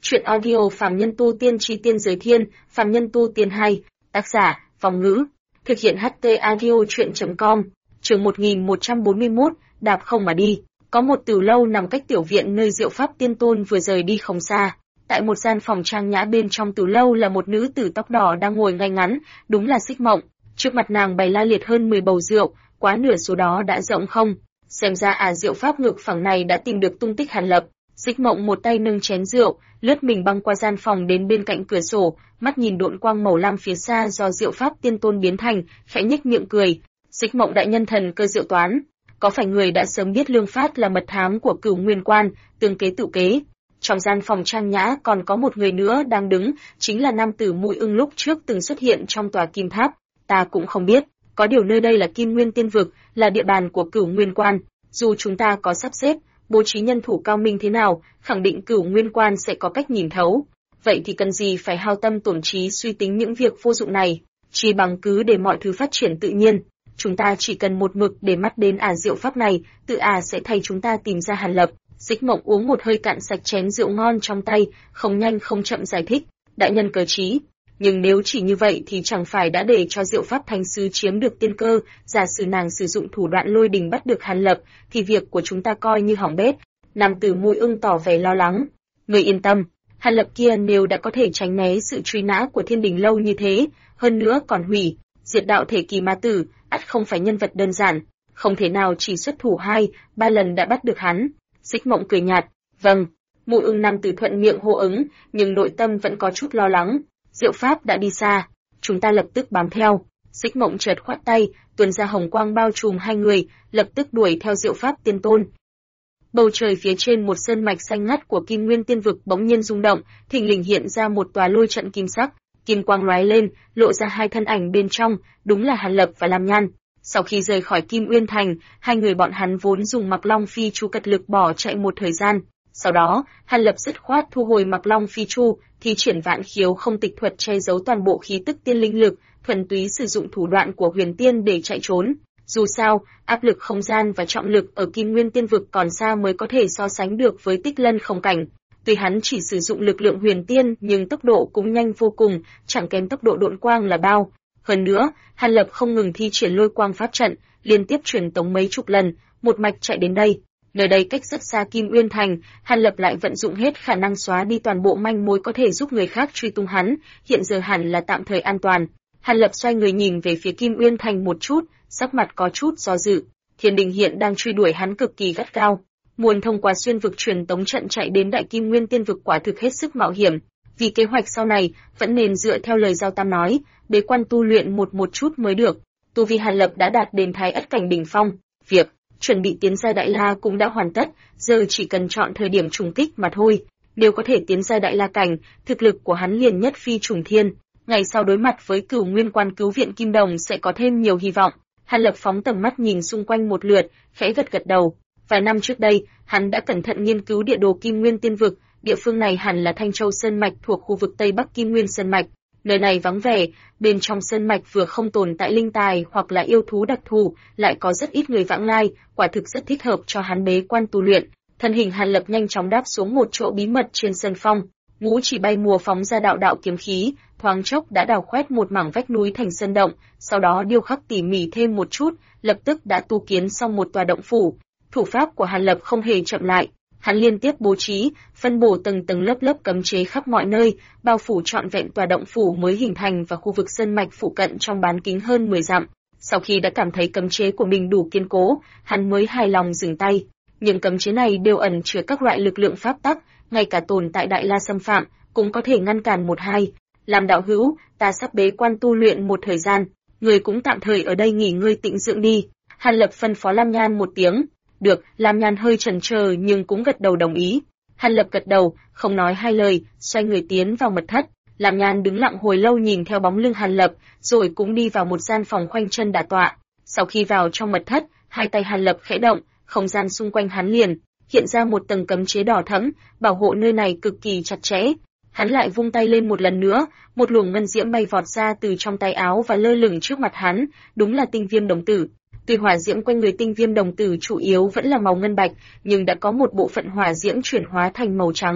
Chuyện audio Phàm Nhân Tu Tiên Chi Tiên Giới Thiên, Phàm Nhân Tu Tiên 2, tác giả, Vong Ngữ, thực hiện HT Audio Chuyện.com, chương 1141, đạp không mà đi. Có một từ lâu nằm cách tiểu viện nơi Diệu Pháp Tiên Tôn vừa rời đi không xa. Tại một gian phòng trang nhã bên trong từ lâu là một nữ tử tóc đỏ đang ngồi ngay ngắn, đúng là Xích Mộng. Trước mặt nàng bày la liệt hơn 10 bầu rượu, quá nửa số đó đã rỗng không. Xem ra Diệu Pháp ngược phẳng này đã tìm được tung tích Hàn Lập. Xích Mộng một tay nâng chén rượu, lướt mình băng qua gian phòng đến bên cạnh cửa sổ, mắt nhìn độn quang màu lam phía xa do Diệu Pháp Tiên Tôn biến thành, khẽ nhếch miệng cười. Xích Mộng đại nhân thần cơ diệu toán, có phải người đã sớm biết Lương Phát là mật thám của Cửu Nguyên Quan, tương kế tự kế? Trong gian phòng trang nhã còn có một người nữa đang đứng, chính là nam tử Mũi Ưng lúc trước từng xuất hiện trong tòa kim tháp. Ta cũng không biết, có điều nơi đây là Kim Nguyên Tiên Vực, là địa bàn của Cửu Nguyên Quan, dù chúng ta có sắp xếp bố trí nhân thủ cao minh thế nào, khẳng định Cửu Nguyên Quan sẽ có cách nhìn thấu. Vậy thì cần gì phải hao tâm tổn trí suy tính những việc vô dụng này, chỉ bằng cứ để mọi thứ phát triển tự nhiên. Chúng ta chỉ cần một mực để mắt đến Diệu Pháp này, tự sẽ thay chúng ta tìm ra Hàn Lập. Xích Mộng uống một hơi cạn sạch chén rượu ngon trong tay, không nhanh không chậm giải thích, đại nhân cớ trí. Nhưng nếu chỉ như vậy thì chẳng phải đã để cho Diệu Pháp Thánh Sứ chiếm được tiên cơ, giả sử nàng sử dụng thủ đoạn lôi đình bắt được Hàn Lập, thì việc của chúng ta coi như hỏng bét. Nam tử Mũi Ưng tỏ vẻ lo lắng. Người yên tâm, Hàn Lập kia nếu đã có thể tránh né sự truy nã của Thiên Đình lâu như thế, hơn nữa còn hủy diệt đạo thể kỳ ma tử, ắt không phải nhân vật đơn giản, không thể nào chỉ xuất thủ 2-3 lần đã bắt được hắn. Xích Mộng cười nhạt, vâng. Mũi Ưng nam tử thuận miệng hô ứng, nhưng nội tâm vẫn có chút lo lắng. Diệu Pháp đã đi xa, chúng ta lập tức bám theo. Xích Mộng chợt khoát tay, tuôn ra hồng quang bao trùm hai người, lập tức đuổi theo Diệu Pháp Tiên Tôn. Bầu trời phía trên một sơn mạch xanh ngắt của Kim Nguyên Tiên Vực bỗng nhiên rung động, thình lình hiện ra một tòa lôi trận kim sắc, kim quang lóe lên, lộ ra hai thân ảnh bên trong, đúng là Hàn Lập và Lam Nhan. Sau khi rời khỏi Kim Uyên Thành, hai người bọn hắn vốn dùng Mặc Long Phi Chu cật lực bỏ chạy một thời gian. Sau đó, Hàn Lập dứt khoát thu hồi Mặc Long Phi Chu, thi triển Vạn Khiếu không tịch thuật che giấu toàn bộ khí tức tiên linh lực, thuần túy sử dụng thủ đoạn của Huyền Tiên để chạy trốn. Dù sao, áp lực không gian và trọng lực ở Kim Nguyên Tiên Vực còn xa mới có thể so sánh được với Tích Lân không cảnh. Tuy hắn chỉ sử dụng lực lượng Huyền Tiên, nhưng tốc độ cũng nhanh vô cùng, chẳng kém tốc độ độn quang là bao. Hơn nữa, Hàn Lập không ngừng thi triển lôi quang pháp trận, liên tiếp truyền tống mấy chục lần, một mạch chạy đến đây. Nơi đây cách rất xa Kim Uyên Thành, Hàn Lập lại vận dụng hết khả năng xóa đi toàn bộ manh mối có thể giúp người khác truy tung hắn, hiện giờ hẳn là tạm thời an toàn. Hàn Lập xoay người nhìn về phía Kim Uyên Thành một chút, sắc mặt có chút do dự. Thiên Đình hiện đang truy đuổi hắn cực kỳ gắt gao, muốn thông qua xuyên vực truyền tống trận chạy đến Đại Kim Nguyên Tiên Vực quả thực hết sức mạo hiểm. Vì kế hoạch sau này vẫn nên dựa theo lời Giao Tam nói, bế quan tu luyện một chút mới được. Tu vi Hàn Lập đã đạt đến Thái Ất cảnh đỉnh phong, việc chuẩn bị tiến giai Đại La cũng đã hoàn tất, giờ chỉ cần chọn thời điểm trùng kích mà thôi. Nếu có thể tiến giai Đại La cảnh, thực lực của hắn liền nhất phi trùng thiên, ngày sau đối mặt với Cửu Nguyên Quan cứu viện Kim Đồng sẽ có thêm nhiều hy vọng. Hàn Lập phóng tầm mắt nhìn xung quanh một lượt, khẽ gật đầu. Vài năm trước đây, hắn đã cẩn thận nghiên cứu địa đồ Kim Nguyên Tiên Vực, địa phương này hẳn là Thanh Châu Sơn Mạch thuộc khu vực Tây Bắc Kim Nguyên Sơn Mạch. Nơi này vắng vẻ, bên trong sơn mạch vừa không tồn tại linh tài hoặc là yêu thú đặc thù, lại có rất ít người vãng lai, quả thực rất thích hợp cho hắn bế quan tu luyện. Thân hình Hàn Lập nhanh chóng đáp xuống một chỗ bí mật trên sơn phong, ngũ chỉ bay mùa phóng ra đạo đạo kiếm khí, thoáng chốc đã đào khoét một mảng vách núi thành sơn động, sau đó điêu khắc tỉ mỉ thêm một chút, lập tức đã tu kiến xong một tòa động phủ. Thủ pháp của Hàn Lập không hề chậm lại. Hắn liên tiếp bố trí, phân bổ tầng tầng lớp lớp cấm chế khắp mọi nơi, bao phủ trọn vẹn tòa động phủ mới hình thành và khu vực sơn mạch phụ cận trong bán kính hơn 10 dặm. Sau khi đã cảm thấy cấm chế của mình đủ kiên cố, hắn mới hài lòng dừng tay. Nhưng cấm chế này đều ẩn chứa các loại lực lượng pháp tắc, ngay cả tồn tại Đại La xâm phạm cũng có thể ngăn cản một hai. Làm đạo hữu, ta sắp bế quan tu luyện một thời gian, người cũng tạm thời ở đây nghỉ ngơi tĩnh dưỡng đi. Hàn Lập phân phó Lam Nhan một tiếng. Được, Lam Nhan hơi chần chờ nhưng cũng gật đầu đồng ý. Hàn Lập gật đầu, không nói hai lời, xoay người tiến vào mật thất. Lam Nhan đứng lặng hồi lâu nhìn theo bóng lưng Hàn Lập, rồi cũng đi vào một gian phòng khoanh chân đả tọa. Sau khi vào trong mật thất, hai tay Hàn Lập khẽ động, không gian xung quanh hắn liền hiện ra một tầng cấm chế đỏ thẫm, bảo hộ nơi này cực kỳ chặt chẽ. Hắn lại vung tay lên một lần nữa, một luồng ngân diễm bay vọt ra từ trong tay áo và lơ lửng trước mặt hắn, đúng là tinh viêm đồng tử. Tuy hỏa diễm quanh người tinh viêm đồng tử chủ yếu vẫn là màu ngân bạch, nhưng đã có một bộ phận hỏa diễm chuyển hóa thành màu trắng.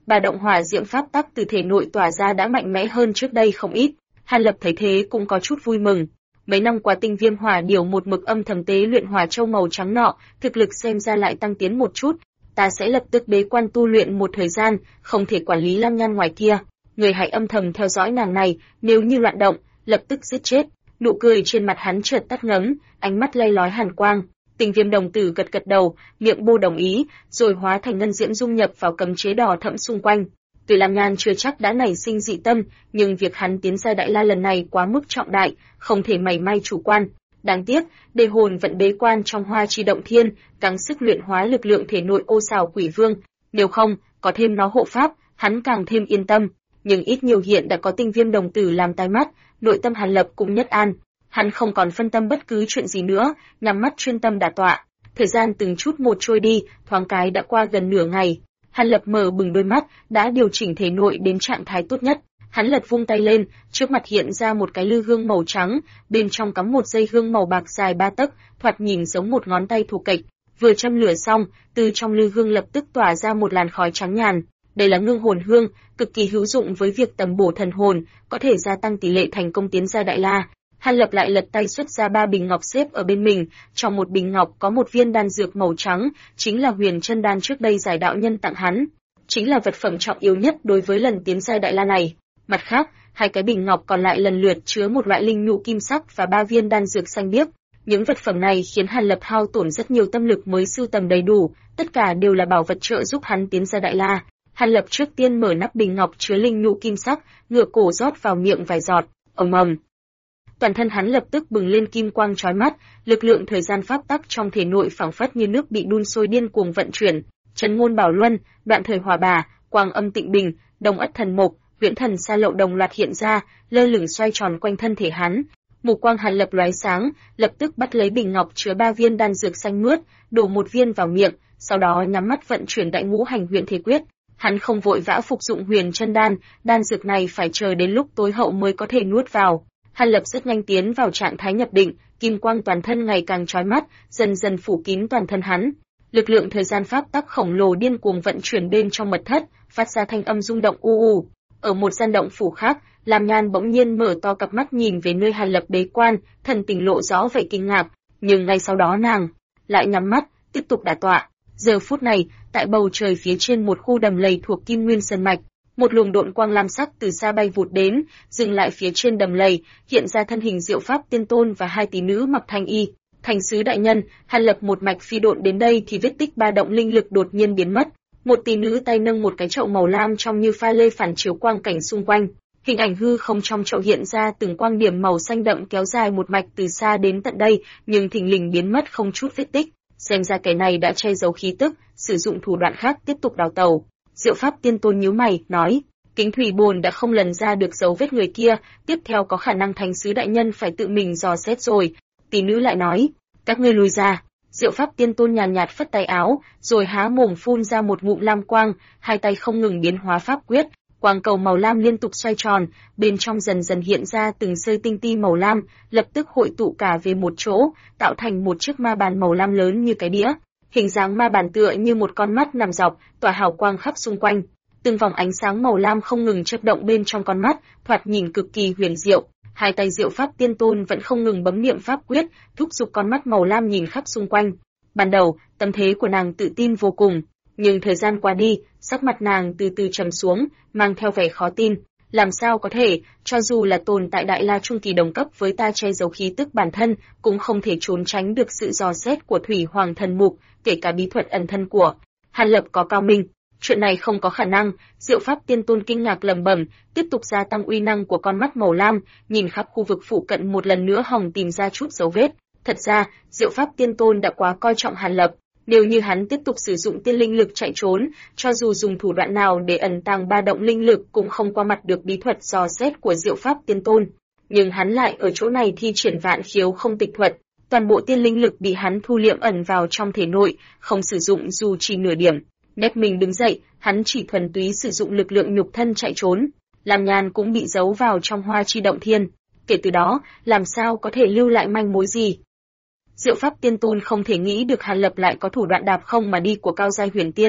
Bà động hỏa diễm pháp tắc từ thể nội tỏa ra đã mạnh mẽ hơn trước đây không ít. Hàn Lập thấy thế cũng có chút vui mừng. Mấy năm qua Tinh Viêm Hỏa Điểu một mực âm thầm tế luyện hỏa châu màu trắng nọ, thực lực xem ra lại tăng tiến một chút. Ta sẽ lập tức bế quan tu luyện một thời gian, không thể quản lý Lam Nhan ngoài kia. Người hãy âm thầm theo dõi nàng này, nếu như loạn động, lập tức giết chết. Nụ cười trên mặt hắn chợt tắt ngấm, ánh mắt lay lói hàn quang. Tinh Viêm đồng tử gật gật đầu, miệng bô đồng ý, rồi hóa thành ngân diễm dung nhập vào cấm chế đỏ thẫm xung quanh. Tuy Lam Nhan chưa chắc đã nảy sinh dị tâm, nhưng việc hắn tiến ra Đại La lần này quá mức trọng đại, không thể mảy may chủ quan. Đáng tiếc, đề hồn vẫn bế quan trong Hoa Chi Động Thiên, gắng sức luyện hóa lực lượng thể nội Ô Sào Quỷ Vương. Nếu không, có thêm nó hộ pháp, hắn càng thêm yên tâm. Nhưng ít nhiều hiện đã có Tinh Viêm đồng tử làm tai mắt, nội tâm Hàn Lập cũng nhất an. Hắn không còn phân tâm bất cứ chuyện gì nữa, nhắm mắt chuyên tâm đả tọa. Thời gian từng chút một trôi đi, thoáng cái đã qua gần nửa ngày. Hàn Lập mở bừng đôi mắt, đã điều chỉnh thể nội đến trạng thái tốt nhất. Hắn lật vung tay lên, trước mặt hiện ra một cái lư hương màu trắng, bên trong cắm một dây hương màu bạc dài 3 tấc, thoạt nhìn giống một ngón tay thủ kịch. Vừa châm lửa xong, từ trong lư hương lập tức tỏa ra một làn khói trắng nhàn. Đây là ngưng hồn hương, cực kỳ hữu dụng với việc tầm bổ thần hồn, có thể gia tăng tỷ lệ thành công tiến gia Đại La. Hàn Lập lại lật tay xuất ra 3 bình ngọc xếp ở bên mình, trong một bình ngọc có một viên đan dược màu trắng, chính là Huyền Chân Đan trước đây giải đạo nhân tặng hắn, chính là vật phẩm trọng yếu nhất đối với lần tiến giai Đại La này. Mặt khác, 2 cái bình ngọc còn lại lần lượt chứa một loại linh nhũ kim sắc và 3 viên đan dược xanh biếc. Những vật phẩm này khiến Hàn Lập hao tổn rất nhiều tâm lực mới sưu tầm đầy đủ, tất cả đều là bảo vật trợ giúp hắn tiến gia Đại La. Hàn Lập trước tiên mở nắp bình ngọc chứa linh nhũ kim sắc, ngửa cổ rót vào miệng vài giọt, ầm ầm. Toàn thân hắn lập tức bừng lên kim quang chói mắt, lực lượng thời gian pháp tắc trong thể nội phảng phất như nước bị đun sôi điên cuồng vận chuyển. Trấn Ngôn Bảo Luân, Đoạn Thời Hỏa Bà, Quang Âm Tịnh Bình, Đông Ất Thần Mộc, Huyễn Thần Sa Lậu đồng loạt hiện ra, lơ lửng xoay tròn quanh thân thể hắn. Mục quang Hàn Lập lóe sáng, lập tức bắt lấy bình ngọc chứa 3 viên đan dược xanh mướt, đổ một viên vào miệng, sau đó nhắm mắt vận chuyển Đại Ngũ Hành Huyền Thể Quyết. Hắn không vội vã phục dụng Huyền Chân Đan, đan dược này phải chờ đến lúc tối hậu mới có thể nuốt vào. Hàn Lập rất nhanh tiến vào trạng thái nhập định, kim quang toàn thân ngày càng chói mắt, dần dần phủ kín toàn thân hắn. Lực lượng thời gian pháp tắc khổng lồ điên cuồng vận chuyển bên trong mật thất, phát ra thanh âm rung động u u. Ở một gian động phủ khác, Lam Nhan bỗng nhiên mở to cặp mắt nhìn về nơi Hàn Lập bế quan, thần tình lộ rõ vẻ kinh ngạc, nhưng ngay sau đó nàng lại nhắm mắt, tiếp tục đả tọa. Giờ phút này, tại bầu trời phía trên một khu đầm lầy thuộc Kim Nguyên Sơn mạch, một luồng độn quang lam sắc từ xa bay vụt đến, dừng lại phía trên đầm lầy, hiện ra thân hình Diệu Pháp Tiên Tôn và 2 tỷ nữ mặc thanh y. Thành sứ đại nhân, Hàn Lập một mạch phi độn đến đây thì vết tích ba động linh lực đột nhiên biến mất. Một tỷ nữ tay nâng một cái chậu màu lam trong như pha lê phản chiếu quang cảnh xung quanh. Hình ảnh hư không trong chậu hiện ra từng quang điểm màu xanh đậm kéo dài một mạch từ xa đến tận đây, nhưng thình lình biến mất không chút vết tích. Xem ra kẻ này đã che giấu khí tức, sử dụng thủ đoạn khác tiếp tục đào tẩu. Diệu Pháp Tiên Tôn nhíu mày, nói: Kính Thủy Bồn đã không lần ra được dấu vết người kia, tiếp theo có khả năng Thánh sứ đại nhân phải tự mình dò xét rồi. Tỷ nữ lại nói: Các ngươi lùi ra. Diệu Pháp Tiên Tôn nhàn nhạt phất tay áo, rồi há mồm phun ra một ngụm lam quang, 2 tay không ngừng biến hóa pháp quyết, quang cầu màu lam liên tục xoay tròn, bên trong dần dần hiện ra từng sợi tinh ti màu lam, lập tức hội tụ cả về một chỗ, tạo thành một chiếc ma bàn màu lam lớn như cái đĩa. Hình dáng ma bàn tựa như một con mắt nằm dọc, tỏa hào quang khắp xung quanh. Từng vòng ánh sáng màu lam không ngừng chớp động bên trong con mắt, thoạt nhìn cực kỳ huyền diệu. 2 tay Diệu Pháp Tiên Tôn vẫn không ngừng bấm niệm pháp quyết, thúc giục con mắt màu lam nhìn khắp xung quanh. Ban đầu, tâm thế của nàng tự tin vô cùng, nhưng thời gian qua đi, sắc mặt nàng từ từ trầm xuống, mang theo vẻ khó tin. Làm sao có thể, cho dù là tồn tại Đại La trung kỳ đồng cấp với ta che giấu khí tức bản thân, cũng không thể trốn tránh được sự dò xét của Thủy Hoàng Thần Mục, kể cả bí thuật ẩn thân của Hàn Lập có cao minh. Chuyện này không có khả năng. Diệu Pháp Tiên Tôn kinh ngạc lẩm bẩm, tiếp tục gia tăng uy năng của con mắt màu lam, nhìn khắp khu vực phụ cận một lần nữa hòng tìm ra chút dấu vết. Thật ra, Diệu Pháp Tiên Tôn đã quá coi trọng Hàn Lập. Nếu như hắn tiếp tục sử dụng tiên linh lực chạy trốn, cho dù dùng thủ đoạn nào để ẩn tàng ba động linh lực cũng không qua mặt được bí thuật dò xét của Diệu Pháp Tiên Tôn. Nhưng hắn lại ở chỗ này thi triển Vạn Khiếu Không Tịch thuật, toàn bộ tiên linh lực bị hắn thu liệm ẩn vào trong thể nội, không sử dụng dù chỉ nửa điểm. Nép mình đứng dậy, hắn chỉ thuần túy sử dụng lực lượng nhục thân chạy trốn. Lam Nhan cũng bị giấu vào trong Hoa Chi Động Thiên. Kể từ đó, làm sao có thể lưu lại manh mối gì? Diệu Pháp Tiên Tôn không thể nghĩ được Hàn Lập lại có thủ đoạn đạp không mà đi của cao giai huyền tiên.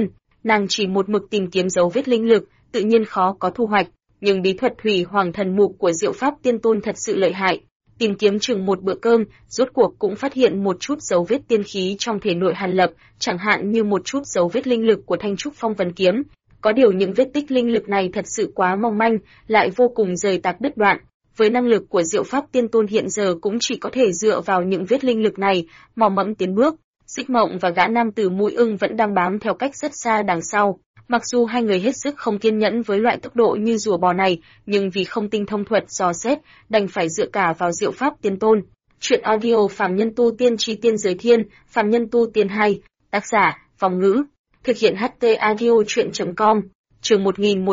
Nàng chỉ một mực tìm kiếm dấu vết linh lực, tự nhiên khó có thu hoạch, nhưng bí thuật Thủy Hoàng Thần Mục của Diệu Pháp Tiên Tôn thật sự lợi hại. Tìm kiếm chừng một bữa cơm, rốt cuộc cũng phát hiện một chút dấu vết tiên khí trong thể nội Hàn Lập, chẳng hạn như một chút dấu vết linh lực của Thanh Trúc Phong Vân Kiếm. Có điều những vết tích linh lực này thật sự quá mong manh, lại vô cùng rời tạc đứt đoạn. Với năng lực của Diệu Pháp Tiên Tôn hiện giờ cũng chỉ có thể dựa vào những vết linh lực này, mò mẫm tiến bước. Xích Mộng và gã nam tử Mũi Ưng vẫn đang bám theo cách rất xa đằng sau. Mặc dù hai người hết sức không kiên nhẫn với loại tốc độ như rùa bò này, nhưng vì không tinh thông thuật dò xét, đành phải dựa cả vào Diệu Pháp Tiên Tôn. Chuyện audio Phàm Nhân Tu Tiên Chi Tiên Giới Thiên, Phàm Nhân Tu Tiên 2, tác giả, Vong Ngữ, thực hiện HT audio chuyện.com, chương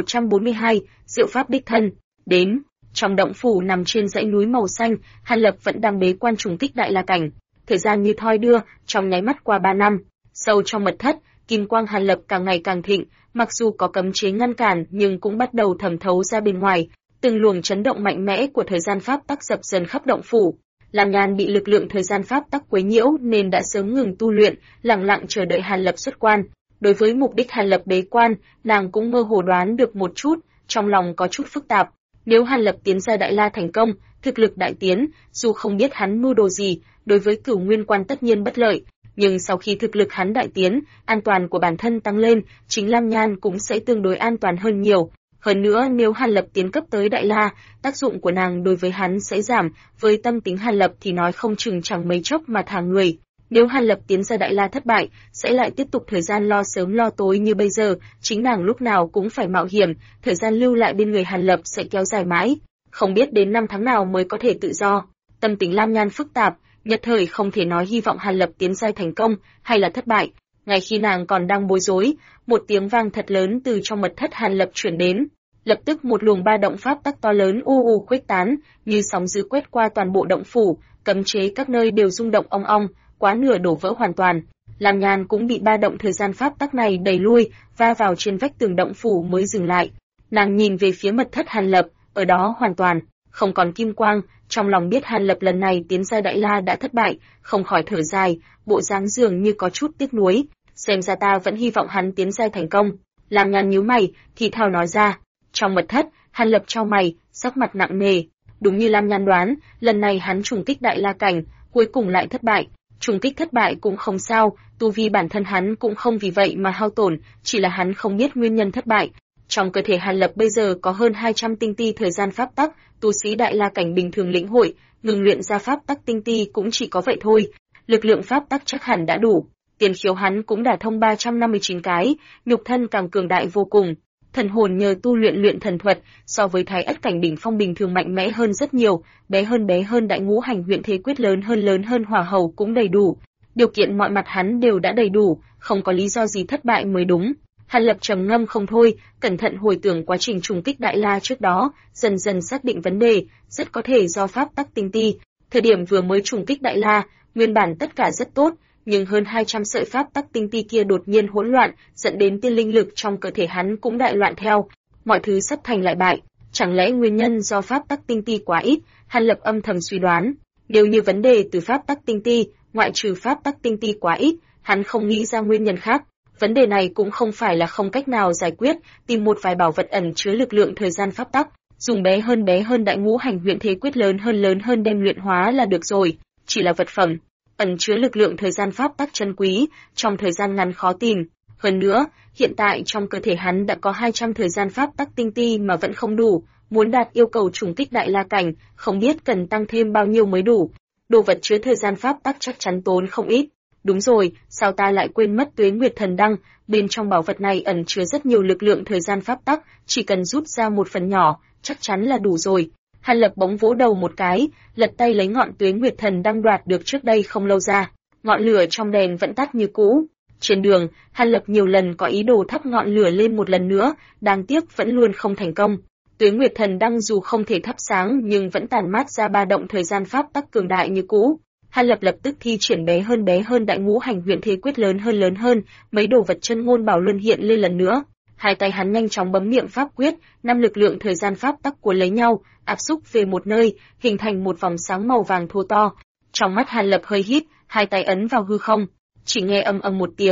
1142, Diệu Pháp Đích Thân, đến. Trong động phủ nằm trên dãy núi màu xanh, Hàn Lập vẫn đang bế quan trùng kích Đại La Cảnh. Thời gian như thoi đưa, trong nháy mắt qua 3 năm. Sâu trong mật thất, kim quang Hàn Lập càng ngày càng thịnh, mặc dù có cấm chế ngăn cản nhưng cũng bắt đầu thẩm thấu ra bên ngoài. Từng luồng chấn động mạnh mẽ của thời gian pháp tắc dập dần khắp động phủ. Lam Nhan bị lực lượng thời gian pháp tắc quấy nhiễu nên đã sớm ngừng tu luyện, lặng lặng chờ đợi Hàn Lập xuất quan. Đối với mục đích Hàn Lập bế quan, nàng cũng mơ hồ đoán được một chút, trong lòng có chút phức tạp. Nếu Hàn Lập tiến ra Đại La thành công, thực lực đại tiến, dù không biết hắn mưu đồ gì, đối với Cửu Nguyên Quan tất nhiên bất lợi, nhưng sau khi thực lực hắn đại tiến, an toàn của bản thân tăng lên, chính Lam Nhan cũng sẽ tương đối an toàn hơn nhiều. Hơn nữa, nếu Hàn Lập tiến cấp tới Đại La, tác dụng của nàng đối với hắn sẽ giảm, với tâm tính Hàn Lập thì nói không chừng chẳng mấy chốc mà thả người. Nếu Hàn Lập tiến ra Đại La thất bại, sẽ lại tiếp tục thời gian lo sớm lo tối như bây giờ, chính nàng lúc nào cũng phải mạo hiểm, thời gian lưu lại bên người Hàn Lập sẽ kéo dài mãi, không biết đến năm tháng nào mới có thể tự do. Tâm tính Lam Nhan phức tạp, nhất thời không thể nói hy vọng Hàn Lập tiến giai thành công hay là thất bại. Ngay khi nàng còn đang bối rối, một tiếng vang thật lớn từ trong mật thất Hàn Lập truyền đến. Lập tức một luồng ba động pháp tắc to lớn khuếch tán, như sóng dữ quét qua toàn bộ động phủ, cấm chế các nơi đều rung động ong ong, quá nửa đổ vỡ hoàn toàn. Lam Nhan cũng bị ba động thời gian pháp tắc này đẩy lui, va vào trên vách tường động phủ mới dừng lại. Nàng nhìn về phía mật thất Hàn Lập, ở đó hoàn toàn không còn kim quang, trong lòng biết Hàn Lập lần này tiến ra Đại La đã thất bại, không khỏi thở dài, bộ dáng dường như có chút tiếc nuối, xem ra ta vẫn hy vọng hắn tiến giai thành công. Lam Nhan nhíu mày, thì thào nói ra. Trong mật thất, Hàn Lập chau mày, sắc mặt nặng nề. Đúng như Lam Nhan đoán, lần này hắn trùng kích Đại La cảnh, cuối cùng lại thất bại. Trùng kích thất bại cũng không sao, tu vi bản thân hắn cũng không vì vậy mà hao tổn, chỉ là hắn không biết nguyên nhân thất bại. Trong cơ thể Hàn Lập bây giờ có hơn 200 tinh ti thời gian pháp tắc, tu sĩ Đại La cảnh bình thường lĩnh hội, ngừng luyện ra pháp tắc tinh ti cũng chỉ có vậy thôi. Lực lượng pháp tắc chắc hẳn đã đủ. Tiền khiếu hắn cũng đả thông 359 cái, nhục thân càng cường đại vô cùng. Thần hồn nhờ tu luyện thần thuật, so với Thái Ất cảnh đỉnh phong bình thường mạnh mẽ hơn rất nhiều, bé hơn Đại Ngũ Hành Huyễn Thế Quyết lớn hơn Hỏa Hầu cũng đầy đủ. Điều kiện mọi mặt hắn đều đã đầy đủ, không có lý do gì thất bại mới đúng. Hàn Lập trầm ngâm không thôi, cẩn thận hồi tưởng quá trình trùng kích Đại La trước đó, dần dần xác định vấn đề, rất có thể do pháp tắc tinh ti. Thời điểm vừa mới trùng kích Đại La, nguyên bản tất cả rất tốt, nhưng hơn 200 sợi pháp tắc tinh ti kia đột nhiên hỗn loạn, dẫn đến tiên linh lực trong cơ thể hắn cũng đại loạn theo. Mọi thứ sắp thành lại bại, chẳng lẽ nguyên nhân do pháp tắc tinh ti quá ít? Hàn Lập âm thầm suy đoán. Nếu như vấn đề từ pháp tắc tinh ti, ngoại trừ pháp tắc tinh ti quá ít, hắn không nghĩ ra nguyên nhân khác. Vấn đề này cũng không phải là không cách nào giải quyết, tìm một vài bảo vật ẩn chứa lực lượng thời gian pháp tắc, dùng bé hơn Đại Ngũ Hành Huyễn Thế Quyết lớn hơn đem luyện hóa là được rồi, chỉ là vật phẩm ẩn chứa lực lượng thời gian pháp tắc chân quý, trong thời gian ngắn khó tìm. Hơn nữa, hiện tại trong cơ thể hắn đã có 200 thời gian pháp tắc tinh ti mà vẫn không đủ, muốn đạt yêu cầu trùng kích Đại La cảnh, không biết cần tăng thêm bao nhiêu mới đủ. Đồ vật chứa thời gian pháp tắc chắc chắn tốn không ít. Đúng rồi, sao ta lại quên mất Tuế Nguyệt Thần Đăng, bên trong bảo vật này ẩn chứa rất nhiều lực lượng thời gian pháp tắc, chỉ cần rút ra một phần nhỏ, chắc chắn là đủ rồi. Hàn Lập bỗng vỗ đầu một cái, lật tay lấy ngọn Tuế Nguyệt Thần Đăng đoạt được trước đây không lâu ra. Ngọn lửa trong đèn vẫn tắt như cũ. Trên đường, Hàn Lập nhiều lần có ý đồ thắp ngọn lửa lên một lần nữa, đáng tiếc vẫn luôn không thành công. Tuế Nguyệt Thần Đăng dù không thể thắp sáng nhưng vẫn tản mát ra ba động thời gian pháp tắc cường đại như cũ. Hàn Lập lập tức thi triển bé hơn Đại Ngũ Hành Huyễn Thế Quyết lớn hơn, mấy đồ vật chân ngôn bảo luân hiện lên lần nữa. Hai tay hắn nhanh chóng bấm niệm pháp quyết, năm lực lượng thời gian pháp tắc cuốn lấy nhau, áp xúc về một nơi, hình thành một vòng sáng màu vàng thô to. Trong mắt Hàn Lập hơi híp, hai tay ấn vào hư không, chỉ nghe ầm ầm một tiếng,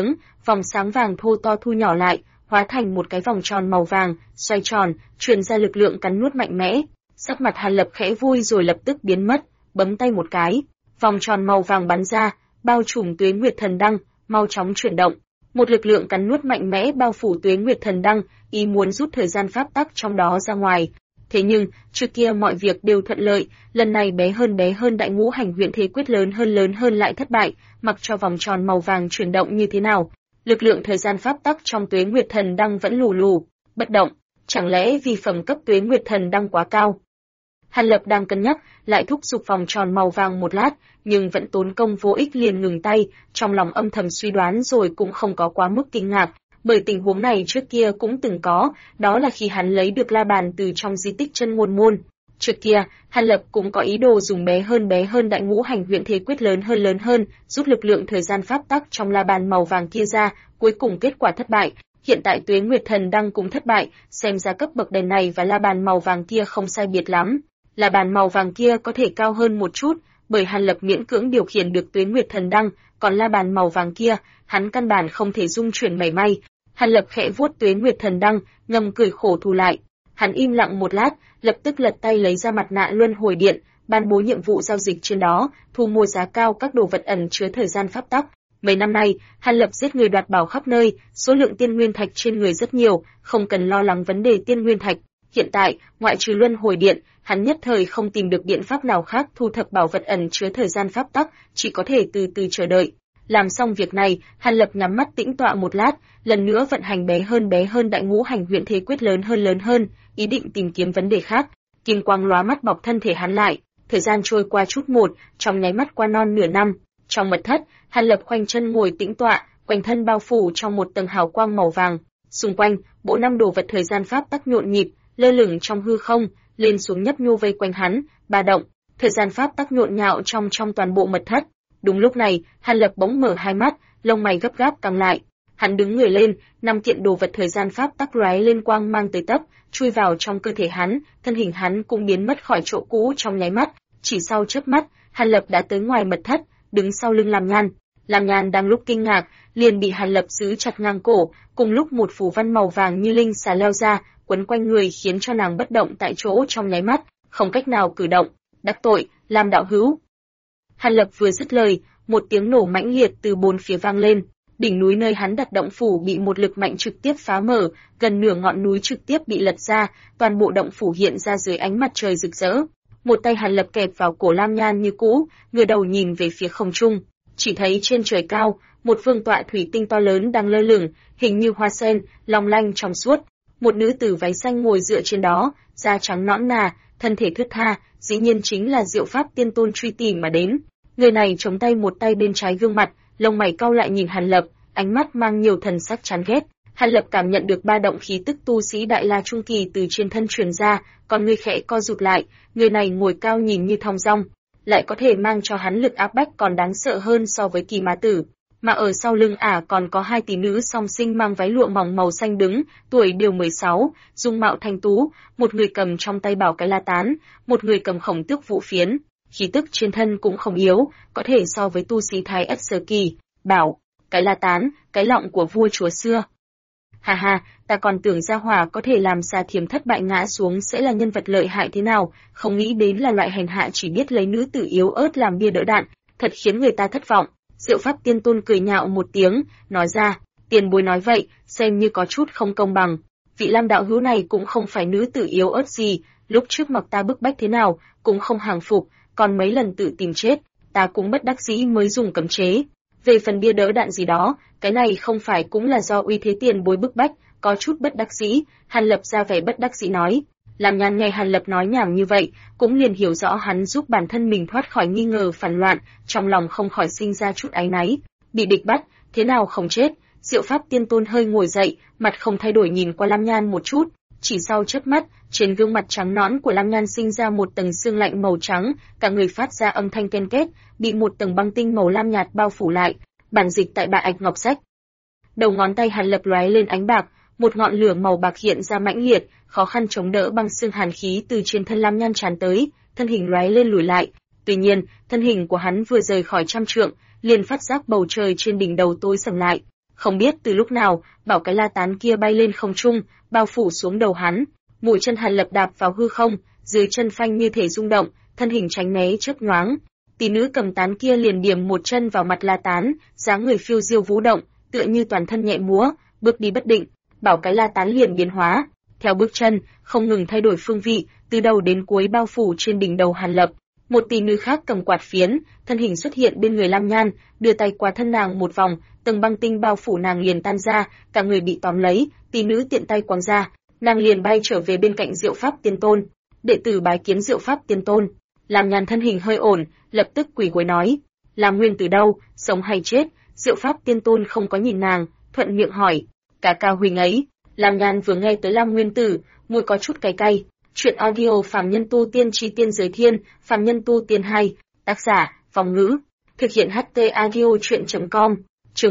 vòng sáng vàng thô to thu nhỏ lại, hóa thành một cái vòng tròn màu vàng, xoay tròn, truyền ra lực lượng cắn nuốt mạnh mẽ. Sắc mặt Hàn Lập khẽ vui rồi lập tức biến mất, bấm tay một cái, vòng tròn màu vàng bắn ra, bao trùm Tuế Nguyệt Thần Đăng, mau chóng chuyển động. Một lực lượng cắn nuốt mạnh mẽ bao phủ Tuế Nguyệt Thần Đăng, ý muốn rút thời gian pháp tắc trong đó ra ngoài. Thế nhưng, trước kia mọi việc đều thuận lợi, lần này bé hơn Đại Ngũ Hành Huyễn Thế Quyết lớn hơn lại thất bại, mặc cho vòng tròn màu vàng chuyển động như thế nào, lực lượng thời gian pháp tắc trong Tuế Nguyệt Thần Đăng vẫn lù lù, bất động. Chẳng lẽ vì phẩm cấp Tuế Nguyệt Thần Đăng quá cao? Hàn Lập đang cân nhắc, lại thúc giục vòng tròn màu vàng một lát, nhưng vẫn tốn công vô ích liền ngừng tay, trong lòng âm thầm suy đoán rồi cũng không có quá mức kinh ngạc, bởi tình huống này trước kia cũng từng có, đó là khi hắn lấy được la bàn từ trong di tích Chân Ngôn Môn. Trước kia, Hàn Lập cũng có ý đồ dùng bé hơn Đại Ngũ Hành Huyễn Thế Quyết lớn hơn, rút lực lượng thời gian pháp tắc trong la bàn màu vàng kia ra, cuối cùng kết quả thất bại. Hiện tại Tuế Nguyệt Thần Đăng cũng thất bại, xem ra cấp bậc đèn này và la bàn màu vàng kia không sai biệt lắm. La bàn màu vàng kia có thể cao hơn một chút, bởi Hàn Lập miễn cưỡng điều khiển được Tuế Nguyệt Thần Đăng, còn la bàn màu vàng kia, hắn căn bản không thể dung chuyển mảy may. Hàn Lập khẽ vuốt Tuế Nguyệt Thần Đăng, ngầm cười khổ thu lại. Hắn im lặng một lát, lập tức lật tay lấy ra mặt nạ luân hồi điện, ban bố nhiệm vụ giao dịch trên đó, thu mua giá cao các đồ vật ẩn chứa thời gian pháp tắc. Mấy năm nay, Hàn Lập giết người đoạt bảo khắp nơi, số lượng tiên nguyên thạch trên người rất nhiều, không cần lo lắng vấn đề tiên nguyên thạch. Hiện tại, ngoại trừ luân hồi điện, hắn nhất thời không tìm được biện pháp nào khác thu thập bảo vật ẩn chứa thời gian pháp tắc, chỉ có thể từ từ chờ đợi. Làm xong việc này, Hàn Lập nhắm mắt tĩnh tọa một lát, lần nữa vận hành bé hơn Đại Ngũ Hành Huyễn Thế Quyết lớn hơn, ý định tìm kiếm vấn đề khác. Kim quang lóa mắt bọc thân thể hắn lại, thời gian trôi qua chút một, trong nháy mắt qua non nửa năm. Trong mật thất, Hàn Lập khoanh chân ngồi tĩnh tọa, quanh thân bao phủ trong một tầng hào quang màu vàng. Xung quanh, bộ năm đồ vật thời gian pháp tắc nhộn nhịp, lơ lửng trong hư không, lên xuống nhấp nhô vây quanh hắn, ba động, thời gian pháp tắc nhộn nhạo trong toàn bộ mật thất. Đúng lúc này, Hàn Lập bỗng mở hai mắt, lông mày gấp gáp căng lại. Hắn đứng người lên, năm kiện đồ vật thời gian pháp tắc lóe lên quang mang tới tấp, chui vào trong cơ thể hắn, thân hình hắn cũng biến mất khỏi chỗ cũ trong nháy mắt. Chỉ sau chớp mắt, Hàn Lập đã tới ngoài mật thất, đứng sau lưng Lam Nhan. Lam Nhan đang lúc kinh ngạc, liền bị Hàn Lập giữ chặt ngang cổ, cùng lúc một phù văn màu vàng như linh xà leo ra, quấn quanh người khiến cho nàng bất động tại chỗ trong nháy mắt, không cách nào cử động. Đắc tội, Lam đạo hữu. Hàn Lập vừa dứt lời, một tiếng nổ mãnh liệt từ bốn phía vang lên. Đỉnh núi nơi hắn đặt động phủ bị một lực mạnh trực tiếp phá mở, gần nửa ngọn núi trực tiếp bị lật ra, toàn bộ động phủ hiện ra dưới ánh mặt trời rực rỡ. Một tay Hàn Lập kẹp vào cổ Lam Nhan như cũ, ngửa đầu nhìn về phía không trung, chỉ thấy trên trời cao, một vương tọa thủy tinh to lớn đang lơ lửng, hình như hoa sen, long lanh trong suốt. Một nữ tử váy xanh ngồi dựa trên đó, da trắng nõn nà, thân thể thướt tha, dĩ nhiên chính là Diệu Pháp Tiên Tôn truy tìm mà đến. Người này chống tay một tay bên trái gương mặt, lông mày cau lại nhìn Hàn Lập, ánh mắt mang nhiều thần sắc chán ghét. Hàn Lập cảm nhận được ba động khí tức tu sĩ Đại La Trung Kỳ từ trên thân truyền ra, còn người khẽ co rụt lại, người này ngồi cao nhìn như thong dong, lại có thể mang cho hắn lực áp bách còn đáng sợ hơn so với Kỳ Ma Tử. Mà ở sau lưng ả còn có hai tỷ nữ song sinh mang váy lụa mỏng màu xanh đứng, tuổi đều 16, dung mạo thanh tú, một người cầm trong tay bảo cái la tán, một người cầm khổng tước vũ phiến, khí tức trên thân cũng không yếu, có thể so với tu sĩ Thái Ất sơ kỳ. Bảo, cái la tán, cái lọng của vua chúa xưa. Ha ha, ta còn tưởng gia hỏa có thể làm Sa Thiềm thất bại ngã xuống sẽ là nhân vật lợi hại thế nào, không nghĩ đến là loại hèn hạ chỉ biết lấy nữ tử yếu ớt làm bia đỡ đạn, thật khiến người ta thất vọng. Diệu Pháp Tiên Tôn cười nhạo một tiếng, nói ra, tiền bối nói vậy, xem như có chút không công bằng. Vị Lam đạo hữu này cũng không phải nữ tử yếu ớt gì, lúc trước mặc ta bức bách thế nào, cũng không hàng phục, còn mấy lần tự tìm chết, ta cũng bất đắc dĩ mới dùng cấm chế. Về phần bia đỡ đạn gì đó, cái này không phải cũng là do uy thế tiền bối bức bách, có chút bất đắc dĩ, Hàn Lập ra vẻ bất đắc dĩ nói. Làm Nhan nghe Hàn Lập nói nhảm như vậy, cũng liền hiểu rõ hắn giúp bản thân mình thoát khỏi nghi ngờ phản loạn, trong lòng không khỏi sinh ra chút áy náy. Bị địch bắt, thế nào không chết? Diệu Pháp Tiên Tôn hơi ngồi dậy, mặt không thay đổi nhìn qua Lam Nhan một chút, chỉ sau chớp mắt, trên gương mặt trắng nõn của Lam Nhan sinh ra một tầng sương lạnh màu trắng, cả người phát ra âm thanh ken két, bị một tầng băng tinh màu lam nhạt bao phủ lại. Bản dịch tại Bạ Ạch Ngọc Sách. Đầu ngón tay Hàn Lập lóe lên ánh bạc, một ngọn lửa màu bạc hiện ra mãnh liệt, khó khăn chống đỡ băng xương hàn khí từ trên thân Lam Nhan tràn tới, thân hình lóe lên lùi lại. Tuy nhiên, thân hình của hắn vừa rời khỏi trăm trượng, liền phát giác bầu trời trên đỉnh đầu tối sầm lại. Không biết từ lúc nào, bảo cái la tán kia bay lên không trung, bao phủ xuống đầu hắn. Mũi chân Hàn Lập đạp vào hư không, dưới chân phanh như thể rung động, thân hình tránh né chớp nhoáng. Tỷ nữ cầm tán kia liền điểm một chân vào mặt la tán, dáng người phiêu diêu vũ động, tựa như toàn thân nhẹ múa, bước đi bất định. Bảo cái la tán liền biến hóa, theo bước chân, không ngừng thay đổi phương vị, từ đầu đến cuối bao phủ trên đỉnh đầu Hàn Lập. Một tỷ nữ khác cầm quạt phiến, thân hình xuất hiện bên người Lam Nhan, đưa tay qua thân nàng một vòng, tầng băng tinh bao phủ nàng liền tan ra, cả người bị tóm lấy, tỷ nữ tiện tay quăng ra, nàng liền bay trở về bên cạnh Diệu Pháp Tiên Tôn. Đệ tử bái kiến Diệu Pháp Tiên Tôn. Lam Nhan thân hình hơi ổn, lập tức quỳ gối nói: Lam Nguyên từ đâu, sống hay chết? Diệu Pháp Tiên Tôn không có nhìn nàng, thuận miệng hỏi: Cả Cao huynh ấy. Lam Nhan vừa nghe tới Lam Nguyên Tử, môi có chút cay cay. Chuyện audio Phàm Nhân Tu Tiên Chi Tiên Giới Thiên, Phàm Nhân Tu Tiên 2, tác giả Phong Ngữ, thực hiện HT audio truyện.com. Chương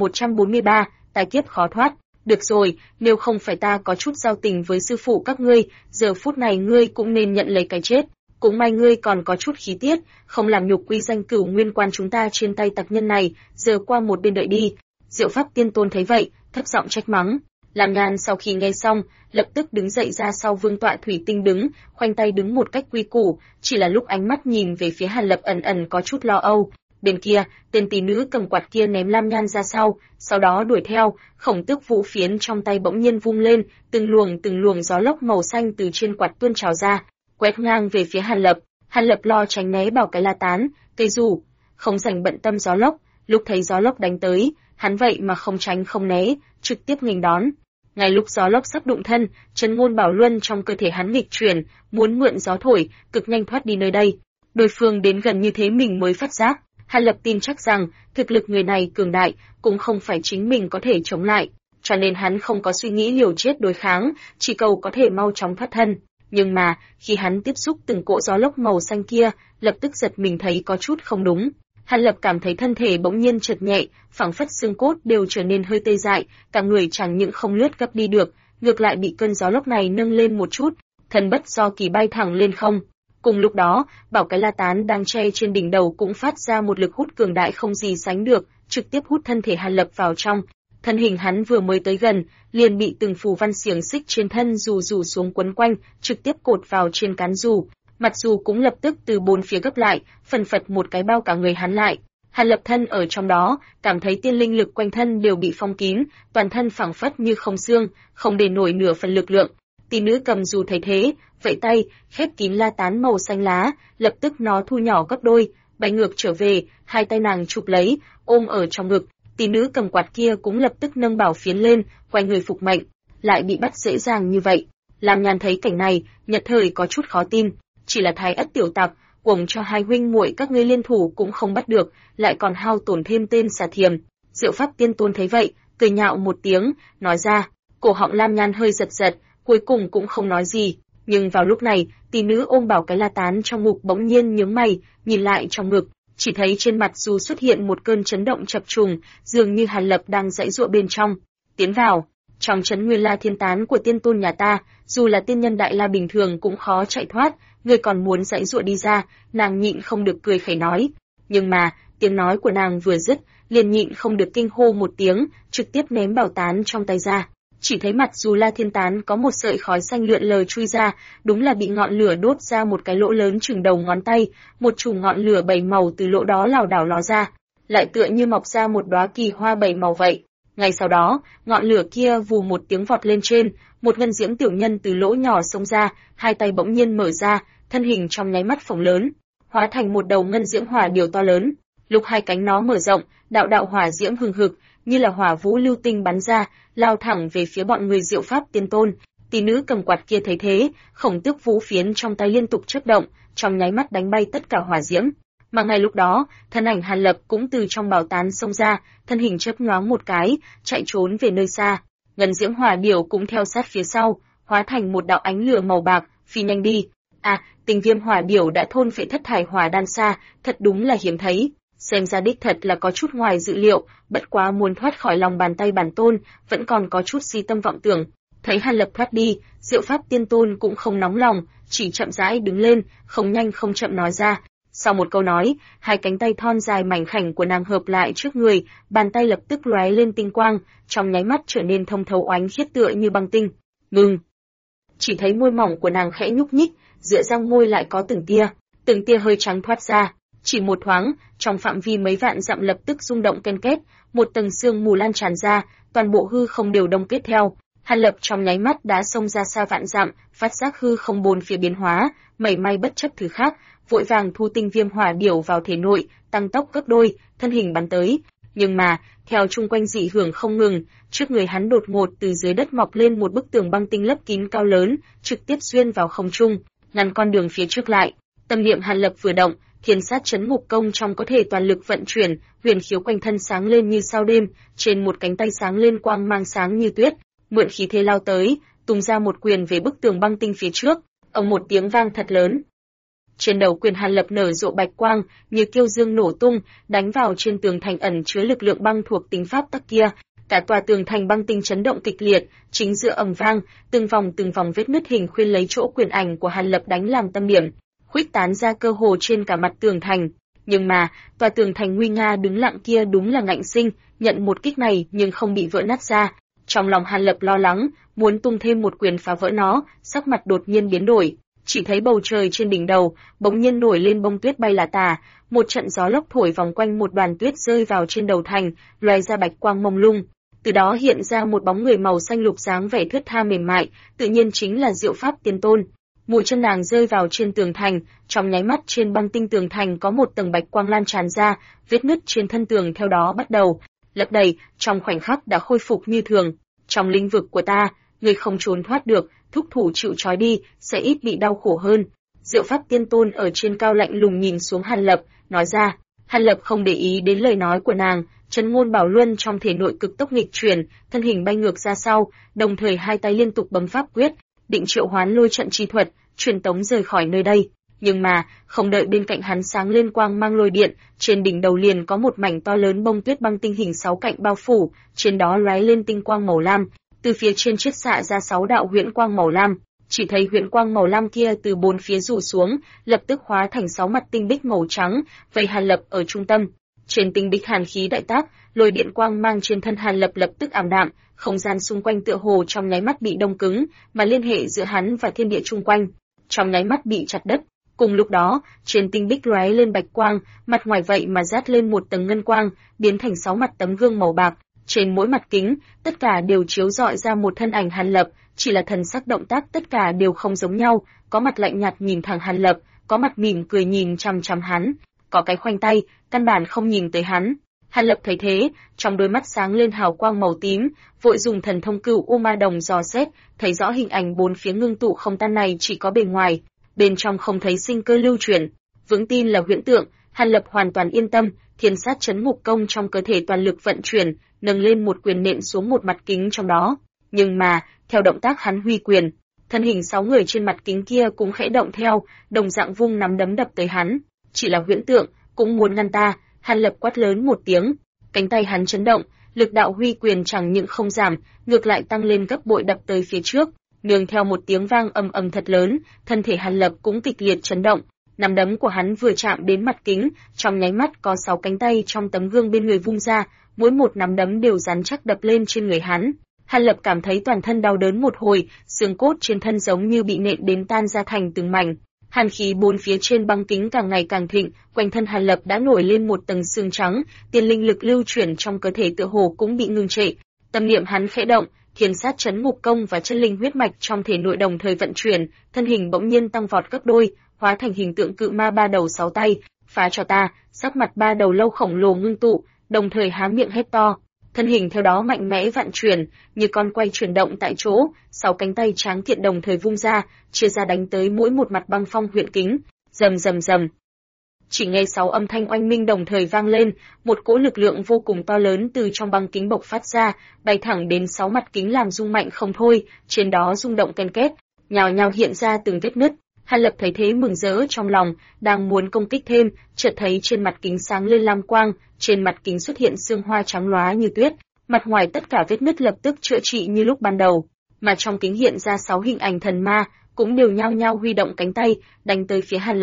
1143, tai kiếp khó thoát. Được rồi, nếu không phải ta có chút giao tình với sư phụ các ngươi, giờ phút này ngươi cũng nên nhận lấy cái chết. Cũng may ngươi còn có chút khí tiết, không làm nhục quy danh Cửu Nguyên Quan chúng ta trên tay tặc nhân này, giờ qua một bên đợi đi. Diệu Pháp Tiên Tôn thấy vậy, thấp giọng trách mắng. Lam Nhan sau khi nghe xong, lập tức đứng dậy ra sau vương tọa thủy tinh đứng, khoanh tay đứng một cách quy củ, chỉ là lúc ánh mắt nhìn về phía Hàn Lập ẩn ẩn có chút lo âu. Bên kia, tên tỷ nữ cầm quạt kia ném Lam Nhan ra sau đó đuổi theo, khổng tước vũ phiến trong tay bỗng nhiên vung lên, từng luồng gió lốc màu xanh từ trên quạt tuôn trào ra, quét ngang về phía Hàn Lập. Hàn Lập lo tránh né bảo cái la tán, cây rủ, không dành bận tâm gió lốc, lúc thấy gió lốc đánh tới, hắn vậy mà không tránh không né, trực tiếp nghênh đón. Ngay lúc gió lốc sắp đụng thân, chân ngôn bảo luân trong cơ thể hắn nghịch chuyển, muốn mượn gió thổi, cực nhanh thoát đi nơi đây. Đối phương đến gần như thế mình mới phát giác, Hàn Lập tin chắc rằng thực lực người này cường đại, cũng không phải chính mình có thể chống lại, cho nên hắn không có suy nghĩ liều chết đối kháng, chỉ cầu có thể mau chóng thoát thân. Nhưng mà, khi hắn tiếp xúc từng cỗ gió lốc màu xanh kia, lập tức giật mình thấy có chút không đúng. Hàn Lập cảm thấy thân thể bỗng nhiên chợt nhẹ, phảng phất xương cốt đều trở nên hơi tê dại, cả người chẳng những không lướt gấp đi được, ngược lại bị cơn gió lốc này nâng lên một chút, thân bất do kỳ bay thẳng lên không. Cùng lúc đó, bảo cái la tán đang che trên đỉnh đầu cũng phát ra một lực hút cường đại không gì sánh được, trực tiếp hút thân thể Hàn Lập vào trong. Thân hình hắn vừa mới tới gần, liền bị từng phù văn xiềng xích trên thân rủ xuống quấn quanh, trực tiếp cột vào trên cán dù. Mặt dù cũng lập tức từ bốn phía gấp lại, phần phật một cái bao cả người hắn lại. Hàn Lập thân ở trong đó, cảm thấy tiên linh lực quanh thân đều bị phong kín, toàn thân phảng phất như không xương, không để nổi nửa phần lực lượng. Tỷ nữ cầm dù thấy thế, vẫy tay, khép kín la tán màu xanh lá, lập tức nó thu nhỏ gấp đôi, bay ngược trở về, hai tay nàng chụp lấy, ôm ở trong ngực. Tỷ nữ cầm quạt kia cũng lập tức nâng bảo phiến lên, quay người phục mệnh, lại bị bắt dễ dàng như vậy. Lam Nhan thấy cảnh này, nhất thời có chút khó tin, chỉ là thái ất tiểu tặc, uổng cho hai huynh muội các ngươi liên thủ cũng không bắt được, lại còn hao tổn thêm tên xà thiềm. Diệu Pháp Tiên Tôn thấy vậy, cười nhạo một tiếng, nói ra. Cổ họng Lam Nhan hơi giật giật, cuối cùng cũng không nói gì. Nhưng vào lúc này, tỷ nữ ôm bảo cái la tán trong ngực bỗng nhiên nhướng mày, nhìn lại trong ngực, chỉ thấy trên mặt dù xuất hiện một cơn chấn động chập trùng, dường như Hàn Lập đang giãy giụa bên trong. Tiến vào, trong chấn nguyên la thiên tán của tiên tôn nhà ta, dù là tiên nhân đại la bình thường cũng khó chạy thoát, ngươi còn muốn giãy giụa đi ra, nàng nhịn không được cười khẩy nói. Nhưng mà, tiếng nói của nàng vừa dứt, liền nhịn không được kinh hô một tiếng, trực tiếp ném bảo tán trong tay ra. Chỉ thấy mặt dù la thiên tán có một sợi khói xanh lượn lờ chui ra, đúng là bị ngọn lửa đốt ra một cái lỗ lớn chừng đầu ngón tay, một chùm ngọn lửa bảy màu từ lỗ đó lảo đảo ló ra, lại tựa như mọc ra một đóa kỳ hoa bảy màu vậy. Ngay sau đó, ngọn lửa kia vù một tiếng vọt lên trên, một ngân diễm tiểu nhân từ lỗ nhỏ xông ra, hai tay bỗng nhiên mở ra, thân hình trong nháy mắt phồng lớn, hóa thành một đầu ngân diễm hỏa điểu to lớn. Lúc hai cánh nó mở rộng, đạo đạo hỏa diễm hừng hực, như là hỏa vũ lưu tinh bắn ra, lao thẳng về phía bọn người Diệu Pháp Tiên Tôn. Tỷ nữ cầm quạt kia thấy thế, khổng tước vũ phiến trong tay liên tục chớp động, trong nháy mắt đánh bay tất cả hỏa diễm. Mà ngay lúc đó, thân ảnh Hàn Lập cũng từ trong bảo tán xông ra, thân hình chớp nhoáng một cái, chạy trốn về nơi xa. Ngân diễm hỏa điểu cũng theo sát phía sau, hóa thành một đạo ánh lửa màu bạc, phi nhanh đi. À, Tình Viêm hỏa điểu đã thôn phệ thất thải hỏa đan xa, thật đúng là hiếm thấy. Xem ra đích thật là có chút ngoài dự liệu, bất quá muốn thoát khỏi lòng bàn tay bản tôn, vẫn còn có chút si tâm vọng tưởng. Thấy Hàn Lập thoát đi, Diệu Pháp Tiên Tôn cũng không nóng lòng, chỉ chậm rãi đứng lên, không nhanh không chậm nói ra. Sau một câu nói, hai cánh tay thon dài mảnh khảnh của nàng hợp lại trước người, bàn tay lập tức lóe lên tinh quang, trong nháy mắt trở nên thông thấu oánh khiết tựa như băng tinh. Ngừng. Chỉ thấy môi mỏng của nàng khẽ nhúc nhích, giữa răng môi lại có từng tia hơi trắng thoát ra. Chỉ một thoáng, trong phạm vi mấy vạn dặm lập tức rung động ken két, một tầng sương mù lan tràn ra, toàn bộ hư không đều đông kết theo. Hàn Lập trong nháy mắt đã xông ra xa vạn dặm, phát giác hư không bốn phía biến hóa, mảy may bất chấp thứ khác, vội vàng thu tinh viêm hỏa điểu vào thể nội, tăng tốc gấp đôi, thân hình bắn tới. Nhưng mà, theo chung quanh dị hưởng không ngừng, trước người hắn đột ngột từ dưới đất mọc lên một bức tường băng tinh lấp kín cao lớn, trực tiếp xuyên vào không trung, ngăn con đường phía trước lại. Tâm niệm Hàn Lập vừa động, Thiên Sát Chấn Ngục Công trong có thể toàn lực vận chuyển, huyền khiếu quanh thân sáng lên như sao đêm, trên một cánh tay sáng lên quang mang sáng như tuyết, mượn khí thế lao tới, tung ra một quyền về bức tường băng tinh phía trước, ầm một tiếng vang thật lớn. Trên đầu quyền Hàn Lập nở rộ bạch quang, như kiêu dương nổ tung, đánh vào trên tường thành ẩn chứa lực lượng băng thuộc tính pháp tắc kia. Cả tòa tường thành băng tinh chấn động kịch liệt, chính giữa ầm vang, từng vòng vết nứt hình khuyên lấy chỗ quyền ảnh của Hàn Lập đánh làm tâm điểm, khuếch tán ra cơ hồ trên cả mặt tường thành. Nhưng mà, tòa tường thành nguy nga đứng lặng kia đúng là ngạnh sinh, nhận một kích này nhưng không bị vỡ nát ra. Trong lòng Hàn Lập lo lắng, muốn tung thêm một quyền phá vỡ nó, sắc mặt đột nhiên biến đổi. Chỉ thấy bầu trời trên đỉnh đầu, bỗng nhiên nổi lên bông tuyết bay là tả, một trận gió lốc thổi vòng quanh một đoàn tuyết rơi vào trên đầu thành, loé ra bạch quang mông lung. Từ đó hiện ra một bóng người màu xanh lục dáng vẻ thướt tha mềm mại, tự nhiên chính là Diệu Pháp Tiên Tôn. Mũi chân nàng rơi vào trên tường thành, trong nháy mắt trên băng tinh tường thành có một tầng bạch quang lan tràn ra, vết nứt trên thân tường theo đó bắt đầu lấp đầy, trong khoảnh khắc đã khôi phục như thường. Trong lĩnh vực của ta, ngươi không trốn thoát được, thúc thủ chịu trói đi, sẽ ít bị đau khổ hơn. Diệu Pháp Tiên Tôn ở trên cao lạnh lùng nhìn xuống Hàn Lập, nói ra. Hàn Lập không để ý đến lời nói của nàng, Chấn Ngôn Bảo Luân trong thể nội cực tốc nghịch chuyển, thân hình bay ngược ra sau, đồng thời hai tay liên tục bấm pháp quyết, định triệu hoán lôi trận chi thuật, truyền tống rời khỏi nơi đây. Nhưng mà, không đợi bên cạnh hắn sáng lên quang mang lôi điện, trên đỉnh đầu liền có một mảnh to lớn bông tuyết băng tinh hình 6 cạnh bao phủ, trên đó lóe lên tinh quang màu lam, từ phía trên chiết xạ ra 6 đạo huyễn quang màu lam. Chỉ thấy huyễn quang màu lam kia từ bốn phía rủ xuống, lập tức hóa thành 6 mặt tinh bích màu trắng, vây Hàn Lập ở trung tâm. Trên tinh bích hàn khí đại tác, lôi điện quang mang trên thân Hàn Lập lập tức ảm đạm, không gian xung quanh tựa hồ trong nháy mắt bị đông cứng, mà liên hệ giữa hắn và thiên địa chung quanh trong nháy mắt bị chặt đứt. Cùng lúc đó, trên tinh bích lóe lên bạch quang, mặt ngoài vậy mà dát lên một tầng ngân quang, biến thành 6 mặt tấm gương màu bạc. Trên mỗi mặt kính, tất cả đều chiếu rọi ra một thân ảnh Hàn Lập, chỉ là thần sắc động tác tất cả đều không giống nhau, có mặt lạnh nhạt nhìn thẳng Hàn Lập, có mặt mỉm cười nhìn chằm chằm hắn, có cái khoanh tay, căn bản không nhìn tới hắn. Hàn Lập thấy thế, trong đôi mắt sáng lên hào quang màu tím, vội dùng thần thông Cửu U Ma Đồng dò xét, thấy rõ hình ảnh bốn phía ngưng tụ không tan này chỉ có bề ngoài, bên trong không thấy sinh cơ lưu chuyển, vững tin là huyễn tượng. Hàn Lập hoàn toàn yên tâm, Thiên Sát Chấn Ngục Công trong cơ thể toàn lực vận chuyển, nâng lên một quyền nện xuống một mặt kính trong đó. Nhưng mà, theo động tác hắn huy quyền, thân hình 6 người trên mặt kính kia cũng khẽ động theo, đồng dạng vung nắm đấm đập tới hắn. Chỉ là huyễn tượng, cũng muốn ngăn ta. Hàn Lập quát lớn một tiếng, cánh tay hắn chấn động, lực đạo huy quyền chẳng những không giảm, ngược lại tăng lên gấp bội đập tới phía trước. Nương theo một tiếng vang ầm ầm thật lớn, thân thể Hàn Lập cũng kịch liệt chấn động. Nắm đấm của hắn vừa chạm đến mặt kính, trong nháy mắt có 6 cánh tay trong tấm gương bên người vung ra, mỗi một nắm đấm đều rắn chắc đập lên trên người hắn. Hàn Lập cảm thấy toàn thân đau đớn một hồi, xương cốt trên thân giống như bị nện đến tan ra thành từng mảnh. Hàn khí bốn phía trên băng kính càng ngày càng thịnh, quanh thân Hàn Lập đã nổi lên một tầng xương trắng, tiên linh lực lưu chuyển trong cơ thể tựa hồ cũng bị ngưng trệ. Tâm niệm hắn khẽ động, Thiên Sát Chấn Ngục Công và chân linh huyết mạch trong thể nội đồng thời vận chuyển, thân hình bỗng nhiên tăng vọt gấp đôi, hóa thành hình tượng cự ma 3 đầu 6 tay, phá cho ta. Sắc mặt 3 đầu lâu khổng lồ ngưng tụ, đồng thời há miệng hét to. Thân hình theo đó mạnh mẽ vặn chuyển, như con quay chuyển động tại chỗ, 6 cánh tay tráng kiện đồng thời vung ra, chia ra đánh tới mỗi một mặt băng phong huyễn kính. Rầm rầm rầm. Chỉ nghe 6 âm thanh oanh minh đồng thời vang lên, một cỗ lực lượng vô cùng to lớn từ trong băng kính bộc phát ra, bay thẳng đến 6 mặt kính làm rung mạnh không thôi, trên đó rung động ken két, nhào nhào hiện ra từng vết nứt. Hàn Lập thấy thế mừng rỡ trong lòng, đang muốn công kích thêm, chợt thấy trên mặt kính sáng lên lam quang, trên mặt kính xuất hiện sương hoa trắng lóa như tuyết, mặt ngoài tất cả vết nứt lập tức chữa trị như lúc ban đầu, mà trong kính hiện ra 6 hình ảnh thần ma, cũng đều nhao nhao huy động cánh tay, đánh tới phía Hàn Lập.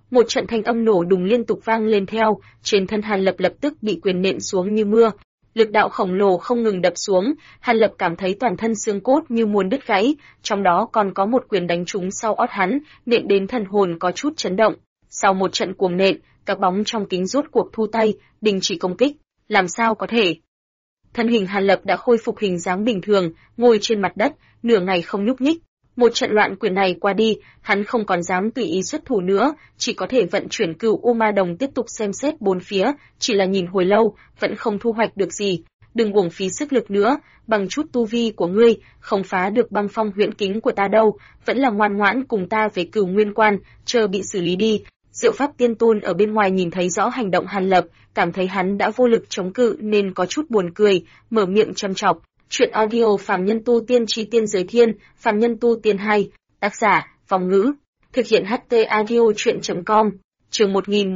Một trận thanh âm nổ đùng liên tục vang lên theo, trên thân Hàn Lập lập tức bị quyền nện xuống như mưa. Lực đạo khổng lồ không ngừng đập xuống, Hàn Lập cảm thấy toàn thân xương cốt như muốn đứt gãy, trong đó còn có một quyền đánh trúng sau ót hắn, nện đến thần hồn có chút chấn động. Sau một trận cuồng nện, các bóng trong kính rốt cuộc thu tay, đình chỉ công kích. Làm sao có thể? Thân hình Hàn Lập đã khôi phục hình dáng bình thường, ngồi trên mặt đất, nửa ngày không nhúc nhích. Một trận loạn quyền này qua đi, hắn không còn dám tùy ý xuất thủ nữa, chỉ có thể vận chuyển Cửu U Ma Đồng tiếp tục xem xét bốn phía, chỉ là nhìn hồi lâu, vẫn không thu hoạch được gì. Đừng uổng phí sức lực nữa, bằng chút tu vi của ngươi, không phá được băng phong huyễn kính của ta đâu, vẫn là ngoan ngoãn cùng ta về Cửu Nguyên Quan, chờ bị xử lý đi. Diệu Pháp Tiên Tôn ở bên ngoài nhìn thấy rõ hành động Hàn Lập, cảm thấy hắn đã vô lực chống cự nên có chút buồn cười, mở miệng châm chọc. Chuyện audio Phàm Nhân Tu Tiên Chi Tiên Giới Thiên, Phàm Nhân Tu Tiên 2, tác giả, Vòng Ngữ, thực hiện HT audio chuyện.com, chương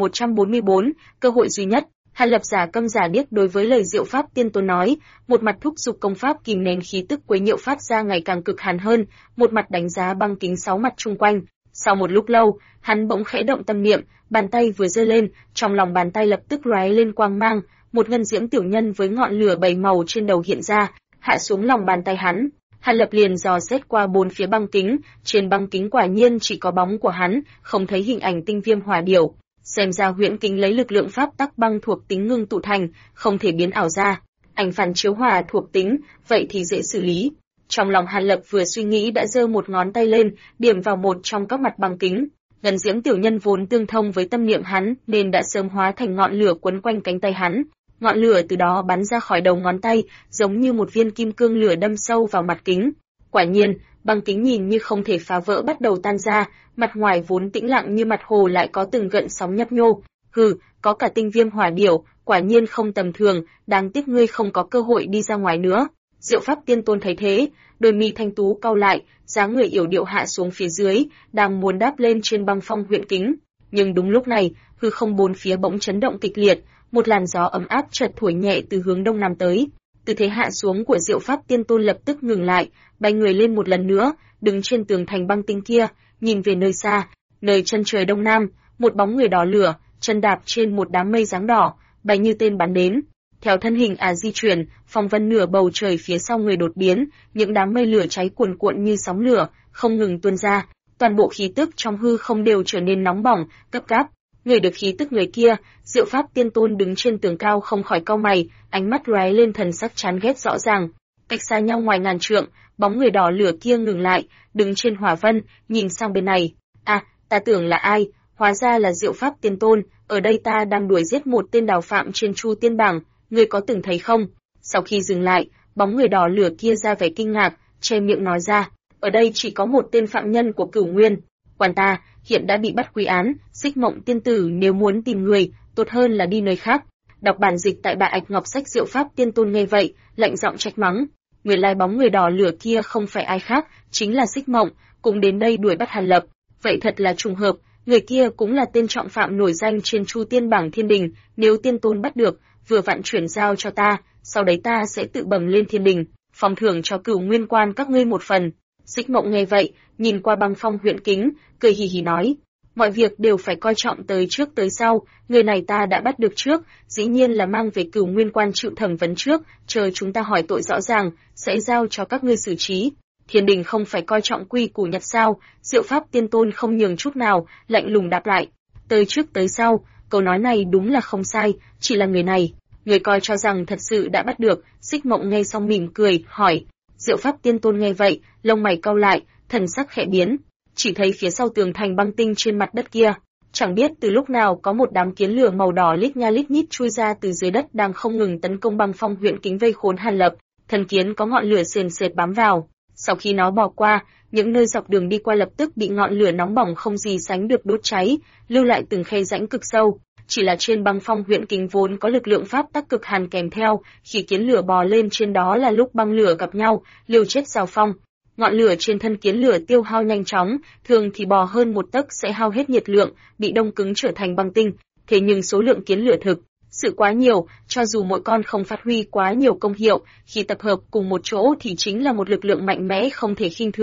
1144, cơ hội duy nhất. Hàn Lập giả câm giả điếc đối với lời Diệu Pháp Tiên Tôn nói, một mặt thúc giục công pháp kìm nén khí tức quấy nhiễu phát ra ngày càng cực hàn hơn, một mặt đánh giá băng kính 6 mặt chung quanh. Sau một lúc lâu, hắn bỗng khẽ động tâm niệm, bàn tay vừa giơ lên, trong lòng bàn tay lập tức lóe lên quang mang, một ngân diễm tiểu nhân với ngọn lửa 7 màu trên đầu hiện ra, hạ xuống lòng bàn tay hắn. Hàn Lập liền dò xét qua bốn phía băng kính, trên băng kính quả nhiên chỉ có bóng của hắn, không thấy hình ảnh tinh viêm hỏa điểu. Xem ra huyễn kính lấy lực lượng pháp tắc băng thuộc tính ngưng tụ thành, không thể biến ảo ra. Ảnh phản chiếu hỏa thuộc tính, vậy thì dễ xử lý. Trong lòng Hàn Lập vừa suy nghĩ đã giơ một ngón tay lên, điểm vào một trong các mặt băng kính. Ngân diễm tiểu nhân vốn tương thông với tâm niệm hắn, nên đã sớm hóa thành ngọn lửa quấn quanh cánh tay hắn. Ngọn lửa từ đó bắn ra khỏi đầu ngón tay, giống như một viên kim cương lửa đâm sâu vào mặt kính. Quả nhiên, băng kính nhìn như không thể phá vỡ bắt đầu tan ra, mặt ngoài vốn tĩnh lặng như mặt hồ lại có từng gợn sóng nhấp nhô. Hừ, có cả tinh viêm hỏa điểu, quả nhiên không tầm thường, đáng tiếc ngươi không có cơ hội đi ra ngoài nữa. Diệu Pháp Tiên Tôn thấy thế, đôi mi thanh tú cau lại, dáng người yểu điệu hạ xuống phía dưới, đang muốn đáp lên trên băng phong huyễn kính. Nhưng đúng lúc này, hư không bốn phía bỗng chấn động kịch liệt, một làn gió ấm áp chợt thổi nhẹ từ hướng đông nam tới. Tư thế hạ xuống của Diệu Pháp Tiên Tôn lập tức ngừng lại, bay người lên một lần nữa, đứng trên tường thành băng tinh kia, nhìn về nơi xa, nơi chân trời đông nam, một bóng người đỏ lửa, chân đạp trên một đám mây dáng đỏ, bay như tên bắn đến. Theo thân hình di chuyển, phong vân nửa bầu trời phía sau người đột biến, những đám mây lửa cháy cuồn cuộn như sóng lửa, không ngừng tuôn ra, toàn bộ khí tức trong hư không đều trở nên nóng bỏng, gấp gáp. Người được khí tức người kia, Diệu Pháp Tiên Tôn đứng trên tường cao không khỏi cau mày, ánh mắt lóe lên thần sắc chán ghét rõ ràng. Cách xa nhau ngoài ngàn trượng, bóng người đỏ lửa kia ngừng lại, đứng trên hỏa vân, nhìn sang bên này. À, ta tưởng là ai, hóa ra là Diệu Pháp Tiên Tôn, ở đây ta đang đuổi giết một tên đào phạm trên Chu Tiên bảng, ngươi có từng thấy không? Sau khi dừng lại, bóng người đỏ lửa kia ra vẻ kinh ngạc, che miệng nói ra, ở đây chỉ có một tên phạm nhân của Cửu Nguyên. Quan ta hiện đã bị bắt quy án, Xích Mộng tiên tử nếu muốn tìm người, tốt hơn là đi nơi khác. Đọc bản dịch tại Bạ Ạch Ngọc Sách. Diệu Pháp Tiên Tôn nghe vậy, lạnh giọng trách mắng. Nguyên lai bóng người đỏ lửa kia không phải ai khác, chính là Xích Mộng, cũng đến đây đuổi bắt Hàn Lập. Vậy thật là trùng hợp, người kia cũng là tên trọng phạm nổi danh trên Chu Tiên bảng Thiên Đình, nếu Tiên Tôn bắt được, vừa vặn chuyển giao cho ta, sau đấy ta sẽ tự bẩm lên Thiên Đình, phong thưởng cho Cửu Nguyên Quan các ngươi một phần. Xích Mộng nghe vậy, nhìn qua băng phong huyễn kính, cười hì hì nói, mọi việc đều phải coi trọng tới trước tới sau, người này ta đã bắt được trước, dĩ nhiên là mang về Cửu Nguyên Quan chịu thẩm vấn trước, chờ chúng ta hỏi tội rõ ràng, sẽ giao cho các ngươi xử trí. Thiên Đình không phải coi trọng quy củ nhặt sao? Diệu Pháp Tiên Tôn không nhường chút nào, lạnh lùng đáp lại. Tới trước tới sau, câu nói này đúng là không sai, chỉ là người này, người coi cho rằng thật sự đã bắt được. Xích Mộng nghe xong mỉm cười, hỏi. Diệu Pháp Tiên Tôn nghe vậy, lông mày cau lại, thần sắc khẽ biến, chỉ thấy phía sau tường thành băng tinh trên mặt đất kia, chẳng biết từ lúc nào có một đám kiến lửa màu đỏ lít nha lít nhít chui ra từ dưới đất đang không ngừng tấn công băng phong huyễn kính vây khốn Hàn Lập. Thần kiến có ngọn lửa sền sệt bám vào, sau khi nó bò qua, những nơi dọc đường đi qua lập tức bị ngọn lửa nóng bỏng không gì sánh được đốt cháy, lưu lại từng khe rãnh cực sâu. Chỉ là trên băng phong huyễn kính vốn có lực lượng pháp tắc cực hàn kèm theo, khi kiến lửa bò lên trên đó là lúc băng lửa gặp nhau, liều chết giao phong. Ngọn lửa trên thân kiến lửa tiêu hao nhanh chóng, thường thì bò hơn một tấc sẽ hao hết nhiệt lượng, bị đông cứng trở thành băng tinh. Thế nhưng số lượng kiến lửa thực sự quá nhiều, cho dù mỗi con không phát huy quá nhiều công hiệu, khi tập hợp cùng một chỗ thì chính là một lực lượng mạnh mẽ không thể khinh thường.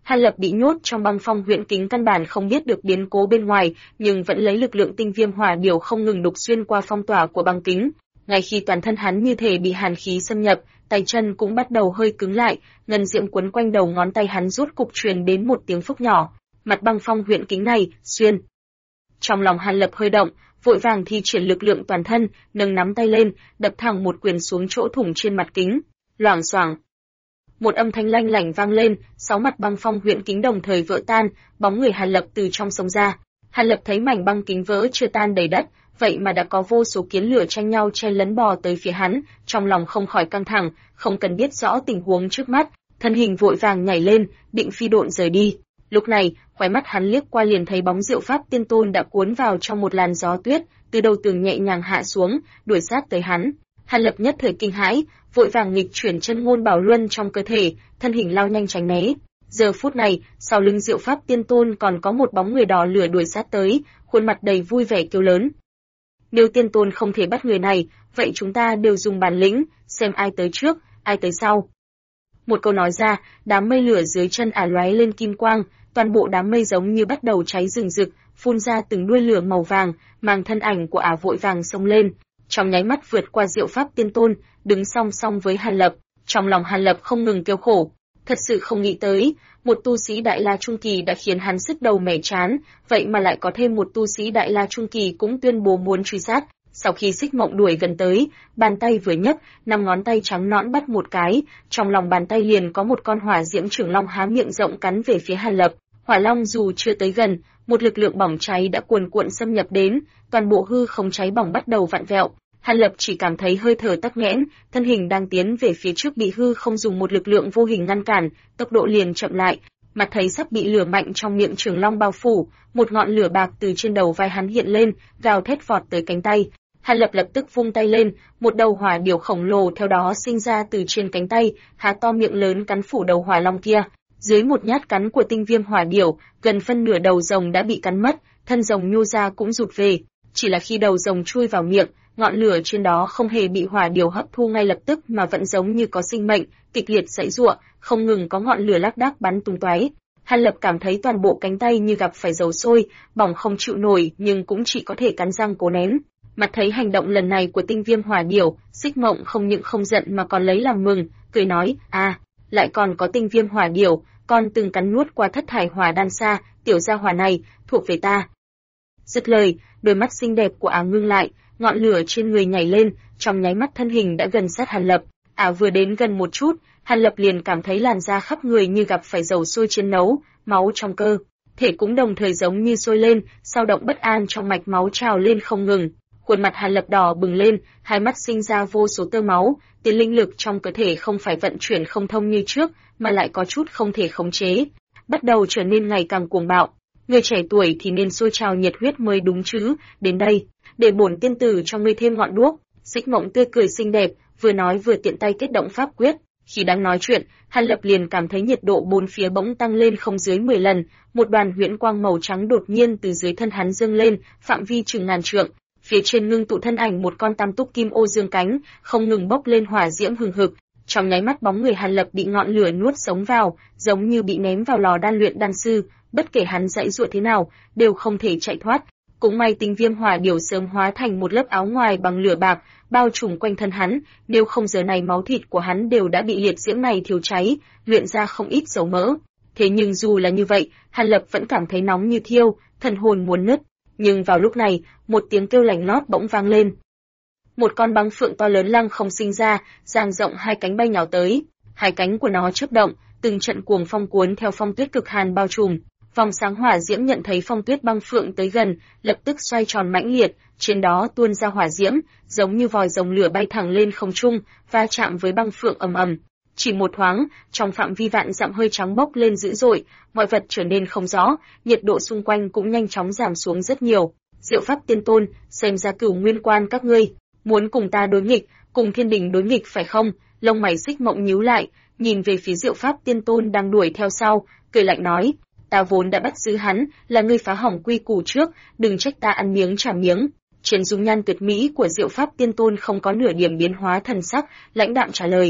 Hàn Lập bị nhốt trong băng phong huyễn kính căn bản không biết được biến cố bên ngoài, nhưng vẫn lấy lực lượng tinh viêm hỏa điểu không ngừng đục xuyên qua phong tỏa của băng kính. Ngay khi toàn thân hắn như thể bị hàn khí xâm nhập, tay chân cũng bắt đầu hơi cứng lại, ngân diễm quấn quanh đầu ngón tay hắn rốt cục truyền đến một tiếng phốc nhỏ. Mặt băng phong huyễn kính này, xuyên. Trong lòng Hàn Lập hơi động, vội vàng thi triển lực lượng toàn thân, nâng nắm tay lên, đập thẳng một quyền xuống chỗ thủng trên mặt kính. Loảng xoảng. Một âm thanh lanh lảnh vang lên, 6 mặt băng phong huyễn kính đồng thời vỡ tan, bóng người Hàn Lập từ trong xông ra. Hàn Lập thấy mảnh băng kính vỡ chưa tan đầy đất, vậy mà đã có vô số kiến lửa tranh nhau chen lấn bò tới phía hắn, trong lòng không khỏi căng thẳng, không cần biết rõ tình huống trước mắt, thân hình vội vàng nhảy lên, định phi độn rời đi. Lúc này, khóe mắt hắn liếc qua liền thấy bóng Diệu Pháp Tiên Tôn đã cuốn vào trong một làn gió tuyết, từ đầu tường nhẹ nhàng hạ xuống, đuổi sát tới hắn. Hàn Lập nhất thời kinh hãi, vội vàng nghịch chuyển chân ngôn bảo luân trong cơ thể, thân hình lao nhanh tránh né. Giờ phút này, sau lưng Diệu Pháp Tiên Tôn còn có một bóng người đỏ lửa đuổi sát tới, khuôn mặt đầy vui vẻ kêu lớn. Nếu Tiên Tôn không thể bắt người này, vậy chúng ta đều dùng bản lĩnh, xem ai tới trước, ai tới sau. Một câu nói ra, đám mây lửa dưới chân ả lóe lên kim quang, toàn bộ đám mây giống như bắt đầu cháy rừng rực, phun ra từng đuôi lửa màu vàng, mang thân ảnh của ả vội vàng xông lên, trong nháy mắt vượt qua Diệu Pháp Tiên Tôn, đứng song song với Hàn Lập. Trong lòng Hàn Lập không ngừng kêu khổ, thật sự không nghĩ tới, một tu sĩ Đại La Trung Kỳ đã khiến hắn sứt đầu mẻ trán, vậy mà lại có thêm một tu sĩ Đại La Trung Kỳ cũng tuyên bố muốn truy sát. Sau khi Xích Mộng đuổi gần tới, bàn tay vừa nhấc, 5 ngón tay trắng nõn bắt một cái, trong lòng bàn tay liền có một con hỏa diễm trưởng long há miệng rộng cắn về phía Hàn Lập. Hỏa long dù chưa tới gần, một lực lượng bỏng cháy đã cuồn cuộn xâm nhập đến, toàn bộ hư không cháy bỏng bắt đầu vặn vẹo. Hàn Lập chỉ cảm thấy hơi thở tắc nghẽn, thân hình đang tiến về phía trước bị hư không dùng một lực lượng vô hình ngăn cản, tốc độ liền chậm lại, mặt thấy sắp bị lửa mạnh trong miệng trưởng long bao phủ, một ngọn lửa bạc từ trên đầu vai hắn hiện lên, gào thét vọt tới cánh tay. Hàn Lập lập tức vung tay lên, một đầu hỏa điểu khổng lồ theo đó sinh ra từ trên cánh tay, há to miệng lớn cắn phủ đầu hỏa long kia. Dưới một nhát cắn của tinh viêm hỏa điểu, gần phân nửa đầu rồng đã bị cắn mất, thân rồng nhô ra cũng rụt về. Chỉ là khi đầu rồng chui vào miệng, ngọn lửa trên đó không hề bị hỏa điểu hấp thu ngay lập tức mà vẫn giống như có sinh mệnh, kịch liệt giãy giụa, không ngừng có ngọn lửa lác đác bắn tung tóe. Hàn Lập cảm thấy toàn bộ cánh tay như gặp phải dầu sôi, bỏng không chịu nổi nhưng cũng chỉ có thể cắn răng cố nén. Mặt thấy hành động lần này của tinh viêm hỏa điểu, Xích Mộng không những không giận mà còn lấy làm mừng, cười nói, lại còn có tinh viêm hỏa điểu, con từng cắn nuốt qua thất thải hỏa đan xa, tiểu gia hỏa này, thuộc về ta. Dứt lời, đôi mắt xinh đẹp của ả ngưng lại, ngọn lửa trên người nhảy lên, trong nháy mắt thân hình đã gần sát Hàn Lập. Ả vừa đến gần một chút, Hàn Lập liền cảm thấy làn da khắp người như gặp phải dầu sôi chiến nấu, máu trong cơ thể cũng đồng thời giống như sôi lên, dao động bất an trong mạch máu trào lên không ngừng. Khuôn mặt Hàn Lập đỏ bừng lên, hai mắt sinh ra vô số tơ máu, tiền linh lực trong cơ thể không phải vận chuyển không thông như trước, mà lại có chút không thể khống chế, bắt đầu trở nên ngày càng cuồng bạo. Người trẻ tuổi thì nên sôi trào nhiệt huyết mới đúng chứ, đến đây, để bổn tiên tử cho ngươi thêm ngọn đuốc. Xích Mộng tươi cười xinh đẹp, vừa nói vừa tiện tay kết động pháp quyết. Khi đang nói chuyện, Hàn Lập liền cảm thấy nhiệt độ bốn phía bỗng tăng lên không dưới 10 lần, một đoàn huyễn quang màu trắng đột nhiên từ dưới thân hắn dâng lên, phạm vi chừng ngàn trượng. Phía trên ngưng tụ thân ảnh một con tam túc kim ô dương cánh, không ngừng bốc lên hỏa diễm hừng hực. Trong nháy mắt bóng người Hàn Lập bị ngọn lửa nuốt sống vào, giống như bị ném vào lò đan luyện đan sư, bất kể hắn giãy giụa thế nào, đều không thể chạy thoát. Cũng may tinh viêm hỏa điểu sớm hóa thành một lớp áo ngoài bằng lửa bạc, bao trùm quanh thân hắn, nếu không giờ này máu thịt của hắn đều đã bị liệt diễm này thiêu cháy, luyện ra không ít dầu mỡ. Thế nhưng dù là như vậy, Hàn Lập vẫn cảm thấy nóng như thiêu, thần hồn muốn nứt. Nhưng vào lúc này, một tiếng kêu lạnh lót bỗng vang lên. Một con băng phượng to lớn lăng không sinh ra, dang rộng hai cánh bay nhào tới. Hai cánh của nó chớp động, từng trận cuồng phong cuốn theo phong tuyết cực hàn bao trùm. Vòng sáng hỏa diễm nhận thấy phong tuyết băng phượng tới gần, lập tức xoay tròn mãnh liệt, trên đó tuôn ra hỏa diễm, giống như vòi rồng lửa bay thẳng lên không trung, va chạm với băng phượng ầm ầm. Chỉ một thoáng, trong phạm vi vạn dặm hơi trắng bốc lên dữ dội, mọi vật trở nên không rõ, nhiệt độ xung quanh cũng nhanh chóng giảm xuống rất nhiều. Diệu Pháp Tiên Tôn, xem ra Cửu Nguyên Quan các ngươi muốn cùng ta đối nghịch, cùng Thiên Đình đối nghịch phải không? Lông mày Xích Mộng nhíu lại, nhìn về phía Diệu Pháp Tiên Tôn đang đuổi theo sau, cười lạnh nói: "Ta vốn đã bắt giữ hắn, là ngươi phá hỏng quy củ trước, đừng trách ta ăn miếng trả miếng." Trên dung nhan tuyệt mỹ của Diệu Pháp Tiên Tôn không có nửa điểm biến hóa thần sắc, lãnh đạm trả lời: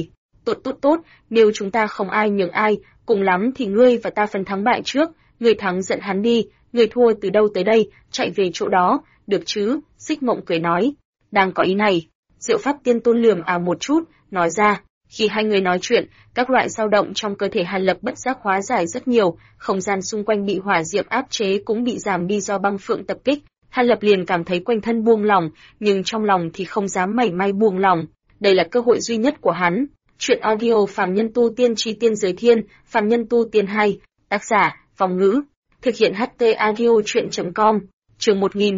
Tốt tốt tốt, nếu chúng ta không ai nhường ai, cùng lắm thì ngươi và ta phân thắng bại trước, ngươi thắng dẫn hắn đi, ngươi thua từ đâu tới đây, chạy về chỗ đó, được chứ? Xích Mộng cười nói. Đang có ý này. Diệu Pháp Tiên Tôn lườm một chút, nói ra. Khi hai người nói chuyện, các loại dao động trong cơ thể Hàn Lập bất giác hóa giải rất nhiều, không gian xung quanh bị hỏa diệm áp chế cũng bị giảm đi do băng phượng tập kích. Hàn Lập liền cảm thấy quanh thân buông lỏng, nhưng trong lòng thì không dám mảy may buông lỏng. Đây là cơ hội duy nhất của hắn. Chuyện audio Phàm Nhân Tu Tiên Chi Tiên Giới Thiên, Phàm Nhân Tu Tiên 2, tác giả, Vong Ngữ, thực hiện HT audio chuyện.com, chương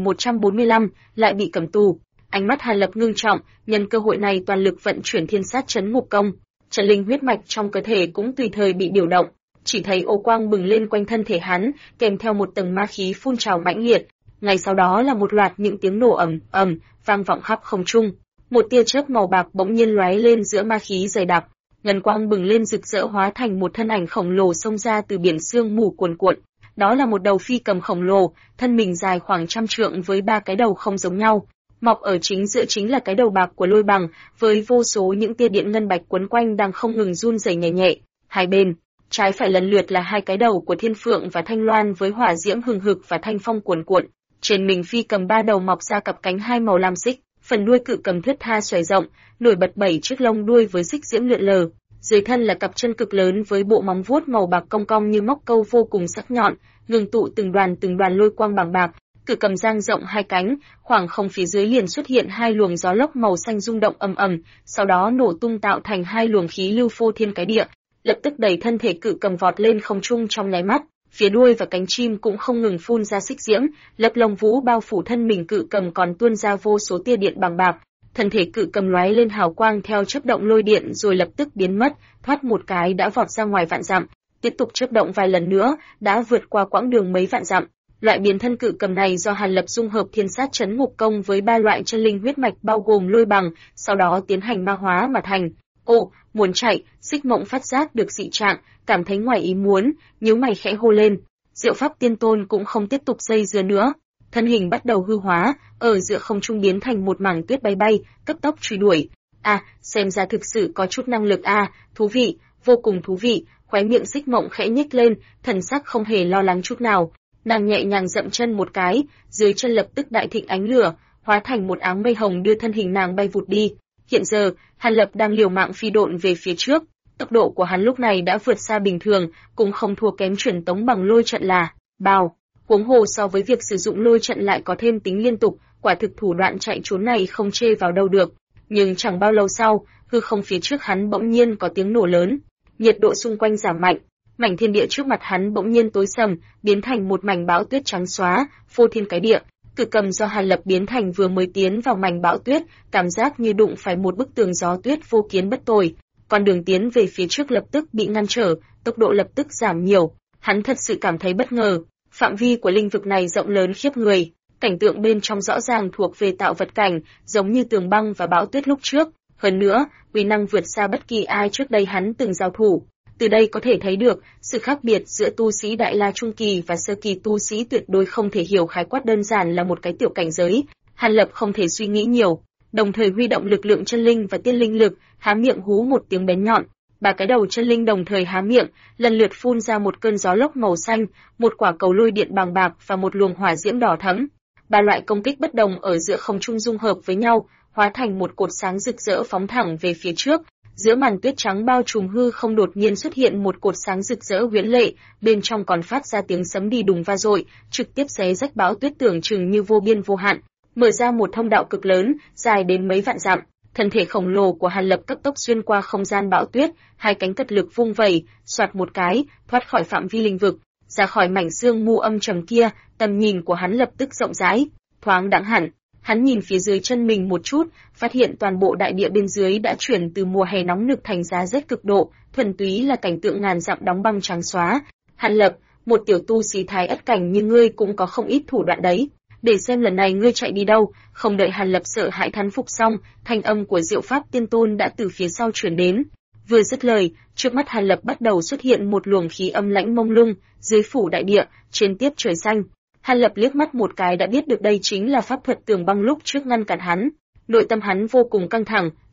1145, lại bị cầm tù. Ánh mắt Hàn Lập ngưng trọng, nhân cơ hội này toàn lực vận chuyển Thiên Sát Chấn Ngục Công, chân linh huyết mạch trong cơ thể cũng tùy thời bị điều động, chỉ thấy ô quang bừng lên quanh thân thể hắn, kèm theo một tầng ma khí phun trào mãnh liệt. Ngay sau đó là một loạt những tiếng nổ ầm ầm vang vọng khắp không trung. Một tia chớp màu bạc bỗng nhiên lóe lên giữa ma khí dày đặc, ngân quang bừng lên rực rỡ hóa thành một thân ảnh khổng lồ xông ra từ biển sương mù cuồn cuộn. Đó là một đầu phi cầm khổng lồ, thân mình dài khoảng 100 trượng với 3 cái đầu không giống nhau. Mọc ở chính giữa chính là cái đầu bạc của Lôi Bằng, với vô số những tia điện ngân bạch quấn quanh đang không ngừng run rẩy nhẹ nhẹ. Hai bên, trái phải lần lượt là hai cái đầu của Thiên Phượng và Thanh Loan với hỏa diễm hừng hực và thanh phong cuồn cuộn. Trên mình phi cầm 3 đầu mọc ra cặp cánh 2 màu lam xích, phần đuôi cự cầm thướt tha xoài rộng, nổi bật 7 chiếc lông đuôi với xích diễm lượn lờ. Dưới thân là cặp chân cực lớn với bộ móng vuốt màu bạc cong cong như móc câu vô cùng sắc nhọn, ngưng tụ từng đoàn lôi quang bàng bạc. Cự cầm dang rộng hai cánh, khoảng không phía dưới liền xuất hiện hai luồng gió lốc màu xanh rung động ầm ầm, sau đó nổ tung tạo thành hai luồng khí lưu phô thiên cái địa, lập tức đẩy thân thể cự cầm vọt lên không trung trong nháy mắt. Phía đuôi và cánh chim cũng không ngừng phun ra xích diễm, lớp lông vũ bao phủ thân mình cự cầm còn tuôn ra vô số tia điện bàng bạc. Thân thể cự cầm lóe lên hào quang theo chớp động lôi điện rồi lập tức biến mất, thoát một cái đã vọt ra ngoài vạn dặm, tiếp tục chớp động vài lần nữa, đã vượt qua quãng đường mấy vạn dặm. Loại biến thân cự cầm này do Hàn Lập dung hợp Thiên Sát Chấn Ngục Công với 3 loại chân linh huyết mạch bao gồm Lôi Bằng, sau đó tiến hành ma hóa mà thành. Muốn chạy, Xích Mộng phát giác được dị trạng, cảm thấy ngoài ý muốn, nhíu mày khẽ hô lên. Diệu Pháp Tiên Tôn cũng không tiếp tục dây dưa nữa, thân hình bắt đầu hư hóa, ở giữa không trung biến thành một mảng tuyết bay bay, cấp tốc truy đuổi. Xem ra thực sự có chút năng lực thú vị, vô cùng thú vị. Khóe miệng Xích Mộng khẽ nhếch lên, thần sắc không hề lo lắng chút nào. Nàng nhẹ nhàng dậm chân một cái, dưới chân lập tức đại thịnh ánh lửa, hóa thành một áng mây hồng đưa thân hình nàng bay vụt đi. Hiện giờ, Hàn Lập đang liều mạng phi độn về phía trước, tốc độ của hắn lúc này đã vượt xa bình thường, cũng không thua kém truyền tống bằng lôi trận là bào. Huống hồ so với việc sử dụng lôi trận lại có thêm tính liên tục, quả thực thủ đoạn chạy trốn này không chê vào đâu được. Nhưng chẳng bao lâu sau, hư không phía trước hắn bỗng nhiên có tiếng nổ lớn, nhiệt độ xung quanh giảm mạnh. Mảnh thiên địa trước mặt hắn bỗng nhiên tối sầm, biến thành một mảnh bão tuyết trắng xóa, phô thiên cái địa. Cự cầm do Hàn Lập biến thành vừa mới tiến vào mảnh bão tuyết, cảm giác như đụng phải một bức tường gió tuyết vô kiến bất tồi. Con đường tiến về phía trước lập tức bị ngăn trở, tốc độ lập tức giảm nhiều. Hắn thật sự cảm thấy bất ngờ. Phạm vi của linh vực này rộng lớn khiếp người, cảnh tượng bên trong rõ ràng thuộc về tạo vật cảnh, giống như tường băng và bão tuyết lúc trước. Hơn nữa, uy năng vượt xa bất kỳ ai trước đây hắn từng giao thủ. Từ đây có thể thấy được, sự khác biệt giữa tu sĩ Đại La Trung Kỳ và Sơ Kỳ tu sĩ tuyệt đối không thể hiểu khái quát đơn giản là một cái tiểu cảnh giới. Hàn Lập không thể suy nghĩ nhiều, đồng thời huy động lực lượng chân linh và tiên linh lực, há miệng hú một tiếng bén nhọn. 3 cái đầu chân linh đồng thời há miệng, lần lượt phun ra một cơn gió lốc màu xanh, một quả cầu lôi điện bàng bạc và một luồng hỏa diễm đỏ thẫm. 3 loại công kích bất đồng ở giữa không trung dung hợp với nhau, hóa thành một cột sáng rực rỡ phóng thẳng về phía trước. Giữa màn tuyết trắng bao trùm hư không đột nhiên xuất hiện một cột sáng rực rỡ huyễn lệ, bên trong còn phát ra tiếng sấm đi đùng va dội, trực tiếp xé rách bão tuyết tưởng chừng như vô biên vô hạn, mở ra một thông đạo cực lớn, dài đến mấy vạn dặm. Thân thể khổng lồ của Hàn Lập cấp tốc xuyên qua không gian bão tuyết, hai cánh cật lực vung vẩy, xoạt một cái, thoát khỏi phạm vi linh vực, ra khỏi mảnh sương mù âm trầm kia. Tầm nhìn của hắn lập tức rộng rãi, thoáng đãng hẳn. Hắn nhìn phía dưới chân mình một chút, phát hiện toàn bộ đại địa bên dưới đã chuyển từ mùa hè nóng nực thành giá rét cực độ, thuần túy là cảnh tượng ngàn dặm đóng băng trắng xóa. Hàn Lập, một tiểu tu sĩ thái ất cảnh như ngươi cũng có không ít thủ đoạn đấy. Để xem lần này ngươi chạy đi đâu. Không đợi Hàn Lập sợ hãi thán phục xong, thanh âm của Diệu Pháp Tiên Tôn đã từ phía sau truyền đến. Vừa dứt lời, trước mắt Hàn Lập bắt đầu xuất hiện một luồng khí âm lãnh mông lung, dưới phủ đại địa, trên tiếp trời xanh. Hàn Lập liếc mắt một cái đã biết được đây chính là pháp thuật tường băng lúc trước ngăn cản hắn. Nội tâm hắn vô cùng căng thẳng,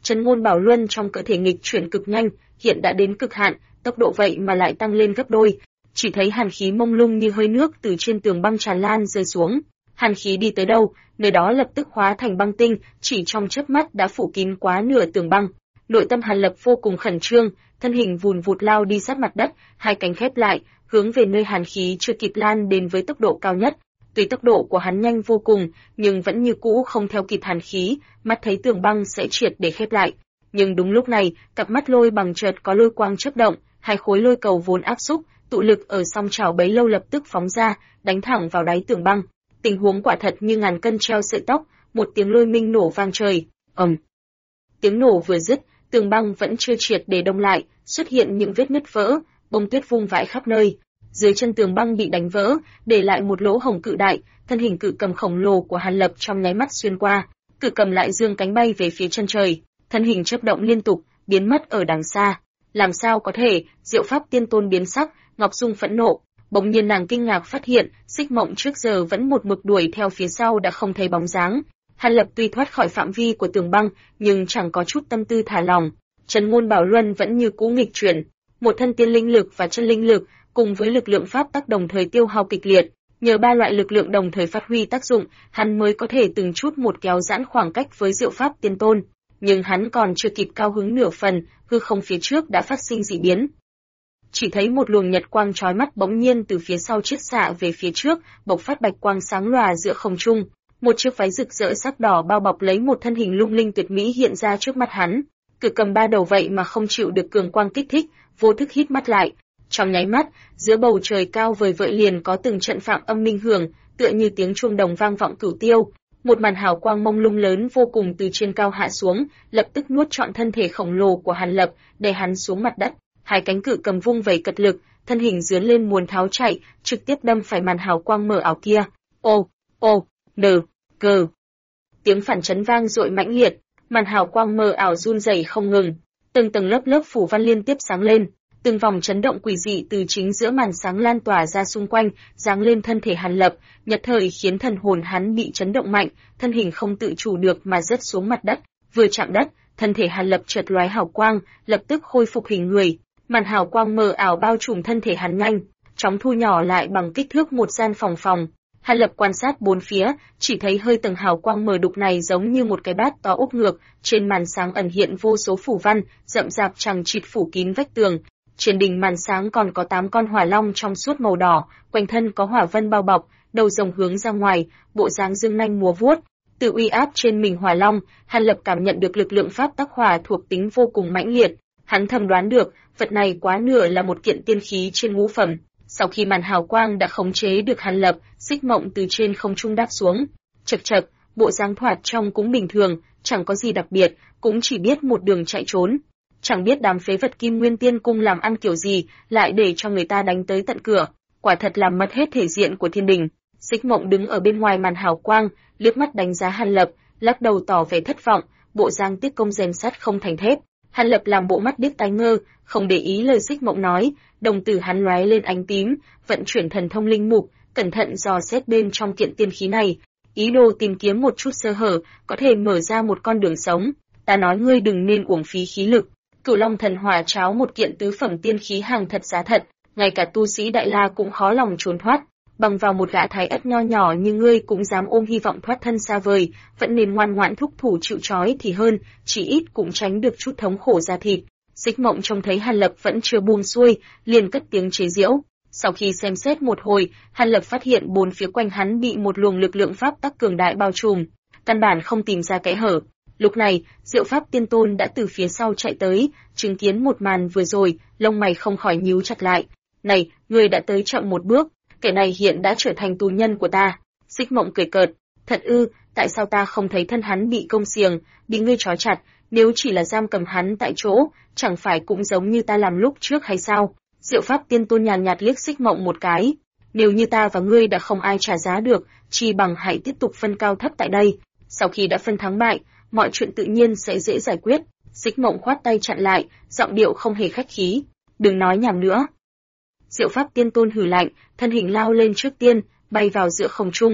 Trấn Ngôn Bảo Luân trong cơ thể nghịch chuyển cực nhanh, hiện đã đến cực hạn, tốc độ vậy mà lại tăng lên gấp đôi. Chỉ thấy hàn khí mông lung như hơi nước từ trên tường băng tràn lan rơi xuống. Hàn khí đi tới đâu, nơi đó lập tức hóa thành băng tinh, chỉ trong chớp mắt đã phủ kín quá nửa tường băng. Nội tâm Hàn Lập vô cùng khẩn trương, thân hình vùn vụt lao đi sát mặt đất, hai cánh khép lại, hướng về nơi hàn khí chưa kịp lan đến với tốc độ cao nhất. Tuy tốc độ của hắn nhanh vô cùng, nhưng vẫn như cũ không theo kịp hàn khí, mắt thấy tường băng sẽ triệt để khép lại. Nhưng đúng lúc này, cặp mắt lôi bằng chợt có lôi quang chớp động, hai khối lôi cầu vốn áp xúc, tụ lực ở song chảo bấy lâu lập tức phóng ra, đánh thẳng vào đáy tường băng. Tình huống quả thật như ngàn cân treo sợi tóc, một tiếng lôi minh nổ vang trời. Ầm. Tiếng nổ vừa dứt, tường băng vẫn chưa triệt để đông lại, xuất hiện những vết nứt vỡ, bông tuyết vung vãi khắp nơi. Dưới chân tường băng bị đánh vỡ, để lại một lỗ hổng cự đại, thân hình cự cầm khổng lồ của Hàn Lập trong nháy mắt xuyên qua, cự cầm lại dương cánh bay về phía chân trời, thân hình chớp động liên tục, biến mất ở đằng xa. Làm sao có thể? Diệu Pháp Tiên Tôn biến sắc, Ngọc Dung phẫn nộ, bỗng nhiên nàng kinh ngạc phát hiện, Xích Mộng trước giờ vẫn một mực đuổi theo phía sau đã không thấy bóng dáng. Hàn Lập tuy thoát khỏi phạm vi của tường băng, nhưng chẳng có chút tâm tư thả lỏng. Trấn Ngôn Bảo Luân vẫn như cũ nghịch chuyển, một thân tiên linh lực và chân linh lực cùng với lực lượng pháp tắc đồng thời tiêu hao kịch liệt. Nhờ ba loại lực lượng đồng thời phát huy tác dụng, hắn mới có thể từng chút một kéo giãn khoảng cách với Diệu Pháp Tiên Tôn. Nhưng hắn còn chưa kịp cao hứng nửa phần, hư không phía trước đã phát sinh dị biến. Chỉ thấy một luồng nhật quang chói mắt bỗng nhiên từ phía sau chiết xạ về phía trước, bộc phát bạch quang sáng lòa giữa không trung. Một chiếc váy rực rỡ sắc đỏ bao bọc lấy một thân hình lung linh tuyệt mỹ hiện ra trước mắt hắn. Cự cầm ba đầu vậy mà không chịu được cường quang kích thích, vô thức hít mắt lại. Trong nháy mắt, giữa bầu trời cao vời vợi liền có từng trận phạm âm minh hưởng, tựa như tiếng chuông đồng vang vọng cửu tiêu. Một màn hào quang mông lung lớn vô cùng từ trên cao hạ xuống, lập tức nuốt trọn thân thể khổng lồ của Hàn Lập, đè hắn xuống mặt đất. Hai cánh cự cầm vung vẩy cật lực, thân hình dướn lên muốn tháo chạy, trực tiếp đâm phải màn hào quang mờ ảo kia. Ô, g. Tiếng phản chấn vang dội mãnh liệt, màn hào quang mờ ảo run rẩy không ngừng, từng tầng lớp lớp phủ văn liên tiếp sáng lên, từng vòng chấn động quỷ dị từ chính giữa màn sáng lan tỏa ra xung quanh, giáng lên thân thể Hàn Lập, nhất thời khiến thần hồn hắn bị chấn động mạnh, thân hình không tự chủ được mà rớt xuống mặt đất, vừa chạm đất, thân thể Hàn Lập chợt lóe hào quang, lập tức khôi phục hình người, màn hào quang mờ ảo bao trùm thân thể hắn nhanh, chóng thu nhỏ lại bằng kích thước một gian phòng. Hàn Lập quan sát bốn phía, chỉ thấy hơi tầng hào quang mờ đục này giống như một cái bát to úp ngược, trên màn sáng ẩn hiện vô số phủ văn, rậm rạp chằng chịt phủ kín vách tường. Trên đỉnh màn sáng còn có 8 con hỏa long trong suốt màu đỏ, quanh thân có hỏa vân bao bọc, đầu rồng hướng ra ngoài, bộ dáng dương nanh múa vuốt. Từ uy áp trên mình hỏa long, Hàn Lập cảm nhận được lực lượng pháp tắc hỏa thuộc tính vô cùng mãnh liệt. Hắn thầm đoán được, vật này quá nửa là một kiện tiên khí trên ngũ phẩm. Sau khi màn hào quang đã khống chế được Hàn Lập, Xích Mộng từ trên không trung đáp xuống. Chậc chậc, bộ dáng thoạt trông cũng bình thường, chẳng có gì đặc biệt, cũng chỉ biết một đường chạy trốn. Chẳng biết đám phế vật Kim Nguyên Tiên Cung làm ăn kiểu gì, lại để cho người ta đánh tới tận cửa, quả thật làm mất hết thể diện của thiên đình. Xích Mộng đứng ở bên ngoài màn hào quang, liếc mắt đánh giá Hàn Lập, lắc đầu tỏ vẻ thất vọng, bộ dáng tiếc công rèn sắt không thành thép. Hàn Lập làm bộ mắt điếc tai ngơ, không để ý lời Xích Mộng nói, đồng tử hắn lóe lên ánh tím, vận chuyển thần thông linh mục, cẩn thận dò xét bên trong kiện tiên khí này, ý đồ tìm kiếm một chút sơ hở, có thể mở ra một con đường sống. Ta nói ngươi đừng nên uổng phí khí lực. Cửu Long Thần Hỏa Cháo một kiện tứ phẩm tiên khí hàng thật giá thật, ngay cả tu sĩ Đại La cũng khó lòng trốn thoát. Bằng vào một gã thái ất nho nhỏ như ngươi cũng dám ôm hy vọng thoát thân xa vời, vẫn nên ngoan ngoãn thúc thủ chịu trói thì hơn, chỉ ít cũng tránh được chút thống khổ da thịt. Xích Mộng trông thấy Hàn Lập vẫn chưa buông xuôi, liền cất tiếng chế giễu. Sau khi xem xét một hồi, Hàn Lập phát hiện bốn phía quanh hắn bị một luồng lực lượng pháp tắc cường đại bao trùm, căn bản không tìm ra kẽ hở. Lúc này, Diệu Pháp Tiên Tôn đã từ phía sau chạy tới, chứng kiến một màn vừa rồi, lông mày không khỏi nhíu chặt lại. Này, ngươi đã tới chậm một bước, kẻ này hiện đã trở thành tù nhân của ta. Xích Mộng cười cợt, thật ư, tại sao ta không thấy thân hắn bị công xiềng, bị ngươi trói chặt, nếu chỉ là giam cầm hắn tại chỗ, chẳng phải cũng giống như ta làm lúc trước hay sao? Diệu Pháp Tiên Tôn nhàn nhạt liếc Xích Mộng một cái, nếu như ta và ngươi đã không ai trả giá được, chi bằng hãy tiếp tục phân cao thấp tại đây, sau khi đã phân thắng bại, mọi chuyện tự nhiên sẽ dễ giải quyết. Xích Mộng khoát tay chặn lại, giọng điệu không hề khách khí, đừng nói nhảm nữa. Diệu Pháp Tiên Tôn hừ lạnh, thân hình lao lên trước tiên, bay vào giữa không trung.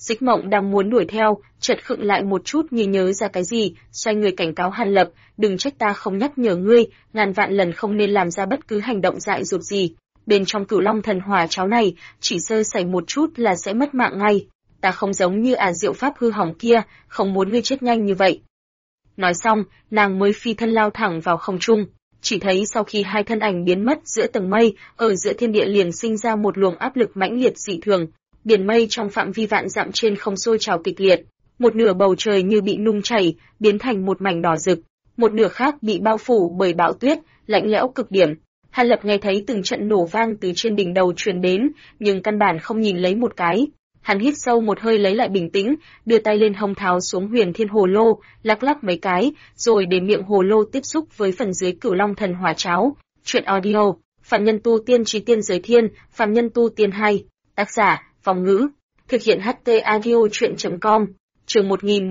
Dịch Mộng đang muốn đuổi theo, chợt khựng lại một chút như nhớ ra cái gì, xoay người cảnh cáo Hàn Lập, đừng trách ta không nhắc nhở ngươi, ngàn vạn lần không nên làm ra bất cứ hành động dại dột gì. Bên trong Cửu Long thần hỏa cháo này, chỉ sơ sẩy một chút là sẽ mất mạng ngay. Ta không giống như diệu pháp hư hỏng kia, không muốn ngươi chết nhanh như vậy. Nói xong, nàng mới phi thân lao thẳng vào không trung. Chỉ thấy sau khi hai thân ảnh biến mất giữa tầng mây, ở giữa thiên địa liền sinh ra một luồng áp lực mãnh liệt dị thường. Biển mây trong phạm vi vạn dặm trên không sôi trào kịch liệt, một nửa bầu trời như bị nung chảy, biến thành một mảnh đỏ rực, một nửa khác bị bao phủ bởi bão tuyết, lạnh lẽo cực điểm. Hàn Lập nghe thấy từng trận nổ vang từ trên đỉnh đầu truyền đến, nhưng căn bản không nhìn lấy một cái. Hắn hít sâu một hơi lấy lại bình tĩnh, đưa tay lên hông tháo xuống Huyền Thiên Hồ Lô, lắc lắc mấy cái, rồi để miệng hồ lô tiếp xúc với phần dưới Cửu Long thần hỏa cháo. Truyện audio, Phạm Nhân Tu Tiên Chí Tiên Giới Thiên, Phạm Nhân Tu Tiên 2, tác giả, Phong Ngữ, thực hiện HT Audio Truyện.com, chương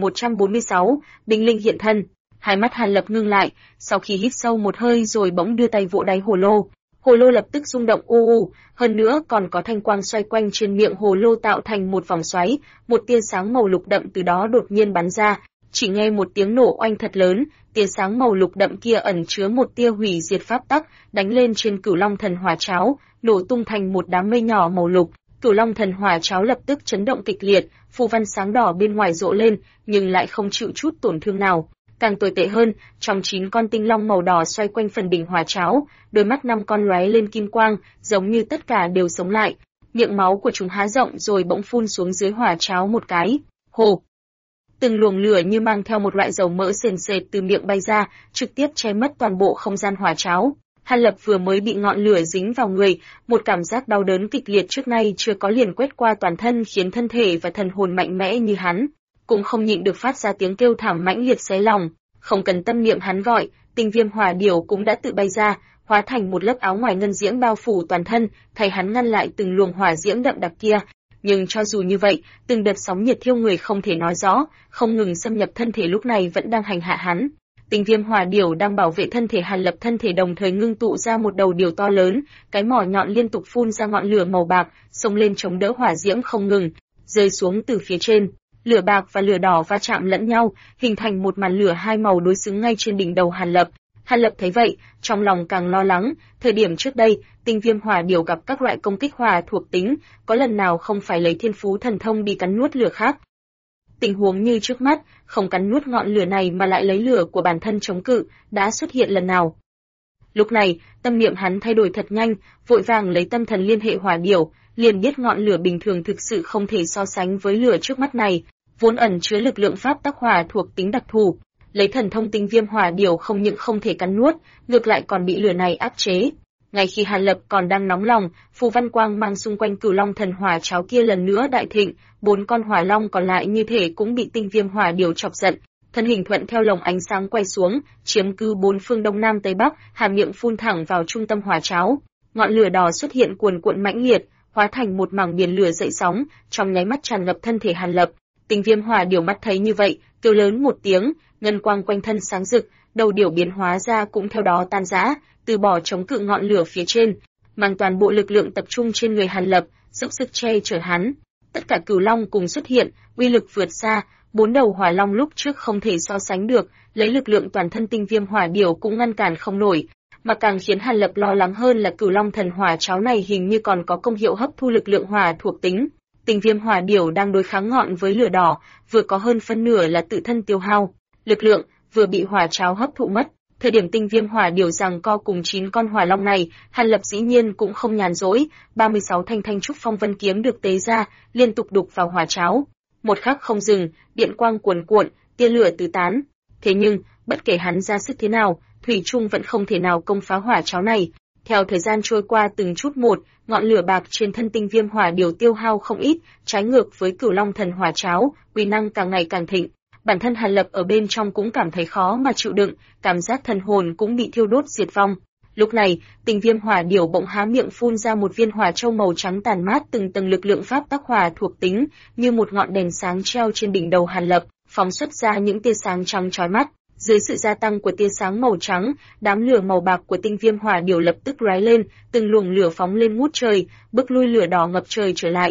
1146, Binh Linh hiện thân. Hai mắt Hàn Lập ngưng lại, sau khi hít sâu một hơi rồi bỗng đưa tay vỗ đáy hồ lô. Hồ lô lập tức rung động u u, hơn nữa còn có thanh quang xoay quanh trên miệng hồ lô tạo thành một vòng xoáy, một tia sáng màu lục đậm từ đó đột nhiên bắn ra, chỉ nghe một tiếng nổ oanh thật lớn, tia sáng màu lục đậm kia ẩn chứa một tia hủy diệt pháp tắc, đánh lên trên Cửu Long thần hỏa cháo, nổ tung thành một đám mây nhỏ màu lục. Cửu Long thần hỏa cháo lập tức chấn động kịch liệt, phù văn sáng đỏ bên ngoài rộ lên, nhưng lại không chịu chút tổn thương nào. Càng tồi tệ hơn, trong 9 con tinh long màu đỏ xoay quanh phần đỉnh hỏa cháo, đôi mắt 5 con lóe lên kim quang, giống như tất cả đều sống lại. Miệng máu của chúng há rộng rồi bỗng phun xuống dưới hỏa cháo một cái. Hồ! Từng luồng lửa như mang theo một loại dầu mỡ sền sệt từ miệng bay ra, trực tiếp che mất toàn bộ không gian hỏa cháo. Hàn Lập vừa mới bị ngọn lửa dính vào người, một cảm giác đau đớn kịch liệt trước nay chưa có liền quét qua toàn thân khiến thân thể và thần hồn mạnh mẽ như hắn cũng không nhịn được phát ra tiếng kêu thảm mãnh liệt xé lòng. Không cần tâm niệm hắn gọi, Tinh Viêm Hỏa Điểu cũng đã tự bay ra, hóa thành một lớp áo ngoài ngân diễm bao phủ toàn thân, thay hắn ngăn lại từng luồng hỏa diễm đậm đặc kia. Nhưng cho dù như vậy, từng đợt sóng nhiệt thiêu người không thể nói rõ, không ngừng xâm nhập thân thể lúc này vẫn đang hành hạ hắn. Tinh Viêm Hỏa Điểu đang bảo vệ thân thể Hàn Lập, thân thể đồng thời ngưng tụ ra một đầu điểu to lớn, cái mỏ nhọn liên tục phun ra ngọn lửa màu bạc, xông lên chống đỡ hỏa diễm không ngừng, rơi xuống từ phía trên. Lửa bạc và lửa đỏ va chạm lẫn nhau, hình thành một màn lửa hai màu đối xứng ngay trên đỉnh đầu Hàn Lập. Hàn Lập thấy vậy, trong lòng càng lo lắng, thời điểm trước đây, Tinh Viêm Hỏa Điểu gặp các loại công kích hỏa thuộc tính, có lần nào không phải lấy thiên phú thần thông đi cắn nuốt lửa khác. Tình huống như trước mắt, không cắn nuốt ngọn lửa này mà lại lấy lửa của bản thân chống cự, đã xuất hiện lần nào. Lúc này, tâm niệm hắn thay đổi thật nhanh, vội vàng lấy tâm thần liên hệ Hỏa Điểu, liền biết ngọn lửa bình thường thực sự không thể so sánh với lửa trước mắt này, vốn ẩn chứa lực lượng pháp tắc hỏa thuộc tính đặc thù. Lấy thần thông Tinh Viêm Hỏa Điểu không những không thể cắn nuốt, ngược lại còn bị lửa này áp chế. Ngay khi Hàn Lập còn đang nóng lòng, phù văn quang mang xung quanh Cửu Long thần hỏa cháo kia lần nữa đại thịnh, 4 con hỏa long còn lại như thể cũng bị Tinh Viêm Hỏa Điểu chọc giận, thân hình thuận theo lồng ánh sáng quay xuống, chiếm cứ 4 phương đông nam tây bắc, hàm miệng phun thẳng vào trung tâm hỏa cháo. Ngọn lửa đỏ xuất hiện cuồn cuộn mãnh liệt, hóa thành một mảng biển lửa dậy sóng, trong nháy mắt tràn ngập thân thể Hàn Lập. Tinh Viêm Hỏa Điểu mắt thấy như vậy, kêu lớn một tiếng, ngân quang quanh thân sáng rực, đầu điểu biến hóa ra cũng theo đó tan rã, từ bỏ chống cự ngọn lửa phía trên, mang toàn bộ lực lượng tập trung trên người Hàn Lập, dốc sức che chở hắn. Tất cả cửu long cùng xuất hiện, uy lực vượt xa, 4 đầu hỏa long lúc trước không thể so sánh được, lấy lực lượng toàn thân Tinh Viêm Hỏa Điểu cũng ngăn cản không nổi. Mà càng khiến Hàn Lập lo lắng hơn là Cửu Long thần hỏa cháo này hình như còn có công hiệu hấp thu lực lượng hỏa thuộc tính. Tinh Viêm Hỏa Điểu đang đối kháng ngọn với lửa đỏ, vừa có hơn phân nửa là tự thân tiêu hao lực lượng, vừa bị hỏa cháo hấp thụ mất. Thời điểm Tinh Viêm Hỏa Điểu giằng co cùng 9 con hỏa long này, Hàn Lập dĩ nhiên cũng không nhàn rỗi, 36 thanh thanh trúc phong vân kiếm được tế ra, liên tục đục vào hỏa cháo. Một khắc không dừng, điện quang cuồn cuộn, tia lửa tứ tán. Thế nhưng, bất kể hắn ra sức thế nào, thủy chung vẫn không thể nào công phá hỏa cháo này. Theo thời gian trôi qua từng chút một, ngọn lửa bạc trên thân Tinh Viêm Hỏa Điểu tiêu hao không ít, trái ngược với Cửu Long thần hỏa cháo, uy năng càng ngày càng thịnh. Bản thân Hàn Lập ở bên trong cũng cảm thấy khó mà chịu đựng, cảm giác thần hồn cũng bị thiêu đốt diệt vong. Lúc này, Tinh Viêm Hỏa Điểu bỗng há miệng phun ra một viên hỏa châu màu trắng tàn mát từng tầng lực lượng pháp tắc hỏa thuộc tính, như một ngọn đèn sáng treo trên đỉnh đầu Hàn Lập, phóng xuất ra những tia sáng trắng chói mắt. Dưới sự gia tăng của tia sáng màu trắng, đám lửa màu bạc của Tinh Viêm Hỏa Điểu lập tức lóe lên, từng luồng lửa phóng lên ngút trời, bức lui lửa đỏ ngập trời trở lại.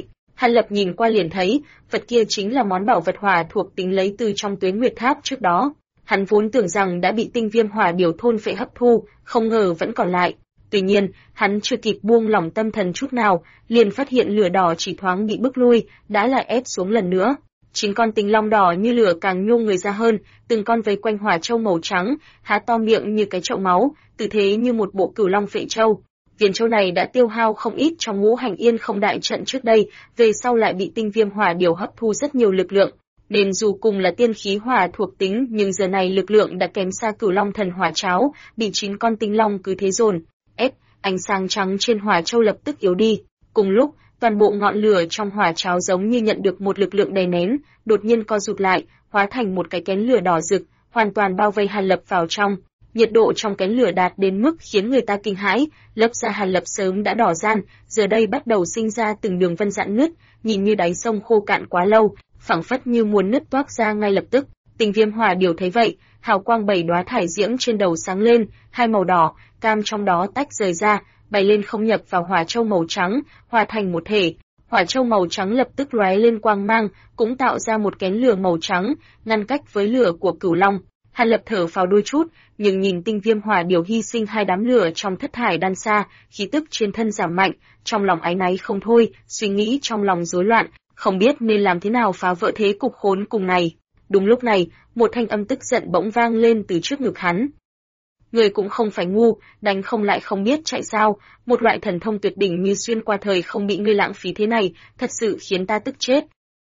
Hàn Lập nhìn qua liền thấy, vật kia chính là món bảo vật hỏa thuộc tính lấy từ trong Tuế Nguyệt Tháp trước đó. Hắn vốn tưởng rằng đã bị tinh viêm hỏa điểu thôn phệ hấp thu, không ngờ vẫn còn lại. Tuy nhiên, hắn chưa kịp buông lỏng tâm thần chút nào, liền phát hiện lửa đỏ chỉ thoáng bị bức lui, đã lại ép xuống lần nữa. Chính con tinh long đỏ như lửa càng nhô người ra hơn, từng con vây quanh hỏa châu màu trắng, há to miệng như cái chậu máu, tư thế như một bộ cửu long phệ châu. Viên châu này đã tiêu hao không ít trong Ngũ Hành Yên Không đại trận trước đây, về sau lại bị tinh viêm hỏa điểu hấp thu rất nhiều lực lượng, nên dù cùng là tiên khí hỏa thuộc tính, nhưng giờ này lực lượng đã kém xa Cửu Long Thần Hỏa Cháo, bị 9 con tinh long cứ thế dồn ép, ánh sáng trắng trên hỏa châu lập tức yếu đi. Cùng lúc, toàn bộ ngọn lửa trong hỏa cháo giống như nhận được một lực lượng đè nén, đột nhiên co rụt lại, hóa thành một cái kén lửa đỏ rực, hoàn toàn bao vây Hàn Lập vào trong. Nhiệt độ trong kén lửa đạt đến mức khiến người ta kinh hãi, lớp da Hàn Lập sớm đã đỏ ran, giờ đây bắt đầu sinh ra từng đường vân rạn nứt, nhìn như đáy sông khô cạn quá lâu, phảng phất như muốn nứt toác ra ngay lập tức. Tinh viêm hỏa điểu thấy vậy, hào quang 7 đóa thải diễm trên đầu sáng lên, hai màu đỏ, cam trong đó tách rời ra, bay lên không nhập vào hỏa châu màu trắng, hòa thành một thể. Hỏa châu màu trắng lập tức lóe lên quang mang, cũng tạo ra một kén lửa màu trắng, ngăn cách với lửa của Cửu Long. Hàn Lập thở phào đôi chút, nhưng nhìn tinh viêm hỏa điểu hy sinh hai đám lửa trong thất thải đan xa, khí tức trên thân giảm mạnh, trong lòng áy náy không thôi, suy nghĩ trong lòng rối loạn, không biết nên làm thế nào phá vỡ thế cục khốn cùng này. Đúng lúc này, một thanh âm tức giận bỗng vang lên từ trước ngực hắn. Người cũng không phải ngu, đánh không lại không biết chạy sao, một loại thần thông tuyệt đỉnh như xuyên qua thời không bị ngươi lãng phí thế này, thật sự khiến ta tức chết.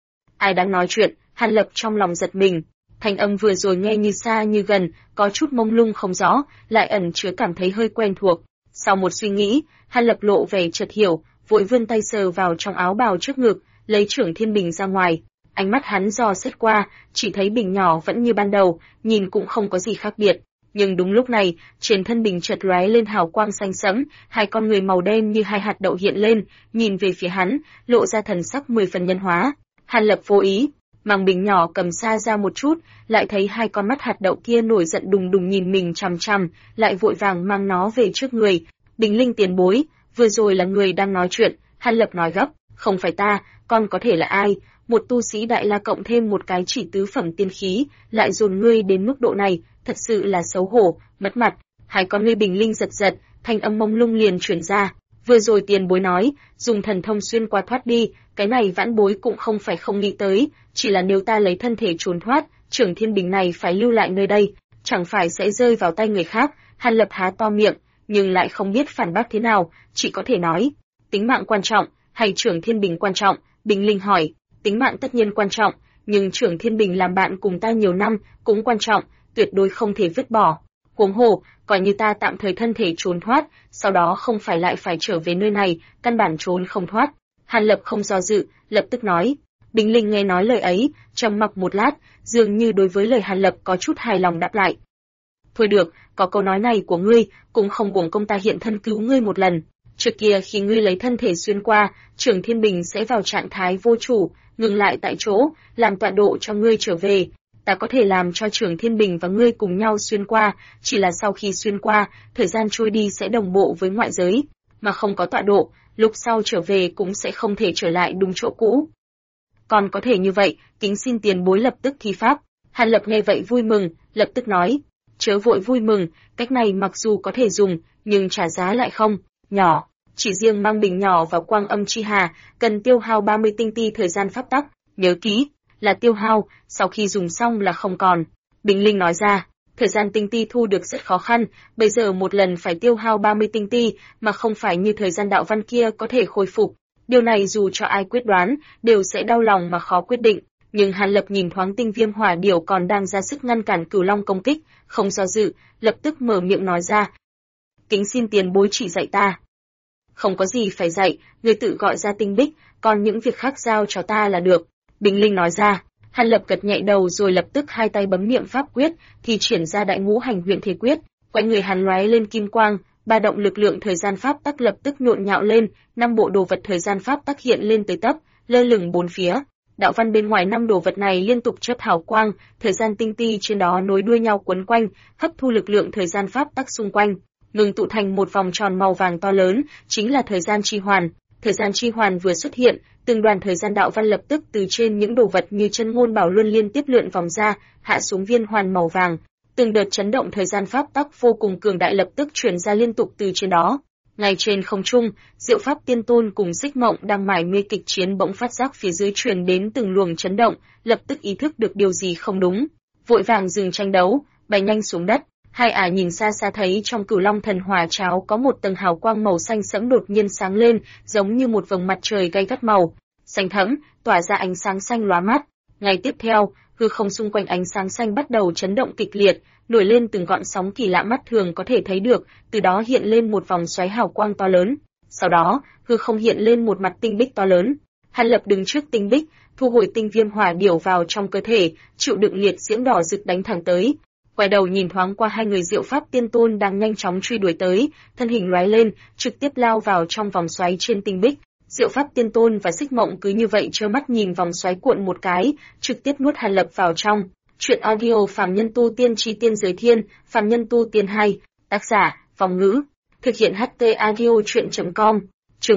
Ai đang nói chuyện? Hàn Lập trong lòng giật mình. Thanh âm vừa rồi nghe như xa như gần, có chút mông lung không rõ, lại ẩn chứa cảm thấy hơi quen thuộc. Sau một suy nghĩ, Hàn Lập lộ vẻ chợt hiểu, vội vươn tay sờ vào trong áo bào trước ngực, lấy Trưởng Thiên Bình ra ngoài. Ánh mắt hắn dò xét qua, chỉ thấy bình nhỏ vẫn như ban đầu, nhìn cũng không có gì khác biệt. Nhưng đúng lúc này, trên thân bình chợt lóe lên hào quang xanh sẫm, hai con người màu đen như hai hạt đậu hiện lên, nhìn về phía hắn, lộ ra thần sắc 10 phần nhân hóa. Hàn Lập vô ý, mang bình nhỏ cầm xa ra một chút, lại thấy hai con mắt hạt đậu kia nổi giận đùng đùng nhìn mình chằm chằm, lại vội vàng mang nó về trước người. Bình Linh tiền bối, vừa rồi là người đang nói chuyện. Hàn Lập nói gấp, không phải ta, con có thể là ai? Một tu sĩ đại la cộng thêm một cái chỉ tứ phẩm tiên khí, lại dồn ngươi đến mức độ này, thật sự là xấu hổ, mất mặt. Hai con ngươi Bình Linh giật giật, thanh âm mông lung liền truyền ra. Vừa rồi tiền bối nói, dùng thần thông xuyên qua thoát đi, cái này vãn bối cũng không phải không nghĩ tới, chỉ là nếu ta lấy thân thể trốn thoát, Trưởng Thiên Bình này phải lưu lại nơi đây, chẳng phải sẽ rơi vào tay người khác. Hàn Lập há to miệng, nhưng lại không biết phản bác thế nào, chỉ có thể nói, tính mạng quan trọng, hay Trưởng Thiên Bình quan trọng? Bình Linh hỏi, tính mạng tất nhiên quan trọng, nhưng Trưởng Thiên Bình làm bạn cùng ta nhiều năm, cũng quan trọng, tuyệt đối không thể vứt bỏ. Huống hồ, coi như ta tạm thời thân thể trốn thoát, sau đó không phải lại phải trở về nơi này, căn bản trốn không thoát. Hàn Lập không do dự, lập tức nói. Bình Linh nghe nói lời ấy, trầm mặc một lát, dường như đối với lời Hàn Lập có chút hài lòng đáp lại. Thôi được, có câu nói này của ngươi, cũng không uổng công ta hiện thân cứu ngươi một lần. Trước kia khi ngươi lấy thân thể xuyên qua, Trưởng Thiên Bình sẽ vào trạng thái vô chủ, ngừng lại tại chỗ, làm tọa độ cho ngươi trở về. Ta có thể làm cho Trưởng Thiên Bình và ngươi cùng nhau xuyên qua, chỉ là sau khi xuyên qua, thời gian trôi đi sẽ đồng bộ với ngoại giới, mà không có tọa độ, lúc sau trở về cũng sẽ không thể trở lại đúng chỗ cũ. Còn có thể như vậy, kính xin tiền bối lập tức thi pháp. Hàn Lập nghe vậy vui mừng, lập tức nói, chớ vội vui mừng, cách này mặc dù có thể dùng, nhưng trả giá lại không nhỏ. Chỉ riêng mang bình nhỏ vào Quang Âm Chi Hà, cần tiêu hao 30 tinh ti thời gian pháp tắc, nhớ kỹ, là tiêu hao, sau khi dùng xong là không còn. Bình Linh nói ra, thời gian tinh ti thu được rất khó khăn, bây giờ một lần phải tiêu hao 30 tinh ti, mà không phải như thời gian đạo văn kia có thể khôi phục. Điều này dù cho ai quyết đoán, đều sẽ đau lòng mà khó quyết định. Nhưng Hàn Lập nhìn thoáng tinh viêm hỏa điểu còn đang ra sức ngăn cản Cửu Long công kích, không do dự, lập tức mở miệng nói ra. Kính xin tiền bối chỉ dạy ta. Không có gì phải dạy, người tự gọi ra tinh bích, còn những việc khác giao cho ta là được. Bình Linh nói ra. Hàn Lập gật nhẹ đầu rồi lập tức hai tay bấm niệm pháp quyết, thì triển ra Đại Ngũ Hành Huyền Thể Quyết. Quanh người hắn lóe lên kim quang, ba động lực lượng thời gian pháp tắc lập tức nhộn nhạo lên, 5 bộ đồ vật thời gian pháp tắc hiện lên tới tấp, lơ lửng bốn phía. Đạo văn bên ngoài 5 đồ vật này liên tục chớp hào quang, thời gian tinh ti trên đó nối đuôi nhau quấn quanh, hấp thu lực lượng thời gian pháp tắc xung quanh, ngừng tụ thành một vòng tròn màu vàng to lớn, chính là thời gian chi hoàn. Thời gian chi hoàn vừa xuất hiện, Từng đoàn thời gian đạo văn lập tức từ trên những đồ vật như chân ngôn bảo luân liên tiếp lượn vòng ra, hạ xuống viên hoàn màu vàng. Từng đợt chấn động thời gian pháp tắc vô cùng cường đại lập tức truyền ra liên tục từ trên đó. Ngay trên không trung, Diệu Pháp Tiên Tôn cùng Xích Mộng đang mải mê kịch chiến bỗng phát giác phía dưới truyền đến từng luồng chấn động, lập tức ý thức được điều gì không đúng, vội vàng dừng tranh đấu, bay nhanh xuống đất. Hai ả nhìn xa xa thấy trong Cửu Long Thần Hỏa Cháo có một tầng hào quang màu xanh sẫm đột nhiên sáng lên, giống như một vầng mặt trời gay gắt màu xanh thẫm, tỏa ra ánh sáng xanh lóa mắt. Ngay tiếp theo, hư không xung quanh ánh sáng xanh bắt đầu chấn động kịch liệt, nổi lên từng gợn sóng kỳ lạ mắt thường có thể thấy được, từ đó hiện lên một vòng xoáy hào quang to lớn. Sau đó, hư không hiện lên một mặt tinh bích to lớn. Hàn Lập đứng trước tinh bích, thu hồi tinh viêm hỏa điểu vào trong cơ thể, chịu đựng liệt diễm đỏ rực đánh thẳng tới. Quay đầu nhìn thoáng qua hai người Diệu Pháp Tiên Tôn đang nhanh chóng truy đuổi tới, thân hình lóe lên, trực tiếp lao vào trong vòng xoáy trên tinh bích. Diệu Pháp Tiên Tôn và Xích Mộng cứ như vậy trơ mắt nhìn vòng xoáy cuộn một cái, trực tiếp nuốt Hàn Lập vào trong. Truyện audio Phàm Nhân Tu Tiên Chi Tiên Giới Thiên, Phàm Nhân Tu Tiên 2, tác giả, Phong Ngữ, thực hiện HT audio truyện.com, chương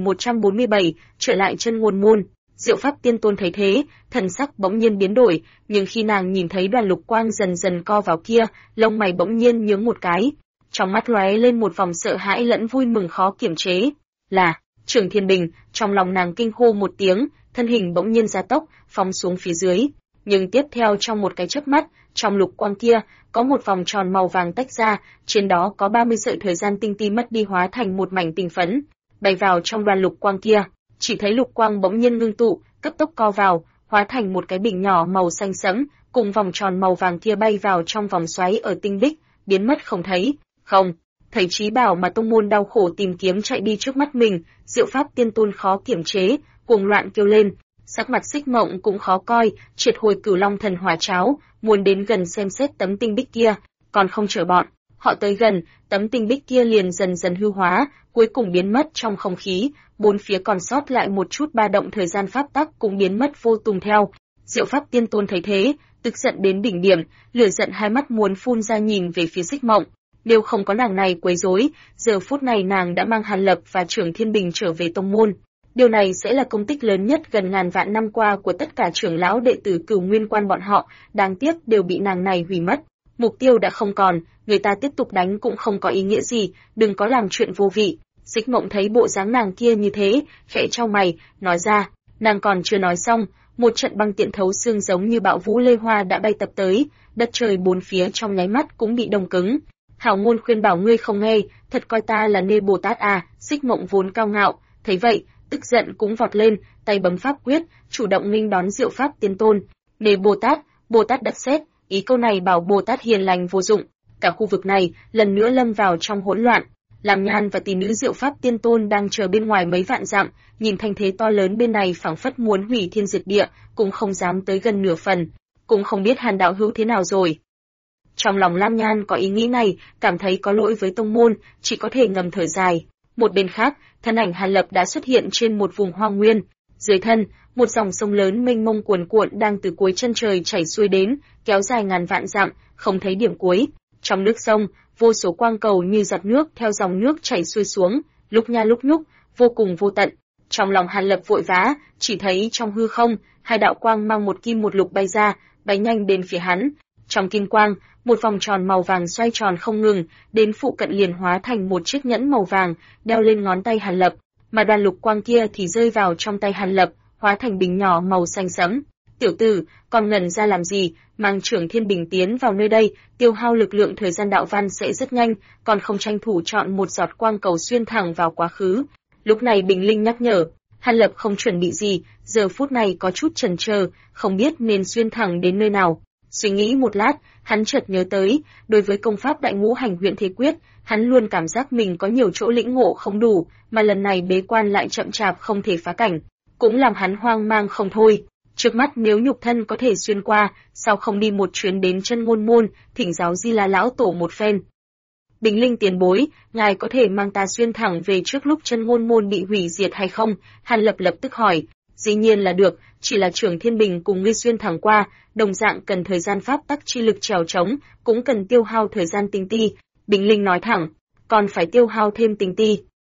1147, trở lại chân nguồn môn. Diệu Pháp Tiên Tôn thấy thế, thần sắc bỗng nhiên biến đổi, nhưng khi nàng nhìn thấy đoàn lục quang dần dần co vào kia, lông mày bỗng nhiên nhướng một cái, trong mắt lóe lên một vòng sợ hãi lẫn vui mừng khó kiềm chế. Là Trường Thiên Bình, trong lòng nàng kinh hô một tiếng, thân hình bỗng nhiên gia tốc, phóng xuống phía dưới. Nhưng tiếp theo trong một cái chớp mắt, trong lục quang kia, có một vòng tròn màu vàng tách ra, trên đó có 30 sợi thời gian tinh ti mất đi hóa thành một mảnh tinh phấn, bay vào trong đoàn lục quang kia. Chỉ thấy lục quang bỗng nhiên ngưng tụ, cấp tốc co vào, hóa thành một cái bình nhỏ màu xanh sẫm, cùng vòng tròn màu vàng kia bay vào trong vòng xoáy ở tinh bích, biến mất không thấy. Không, thấy trí bảo mà tông môn đau khổ tìm kiếm chạy đi trước mắt mình, Diệu Pháp Tiên Tôn khó kiểm chế, cuồng loạn kêu lên. Sắc mặt Xích Mộng cũng khó coi, triệt hồi Cửu Long Thần Hỏa Cháo, muốn đến gần xem xét tấm tinh bích kia, còn không chờ bọn họ tới gần, tấm tinh bích kia liền dần dần hư hóa, cuối cùng biến mất trong không khí, bốn phía còn sót lại một chút ba động thời gian pháp tắc cũng biến mất vô tung theo. Diệu Pháp Tiên Tôn thấy thế, tức giận đến đỉnh điểm, lửa giận hai mắt muốn phun ra nhìn về phía Xích Mộng. Nếu không có nàng này quấy rối, giờ phút này nàng đã mang Hàn Lập và Trưởng Thiên Bình trở về tông môn. Điều này sẽ là công tích lớn nhất gần ngàn vạn năm qua của tất cả trưởng lão đệ tử Cửu Nguyên Quan bọn họ, đáng tiếc đều bị nàng này hủy mất. Mục tiêu đã không còn, người ta tiếp tục đánh cũng không có ý nghĩa gì, đừng có làm chuyện vô vị. Xích Mộng thấy bộ dáng nàng kia như thế, khẽ chau mày, nói ra, nàng còn chưa nói xong, một trận băng tiện thấu xương giống như bão vũ lê hoa đã bay tập tới, đất trời bốn phía trong nháy mắt cũng bị đông cứng. Hảo ngôn khuyên bảo ngươi không nghe, thật coi ta là Nê Bồ Tát à? Xích Mộng vốn cao ngạo, thấy vậy, tức giận cũng vọt lên, tay bấm pháp quyết, chủ động nghênh đón Diệu Pháp Tiên Tôn. Nê Bồ Tát đất sét, ý câu này bảo Bồ Tát hiền lành vô dụng. Cả khu vực này lần nữa lâm vào trong hỗn loạn. Lam Nhan và tỷ nữ Diệu Pháp Tiên Tôn đang chờ bên ngoài mấy vạn dặm, nhìn thanh thế to lớn bên này phảng phất muốn hủy thiên diệt địa, cũng không dám tới gần nửa phần, cũng không biết Hàn đạo hữu thế nào rồi. Trong lòng Lam Nhan có ý nghĩ này, cảm thấy có lỗi với tông môn, chỉ có thể ngầm thở dài. Một bên khác, thân ảnh Hàn Lập đã xuất hiện trên một vùng hoang nguyên. Dưới thân, một dòng sông lớn mênh mông cuồn cuộn đang từ cuối chân trời chảy xuôi đến, kéo dài ngàn vạn dặm, không thấy điểm cuối. Trong nước sông, vô số quang cầu như giọt nước theo dòng nước chảy xuôi xuống, lúc nha lúc nhúc, vô cùng vô tận. Trong lòng Hàn Lập vội vã, chỉ thấy trong hư không, hai đạo quang mang một kim một lục bay ra, bay nhanh đến phía hắn. Trong kim quang, một vòng tròn màu vàng xoay tròn không ngừng, đến phụ cận liền hóa thành một chiếc nhẫn màu vàng, đeo lên ngón tay Hàn Lập, mà đoàn lục quang kia thì rơi vào trong tay Hàn Lập, hóa thành bình nhỏ màu xanh sẫm. Tiểu tử, còn ngẩn ra làm gì, mang Trưởng Thiên Bình tiến vào nơi đây, tiêu hao lực lượng thời gian đạo văn sẽ rất nhanh, còn không tranh thủ chọn một giọt quang cầu xuyên thẳng vào quá khứ. Lúc này Bình Linh nhắc nhở, Hàn Lập không chuẩn bị gì, giờ phút này có chút chần chờ, không biết nên xuyên thẳng đến nơi nào. Suy nghĩ một lát, hắn chợt nhớ tới, đối với công pháp Đại Ngũ Hành Huyễn Thế Quyết, hắn luôn cảm giác mình có nhiều chỗ lĩnh ngộ không đủ, mà lần này bế quan lại chậm chạp không thể phá cảnh, cũng làm hắn hoang mang không thôi. Trước mắt nếu nhục thân có thể xuyên qua, sao không đi một chuyến đến chân ngôn môn, thỉnh giáo Di La lão tổ một phen. Bình Linh tiền bối, ngài có thể mang ta xuyên thẳng về trước lúc chân ngôn môn bị hủy diệt hay không? Hàn Lập lập tức hỏi. Dĩ nhiên là được, chỉ là Trưởng Thiên Bình cùng ngươi xuyên thẳng qua, đồng dạng cần thời gian pháp tắc chi lực trèo trống, cũng cần tiêu hao thời gian tinh ti. Bình Linh nói thẳng, còn phải tiêu hao thêm tinh ti.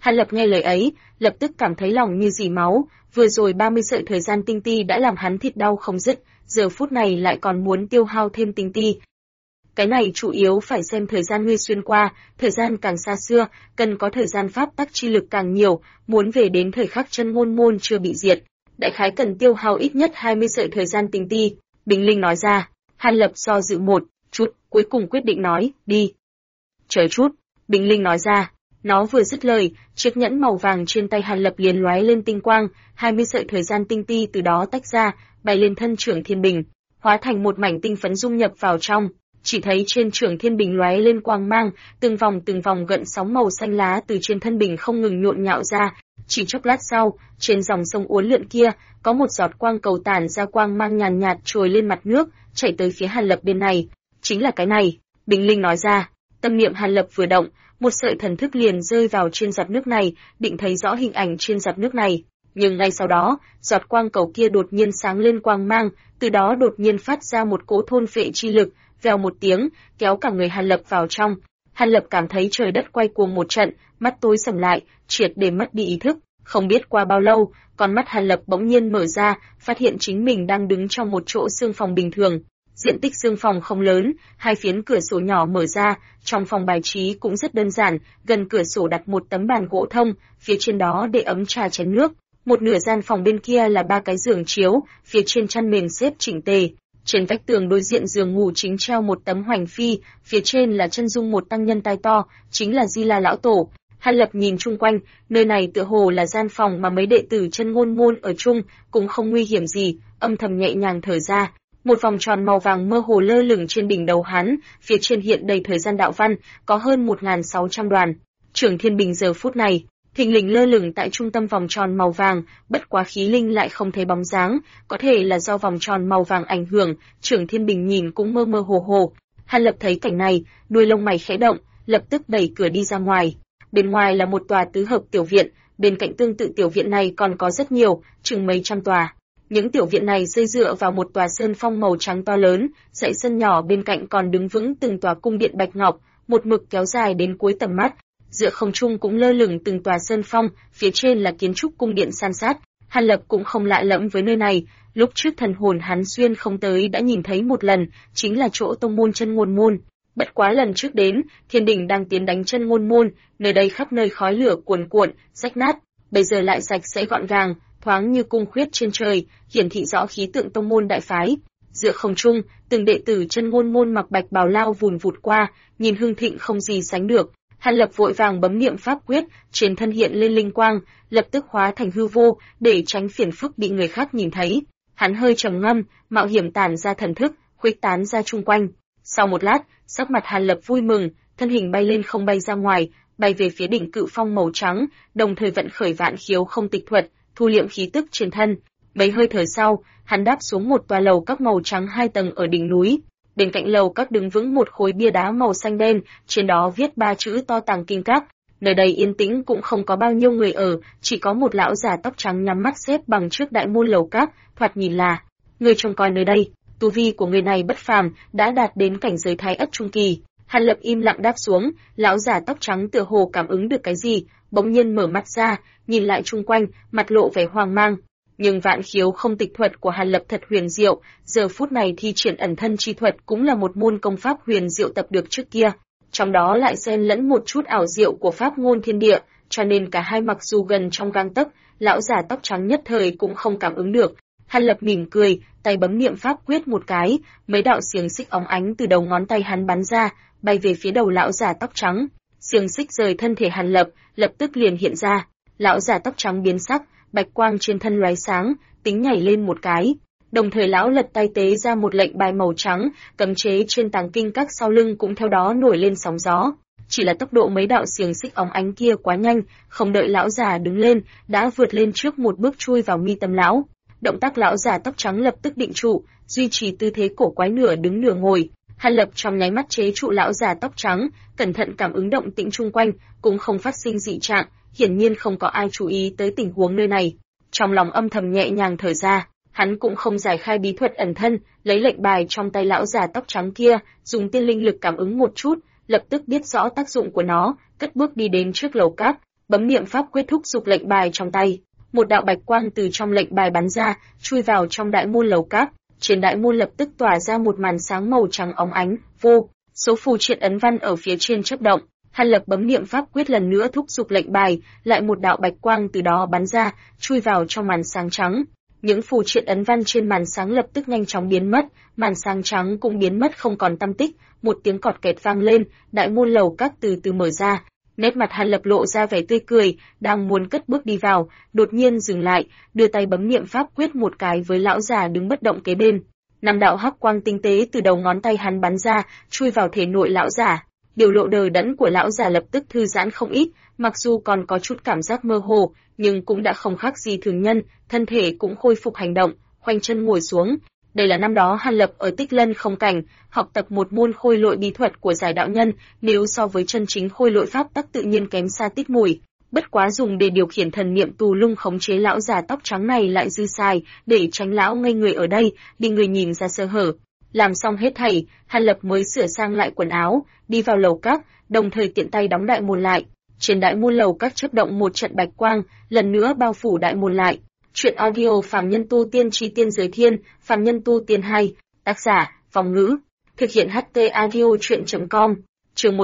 Hàn Lập nghe lời ấy, lập tức cảm thấy lòng như dỉ máu, vừa rồi 30 sợi thời gian tinh ti đã làm hắn thịt đau không dứt, giờ phút này lại còn muốn tiêu hao thêm tinh ti. Cái này chủ yếu phải xem thời gian ngươi xuyên qua, thời gian càng xa xưa, cần có thời gian pháp tắc chi lực càng nhiều, muốn về đến thời khắc chân ngôn môn chưa bị diệt. Đại khái cần tiêu hao ít nhất 20 sợi thời gian tinh ti, Bình Linh nói ra. Hàn Lập do dự một chút, cuối cùng quyết định nói, đi. Chờ chút, Bình Linh nói ra. Nó vừa dứt lời, chiếc nhẫn màu vàng trên tay Hàn Lập liền lóe lên tinh quang, 20 sợi thời gian tinh ti từ đó tách ra, bay lên thân Trưởng Thiên Bình, hóa thành một mảnh tinh phấn dung nhập vào trong. Chỉ thấy trên Trưởng Thiên Bình lóe lên quang mang, từng vòng gợn sóng màu xanh lá từ trên thân bình không ngừng nhộn nhạo ra. Chỉ chốc lát sau, trên dòng sông uốn lượn kia, có một giọt quang cầu tản ra quang mang nhàn nhạt trồi lên mặt nước, chảy tới phía Hàn Lập bên này. Chính là cái này, Bình Linh nói ra. Tâm niệm Hàn Lập vừa động, một sợi thần thức liền rơi vào trên giọt nước này, định thấy rõ hình ảnh trên giọt nước này. Nhưng ngay sau đó, giọt quang cầu kia đột nhiên sáng lên quang mang, từ đó đột nhiên phát ra một cỗ thôn phệ chi lực, vèo một tiếng, kéo cả người Hàn Lập vào trong. Hàn Lập cảm thấy trời đất quay cuồng một trận, mắt tối sầm lại, triệt để mất đi ý thức. Không biết qua bao lâu, con mắt Hàn Lập bỗng nhiên mở ra, phát hiện chính mình đang đứng trong một chỗ xương phòng bình thường. Diện tích xương phòng không lớn, hai phiến cửa sổ nhỏ mở ra, trong phòng bài trí cũng rất đơn giản, gần cửa sổ đặt một tấm bàn gỗ thông, phía trên đó để ấm trà chén nước. Một nửa gian phòng bên kia là 3 cái giường chiếu, phía trên chăn mền xếp chỉnh tề. Trên vách tường đối diện giường ngủ chính treo một tấm hoành phi, phía trên là chân dung một tăng nhân tai to, chính là Di La lão tổ. Hàn Lập nhìn chung quanh, nơi này tựa hồ là gian phòng mà mấy đệ tử chân ngôn môn ở chung, cũng không nguy hiểm gì, âm thầm nhẹ nhàng thở ra. Một vòng tròn màu vàng mơ hồ lơ lửng trên đỉnh đầu hắn, phía trên hiện đầy thời gian đạo văn, có hơn 1.600 đoàn. Trưởng Thiên Bình giờ phút này, thình lình lơ lửng tại trung tâm vòng tròn màu vàng, bất quá khí linh lại không thấy bóng dáng, có thể là do vòng tròn màu vàng ảnh hưởng, Trưởng Thiên Bình nhìn cũng mơ mơ hồ hồ. Hàn Lập thấy cảnh này, đuôi lông mày khẽ động, lập tức đẩy cửa đi ra ngoài. Bên ngoài là một tòa tứ hợp tiểu viện, bên cạnh tương tự tiểu viện này còn có rất nhiều, chừng mấy trăm tòa. Những tiểu viện này xây dựa vào một tòa sơn phong màu trắng to lớn, dãy sân nhỏ bên cạnh còn đứng vững từng tòa cung điện bạch ngọc, một mực kéo dài đến cuối tầm mắt. Giữa không trung cũng lơ lửng từng tòa sơn phong, phía trên là kiến trúc cung điện san sát. Hàn Lập cũng không lạ lẫm với nơi này, lúc trước thần hồn hắn xuyên không tới đã nhìn thấy một lần, chính là chỗ tông môn chân ngôn môn. Bất quá lần trước đến, Thiên Đình đang tiến đánh chân ngôn môn, nơi đây khắp nơi khói lửa cuồn cuộn, rách nát, bây giờ lại sạch sẽ gọn gàng, thoáng như cung khuyết trên trời, hiển thị rõ khí tượng tông môn đại phái. Giữa không trung, từng đệ tử chân ngôn môn mặc bạch bào lao vùn vụt qua, nhìn hưng thịnh không gì sánh được. Hàn Lập vội vàng bấm niệm pháp quyết, trên thân hiện lên linh quang, lập tức hóa thành hư vô, để tránh phiền phức bị người khác nhìn thấy. Hắn hơi trầm ngâm, mạo hiểm tản ra thần thức, khuếch tán ra chung quanh. Sau một lát, sắc mặt Hàn Lập vui mừng, thân hình bay lên không bay ra ngoài, bay về phía đỉnh cự phong màu trắng, đồng thời vận khởi vạn khiếu không tịch thuật, thu liệm khí tức trên thân. Mấy hơi thở sau, hắn đáp xuống một tòa lầu các màu trắng 2 tầng ở đỉnh núi. Bên cạnh lầu các đứng vững một khối bia đá màu xanh đen, trên đó viết 3 chữ to Tàng Kinh Các. Nơi đây yên tĩnh cũng không có bao nhiêu người ở, chỉ có một lão già tóc trắng nhắm mắt xếp bằng trước đại môn lầu các, thoạt nhìn là người trông coi nơi đây. Tu vi của người này bất phàm, đã đạt đến cảnh giới thái ất trung kỳ. Hàn Lập im lặng đáp xuống, lão già tóc trắng tựa hồ cảm ứng được cái gì, bỗng nhiên mở mắt ra, nhìn lại chung quanh, mặt lộ vẻ hoang mang. Nhưng vạn khiếu không tịch thuật của Hàn Lập thật huyền diệu, giờ phút này thi triển ẩn thân chi thuật cũng là một môn công pháp huyền diệu tập được trước kia, trong đó lại xen lẫn một chút ảo diệu của pháp ngôn thiên địa, cho nên cả hai mặc dù gần trong gang tấc, lão già tóc trắng nhất thời cũng không cảm ứng được. Hàn Lập mỉm cười, tay bấm niệm pháp quyết một cái, mấy đạo xiềng xích óng ánh từ đầu ngón tay hắn bắn ra, bay về phía đầu lão già tóc trắng. Xiềng xích rời thân thể Hàn Lập, lập tức liền hiện ra. Lão già tóc trắng biến sắc, bạch quang trên thân lóe sáng, tính nhảy lên một cái. Đồng thời lão lật tay tế ra một lệnh bài màu trắng, cấm chế trên Tàng Kinh Các sau lưng cũng theo đó nổi lên sóng gió. Chỉ là tốc độ mấy đạo xiềng xích óng ánh kia quá nhanh, không đợi lão già đứng lên, đã vượt lên trước một bước chui vào mi tâm lão. Động tác lão già tóc trắng lập tức định trụ, duy trì tư thế cổ quái nửa đứng nửa ngồi. Hàn Lập trong nháy mắt chế trụ lão già tóc trắng, cẩn thận cảm ứng động tĩnh chung quanh, cũng không phát sinh dị trạng, hiển nhiên không có ai chú ý tới tình huống nơi này. Trong lòng âm thầm nhẹ nhàng thở ra, hắn cũng không giải khai bí thuật ẩn thân, lấy lệnh bài trong tay lão già tóc trắng kia, dùng tiên linh lực cảm ứng một chút, lập tức biết rõ tác dụng của nó, cất bước đi đến trước lầu các. bấm niệm pháp quyết thúc giục lệnh bài trong tay. Một đạo bạch quang từ trong lệnh bài bắn ra, chui vào trong đại môn lầu các. Trên đại môn lập tức tỏa ra một màn sáng màu trắng óng ánh, vô số phù triện ấn văn ở phía trên chớp động. Hàn Lập bấm niệm pháp quyết lần nữa thúc giục lệnh bài, lại một đạo bạch quang từ đó bắn ra, chui vào trong màn sáng trắng. Những phù triện ấn văn trên màn sáng lập tức nhanh chóng biến mất, màn sáng trắng cũng biến mất không còn tăm tích, một tiếng cọt kẹt vang lên, đại môn lầu các từ từ mở ra. Nét mặt Hàn Lập lộ ra vẻ tươi cười, đang muốn cất bước đi vào, đột nhiên dừng lại, đưa tay bấm niệm pháp quyết một cái với lão già đứng bất động kế bên. Năm đạo hắc quang tinh tế từ đầu ngón tay hắn bắn ra, chui vào thể nội lão già. Điều lộ đờ đẫn của lão già lập tức thư giãn không ít, mặc dù còn có chút cảm giác mơ hồ, nhưng cũng đã không khác gì thường nhân, thân thể cũng khôi phục hành động, khoanh chân ngồi xuống. Đây là năm đó Hàn Lập ở Tích Lân không cảnh, học tập một môn khôi lội bí thuật của giải đạo nhân, nếu so với chân chính khôi lội pháp tắc tự nhiên kém xa tít mùi. Bất quá dùng để điều khiển thần niệm tù lung khống chế lão già tóc trắng này lại dư xài, để tránh lão ngây người ở đây, bị người nhìn ra sơ hở. Làm xong hết thảy, Hàn Lập mới sửa sang lại quần áo, đi vào lầu các, đồng thời tiện tay đóng đại môn lại. Trên đại môn lầu các chớp động một trận bạch quang, lần nữa bao phủ đại môn lại. Chuyện audio Phàm Nhân Tu Tiên Chi Tiên Giới Thiên, Phàm Nhân Tu Tiên 2, tác giả, Vong Ngữ, thực hiện HT audio chuyện.com, chương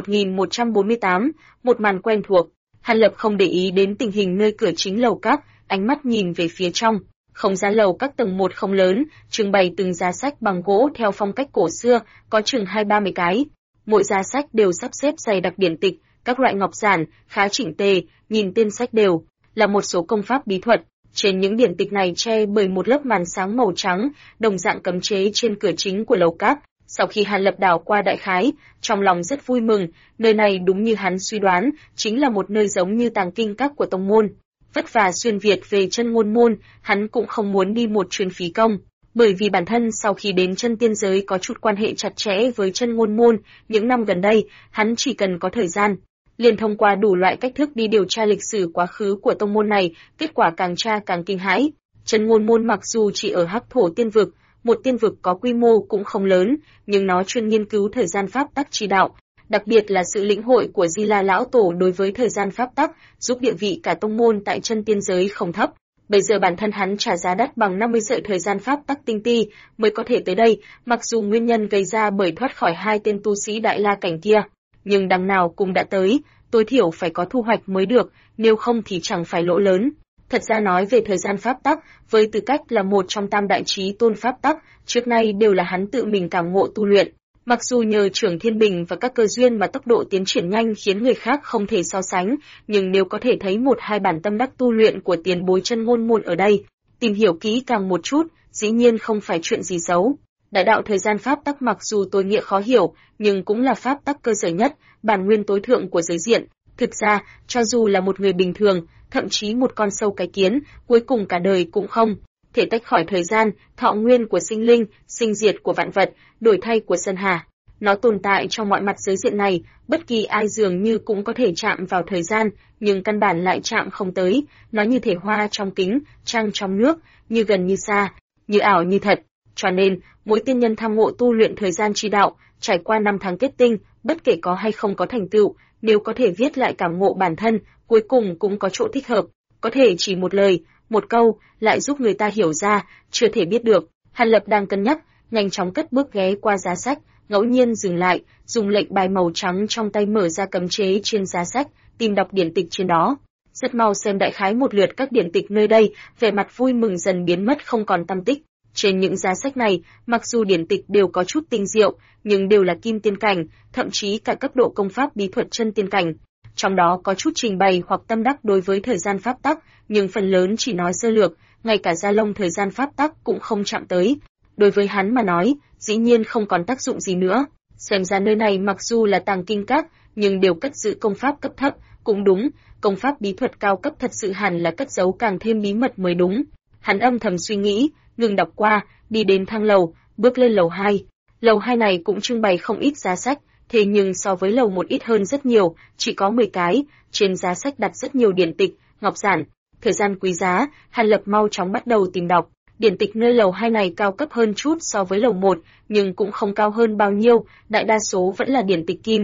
1148, một màn quen thuộc. Hàn Lập không để ý đến tình hình nơi cửa chính lầu các, ánh mắt nhìn về phía trong. Không gian lầu các tầng 1 không lớn, trưng bày từng giá sách bằng gỗ theo phong cách cổ xưa, có chừng 20-30 cái. Mỗi giá sách đều sắp xếp dày đặc điển tịch, các loại ngọc giản, khá chỉnh tề, nhìn tên sách đều là một số công pháp bí thuật. Trên những điển tịch này che bởi một lớp màn sáng màu trắng, đồng dạng cấm chế trên cửa chính của lầu các. Sau khi Hàn Lập đảo qua đại khái, trong lòng rất vui mừng, nơi này đúng như hắn suy đoán, chính là một nơi giống như tàng kinh các của tông môn. Vất vả xuyên Việt về chân ngôn môn, hắn cũng không muốn đi một chuyến phí công, bởi vì bản thân sau khi đến chân tiên giới có chút quan hệ chặt chẽ với chân ngôn môn, những năm gần đây, hắn chỉ cần có thời gian, liền thông qua đủ loại cách thức đi điều tra lịch sử quá khứ của tông môn này, kết quả càng tra càng kinh hãi. Chân ngôn môn mặc dù chỉ ở Hắc Thổ tiên vực, một tiên vực có quy mô cũng không lớn, nhưng nó chuyên nghiên cứu thời gian pháp tắc chi đạo, đặc biệt là sự lĩnh hội của Di La lão tổ đối với thời gian pháp tắc, giúp địa vị cả tông môn tại chân tiên giới không thấp. Bây giờ bản thân hắn trả giá đắt bằng 50 sợi thời gian pháp tắc tinh ti mới có thể tới đây, mặc dù nguyên nhân gây ra bởi thoát khỏi hai tên tu sĩ đại la cảnh kia, nhưng đằng nào cũng đã tới, tối thiểu phải có thu hoạch mới được, nếu không thì chẳng phải lỗ lớn. Thật ra nói về thời gian pháp tắc, với tư cách là một trong tam đại chí tôn pháp tắc, trước nay đều là hắn tự mình cảm ngộ tu luyện. Mặc dù nhờ trưởng thiên bình và các cơ duyên mà tốc độ tiến triển nhanh khiến người khác không thể so sánh, nhưng nếu có thể thấy một hai bản tâm đắc tu luyện của tiền bối chân ngôn môn ở đây, tìm hiểu kỹ càng một chút, dĩ nhiên không phải chuyện gì xấu. Đại đạo thời gian pháp tắc mặc dù tối nghĩa khó hiểu, nhưng cũng là pháp tắc cơ sở nhất, bản nguyên tối thượng của giới diện. Thực ra, cho dù là một người bình thường, thậm chí một con sâu cái kiến, cuối cùng cả đời cũng không thể tách khỏi thời gian, thọ nguyên của sinh linh, sinh diệt của vạn vật, đổi thay của sơn hà. Nó tồn tại trong mọi mặt giới diện này, bất kỳ ai dường như cũng có thể chạm vào thời gian, nhưng căn bản lại chạm không tới, nó như thể hoa trong kính, trăng trong nước, như gần như xa, như ảo như thật. Cho nên, mỗi tiên nhân tham ngộ tu luyện thời gian chi đạo, trải qua 5 tháng kết tinh, bất kể có hay không có thành tựu, nếu có thể viết lại cảm ngộ bản thân, cuối cùng cũng có chỗ thích hợp, có thể chỉ một lời, một câu, lại giúp người ta hiểu ra, chưa thể biết được. Hàn Lập đang cân nhắc, nhanh chóng cất bước ghé qua giá sách, ngẫu nhiên dừng lại, dùng lệnh bài màu trắng trong tay mở ra cấm chế trên giá sách, tìm đọc điển tịch trên đó. Rất mau xem đại khái một lượt các điển tịch nơi đây, vẻ mặt vui mừng dần biến mất không còn tăm tích. Trên những giá sách này, mặc dù điển tịch đều có chút tinh diệu, nhưng đều là kim tiên cảnh, thậm chí cả cấp độ công pháp bí thuật chân tiên cảnh. Trong đó có chút trình bày hoặc tâm đắc đối với thời gian pháp tắc, nhưng phần lớn chỉ nói sơ lược, ngay cả gia lông thời gian pháp tắc cũng không chạm tới. Đối với hắn mà nói, dĩ nhiên không còn tác dụng gì nữa. Xem ra nơi này mặc dù là tàng kinh các, nhưng đều cất giữ công pháp cấp thấp, cũng đúng, công pháp bí thuật cao cấp thật sự hẳn là cất giấu càng thêm bí mật mới đúng. Hắn âm thầm suy nghĩ, ngừng đọc qua, đi đến thang lầu, bước lên lầu 2. Lầu 2 này cũng trưng bày không ít giá sách, thế nhưng so với lầu 1 ít hơn rất nhiều, chỉ có 10 cái, trên giá sách đặt rất nhiều điển tịch, ngọc giản. Thời gian quý giá, Hàn Lập mau chóng bắt đầu tìm đọc. Điển tịch nơi lầu 2 này cao cấp hơn chút so với lầu 1, nhưng cũng không cao hơn bao nhiêu, đại đa số vẫn là điển tịch kim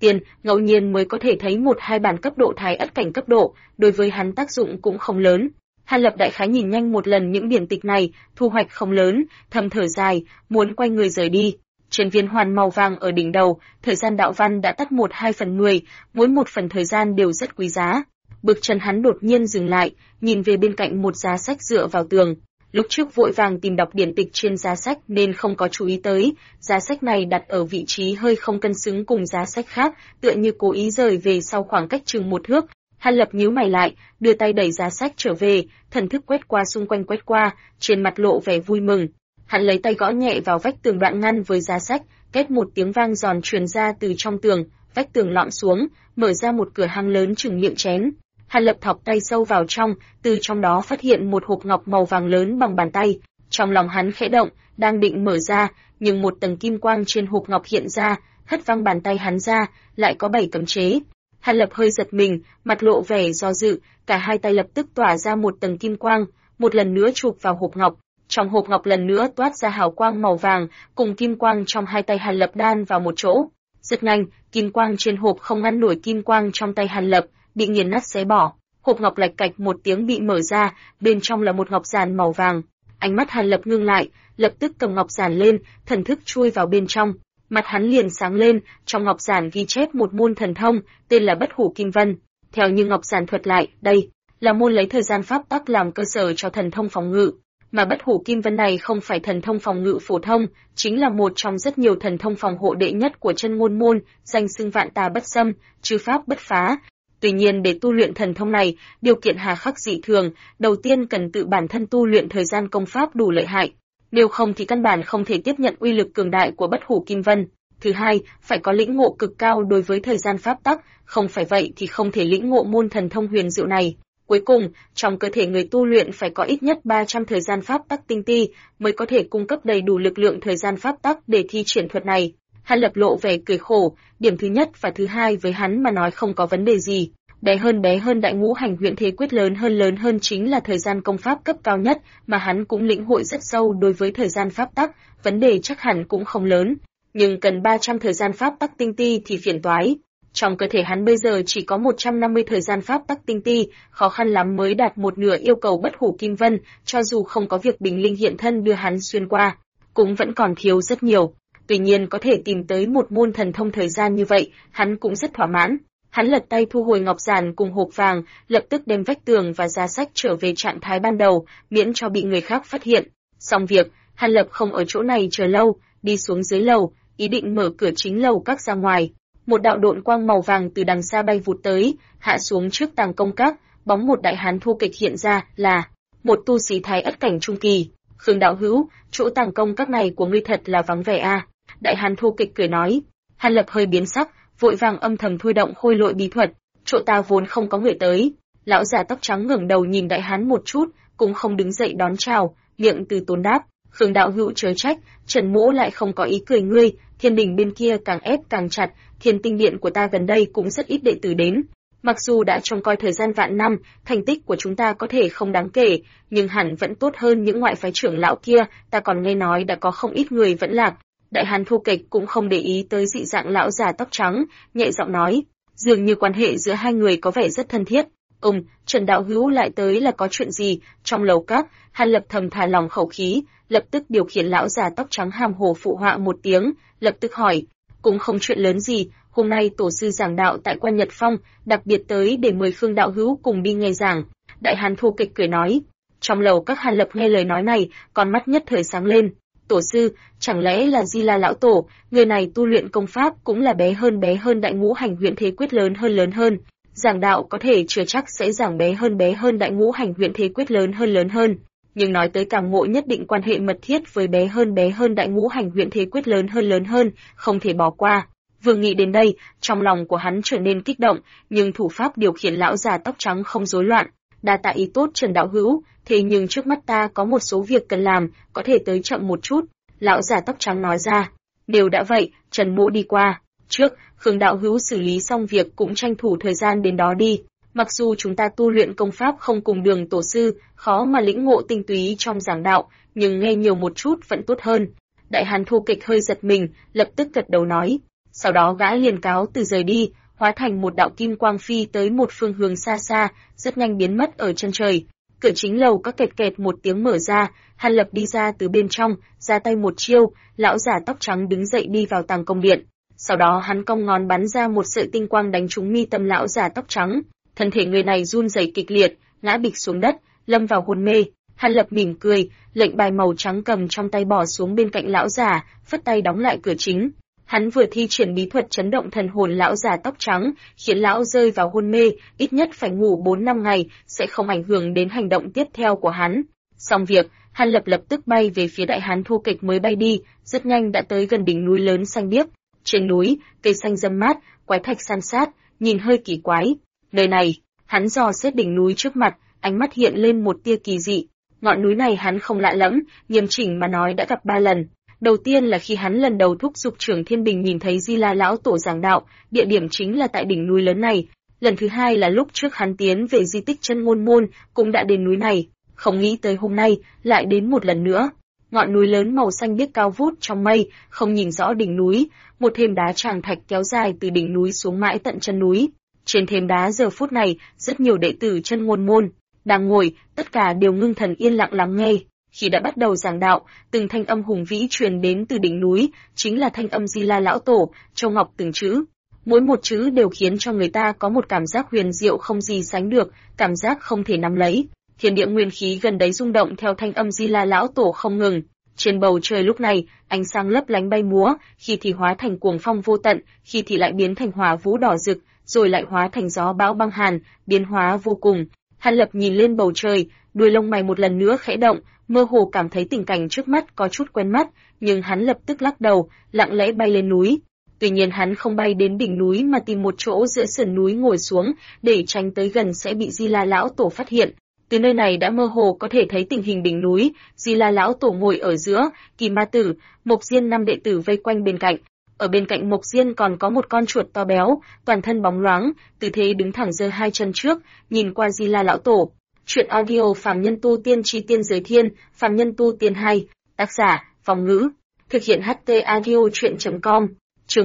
tiên, ngẫu nhiên mới có thể thấy một hai bản cấp độ thái ất cảnh cấp độ, đối với hắn tác dụng cũng không lớn. Hàn Lập đại khái nhìn nhanh một lần những điển tịch này, thu hoạch không lớn, thầm thở dài, muốn quay người rời đi. Trên viên hoàn màu vàng ở đỉnh đầu, thời gian đạo văn đã tắt 1/2/10, mỗi một phần thời gian đều rất quý giá. Bước chân hắn đột nhiên dừng lại, nhìn về bên cạnh một giá sách dựa vào tường. Lúc trước vội vàng tìm đọc điển tịch trên giá sách nên không có chú ý tới, giá sách này đặt ở vị trí hơi không cân xứng cùng giá sách khác, tựa như cố ý rời về sau khoảng cách chừng 1 thước. Hàn Lập nhíu mày lại, đưa tay đẩy giá sách trở về, thần thức quét qua xung quanh quét qua, trên mặt lộ vẻ vui mừng. Hắn lấy tay gõ nhẹ vào vách tường đoạn ngăn với giá sách, két một tiếng vang giòn truyền ra từ trong tường, vách tường lõm xuống, mở ra một cửa hang lớn chừng miệng chén. Hàn Lập thọc tay sâu vào trong, từ trong đó phát hiện một hộp ngọc màu vàng lớn bằng bàn tay. Trong lòng hắn khẽ động, đang định mở ra, nhưng một tầng kim quang trên hộp ngọc hiện ra, hất văng bàn tay hắn ra, lại có 7 cấm chế. Hàn Lập hơi giật mình, mặt lộ vẻ do dự, cả hai tay lập tức tỏa ra một tầng kim quang, một lần nữa chụp vào hộp ngọc. Trong hộp ngọc lần nữa toát ra hào quang màu vàng, cùng kim quang trong hai tay Hàn Lập đan vào một chỗ. Rất nhanh, kim quang trên hộp không ngăn nổi kim quang trong tay Hàn Lập, bị nghiền nát xé bỏ. Hộp ngọc lạch cạch một tiếng bị mở ra, bên trong là một ngọc giản màu vàng. Ánh mắt Hàn Lập ngưng lại, lập tức cầm ngọc giản lên, thần thức chui vào bên trong. Mặt hắn liền sáng lên, trong ngọc giản ghi chép một môn thần thông, tên là Bất Hủ Kim Vân. Theo như ngọc giản thuật lại, đây là môn lấy thời gian pháp tắc làm cơ sở cho thần thông phòng ngự. Mà Bất Hủ Kim Vân này không phải thần thông phòng ngự phổ thông, chính là một trong rất nhiều thần thông phòng hộ đệ nhất của Chân Ngôn môn, danh xưng vạn tà bất xâm, chư pháp bất phá. Tuy nhiên để tu luyện thần thông này, điều kiện hà khắc dị thường, đầu tiên cần tự bản thân tu luyện thời gian công pháp đủ lợi hại, nếu không thì căn bản không thể tiếp nhận uy lực cường đại của Bất Hủ Kim Vân. Thứ hai, phải có lĩnh ngộ cực cao đối với thời gian pháp tắc, không phải vậy thì không thể lĩnh ngộ môn thần thông huyền diệu này. Cuối cùng, trong cơ thể người tu luyện phải có ít nhất 300 thời gian pháp tắc tinh ti, mới có thể cung cấp đầy đủ lực lượng thời gian pháp tắc để thi triển thuật này. Hàn Lập lộ vẻ cười khổ, điểm thứ nhất và thứ hai với hắn mà nói không có vấn đề gì. Bé hơn đại ngũ hành huyễn thế quyết lớn hơn chính là thời gian công pháp cấp cao nhất, mà hắn cũng lĩnh hội rất sâu đối với thời gian pháp tắc, vấn đề chắc hẳn cũng không lớn. Nhưng cần 300 thời gian pháp tắc tinh ti thì phiền toái. Trong cơ thể hắn bây giờ chỉ có 150 thời gian pháp tắc tinh ti, khó khăn lắm mới đạt một nửa yêu cầu Bất Hủ Kim Vân, cho dù không có việc Bình Linh hiện thân đưa hắn xuyên qua, cũng vẫn còn thiếu rất nhiều. Tuy nhiên có thể tìm tới một môn thần thông thời gian như vậy, hắn cũng rất thỏa mãn. Hắn lật tay thu hồi ngọc giản cùng hộp vàng, lập tức đem vách tường và giá sách trở về trạng thái ban đầu, miễn cho bị người khác phát hiện. Xong việc, Hàn Lập không ở chỗ này chờ lâu, đi xuống dưới lầu, ý định mở cửa chính lầu các ra ngoài. Một đạo độn quang màu vàng từ đằng xa bay vụt tới, hạ xuống trước tàng công các, bóng một đại hán thu kịch hiện ra là một tu sĩ thái ất cảnh trung kỳ. Khương đạo hữu, chỗ tàng công các này của ngươi thật là vắng vẻ a. Đại hán thu kịch cười nói. Hàn Lập hơi biến sắc, vội vàng âm thầm thôi động khôi lội bí thuật, chỗ ta vốn không có người tới. Lão già tóc trắng ngẩng đầu nhìn đại hán một chút, cũng không đứng dậy đón chào, miệng từ tốn đáp. Khương đạo hữu chớ trách, Trần Mỗ lại không có ý cười ngươi, thiên đình bên kia càng ép càng chặt, Thiên Tinh Điện của ta gần đây cũng rất ít đệ tử đến. Mặc dù đã trông coi thời gian vạn năm, thành tích của chúng ta có thể không đáng kể, nhưng hẳn vẫn tốt hơn những ngoại phái trưởng lão kia, ta còn nghe nói đã có không ít người vẫn lạc. Đại hán thu kịch cũng không để ý tới dị dạng lão già tóc trắng, nhẹ giọng nói, dường như quan hệ giữa hai người có vẻ rất thân thiết. Trần đạo hữu lại tới là có chuyện gì? Trong lầu các, Hàn Lập thầm thả lòng khẩu khí, lập tức điều khiển lão già tóc trắng hàm hồ phụ họa một tiếng, lập tức hỏi, cũng không chuyện lớn gì, hôm nay tổ sư giảng đạo tại Quan Nhật Phong, đặc biệt tới để mời Khương đạo hữu cùng đi nghe giảng. Đại hán thu kịch cười nói. Trong lầu các Hàn Lập nghe lời nói này, con mắt nhất thời sáng lên. Tổ sư, chẳng lẽ là Di La lão tổ, người này tu luyện công pháp cũng là bé hơn đại ngũ hành huyễn thế quyết lớn hơn. Giảng đạo có thể chưa chắc sẽ giảng bé hơn đại ngũ hành huyễn thế quyết lớn hơn. Nhưng nói tới cảm ngộ nhất định quan hệ mật thiết với bé hơn đại ngũ hành huyễn thế quyết lớn hơn, không thể bỏ qua. Vừa nghĩ đến đây, trong lòng của hắn trở nên kích động, nhưng thủ pháp điều khiển lão già tóc trắng không rối loạn. Đa tạ ý tốt Trần đạo hữu, thế nhưng trước mắt ta có một số việc cần làm, có thể tới chậm một chút. Lão già tóc trắng nói ra. Nếu đã vậy, Trần Mỗ đi qua. Trước, Khương đạo hữu xử lý xong việc cũng tranh thủ thời gian đến đó đi. Mặc dù chúng ta tu luyện công pháp không cùng đường tổ sư, khó mà lĩnh ngộ tinh túy trong giảng đạo, nhưng nghe nhiều một chút vẫn tốt hơn. Đại hán thu kịch hơi giật mình, lập tức gật đầu nói. Sau đó gã liền cáo từ rời đi, hóa thành một đạo kim quang phi tới một phương hướng xa xa, rất nhanh biến mất ở chân trời. Cửa chính lầu các kẹt kẹt một tiếng mở ra, Hàn Lập đi ra từ bên trong, ra tay một chiêu, lão giả tóc trắng đứng dậy đi vào tàng công điện. Sau đó hắn cong ngón bắn ra một sợi tinh quang đánh trúng mi tâm lão giả tóc trắng, thân thể người này run rẩy kịch liệt, ngã bịch xuống đất, lâm vào hôn mê. Hàn Lập mỉm cười, lệnh bài màu trắng cầm trong tay bỏ xuống bên cạnh lão giả, phất tay đóng lại cửa chính. Hắn vừa thi triển bí thuật chấn động thần hồn lão già tóc trắng, khiến lão rơi vào hôn mê, ít nhất phải ngủ 4-5 ngày, sẽ không ảnh hưởng đến hành động tiếp theo của hắn. Xong việc, Hàn Lập lập tức bay về phía Đại Hán Thu Kịch mới bay đi, rất nhanh đã tới gần đỉnh núi lớn xanh biếc. Trên núi, cây xanh rậm mát, quái thạch san sát, nhìn hơi kỳ quái. Nơi này, hắn dò xét đỉnh núi trước mặt, ánh mắt hiện lên một tia kỳ dị. Ngọn núi này hắn không lạ lẫm, nghiêm chỉnh mà nói đã gặp 3 lần. Đầu tiên là khi hắn lần đầu thúc giục Trưởng Thiên Bình nhìn thấy Di La lão tổ giảng đạo, địa điểm chính là tại đỉnh núi lớn này. Lần thứ hai là lúc trước hắn tiến về di tích Chân Ngôn Môn, cũng đã đến núi này. Không nghĩ tới hôm nay lại đến một lần nữa. Ngọn núi lớn màu xanh biếc cao vút trong mây, không nhìn rõ đỉnh núi, một thềm đá tràng thạch kéo dài từ đỉnh núi xuống mãi tận chân núi. Trên thềm đá giờ phút này, rất nhiều đệ tử Chân Ngôn Môn đang ngồi, tất cả đều ngưng thần yên lặng lắng nghe. Khi đã bắt đầu giảng đạo, từng thanh âm hùng vĩ truyền đến từ đỉnh núi, chính là thanh âm Di La lão tổ, Châu Ngọc từng chữ. Mỗi một chữ đều khiến cho người ta có một cảm giác huyền diệu không gì sánh được, cảm giác không thể nắm lấy. Thiên địa nguyên khí gần đấy rung động theo thanh âm Di La lão tổ không ngừng. Trên bầu trời lúc này, ánh sáng lấp lánh bay múa, khi thì hóa thành cuồng phong vô tận, khi thì lại biến thành hỏa vũ đỏ rực, rồi lại hóa thành gió bão băng hàn, biến hóa vô cùng. Hàn Lập nhìn lên bầu trời, đuôi lông mày một lần nữa khẽ động, mơ hồ cảm thấy tình cảnh trước mắt có chút quen mắt, nhưng hắn lập tức lắc đầu, lặng lẽ bay lên núi. Tuy nhiên hắn không bay đến đỉnh núi mà tìm một chỗ giữa sườn núi ngồi xuống, để tránh tới gần sẽ bị Di La lão tổ phát hiện. Từ nơi này đã mơ hồ có thể thấy tình hình đỉnh núi, Di La lão tổ ngồi ở giữa, Kỳ Ma Tử, Mộc Diên 5 đệ tử vây quanh bên cạnh. Ở bên cạnh Mộc Diên còn có một con chuột to béo, toàn thân bóng loáng, tư thế đứng thẳng giơ hai chân trước, nhìn qua Di La lão tổ. Truyện audio Phàm Nhân Tu Tiên Chi Tiên Giới Thiên, Phàm Nhân Tu Tiên 2, tác giả, Phong Ngữ, thực hiện HT audio truyện.com, chương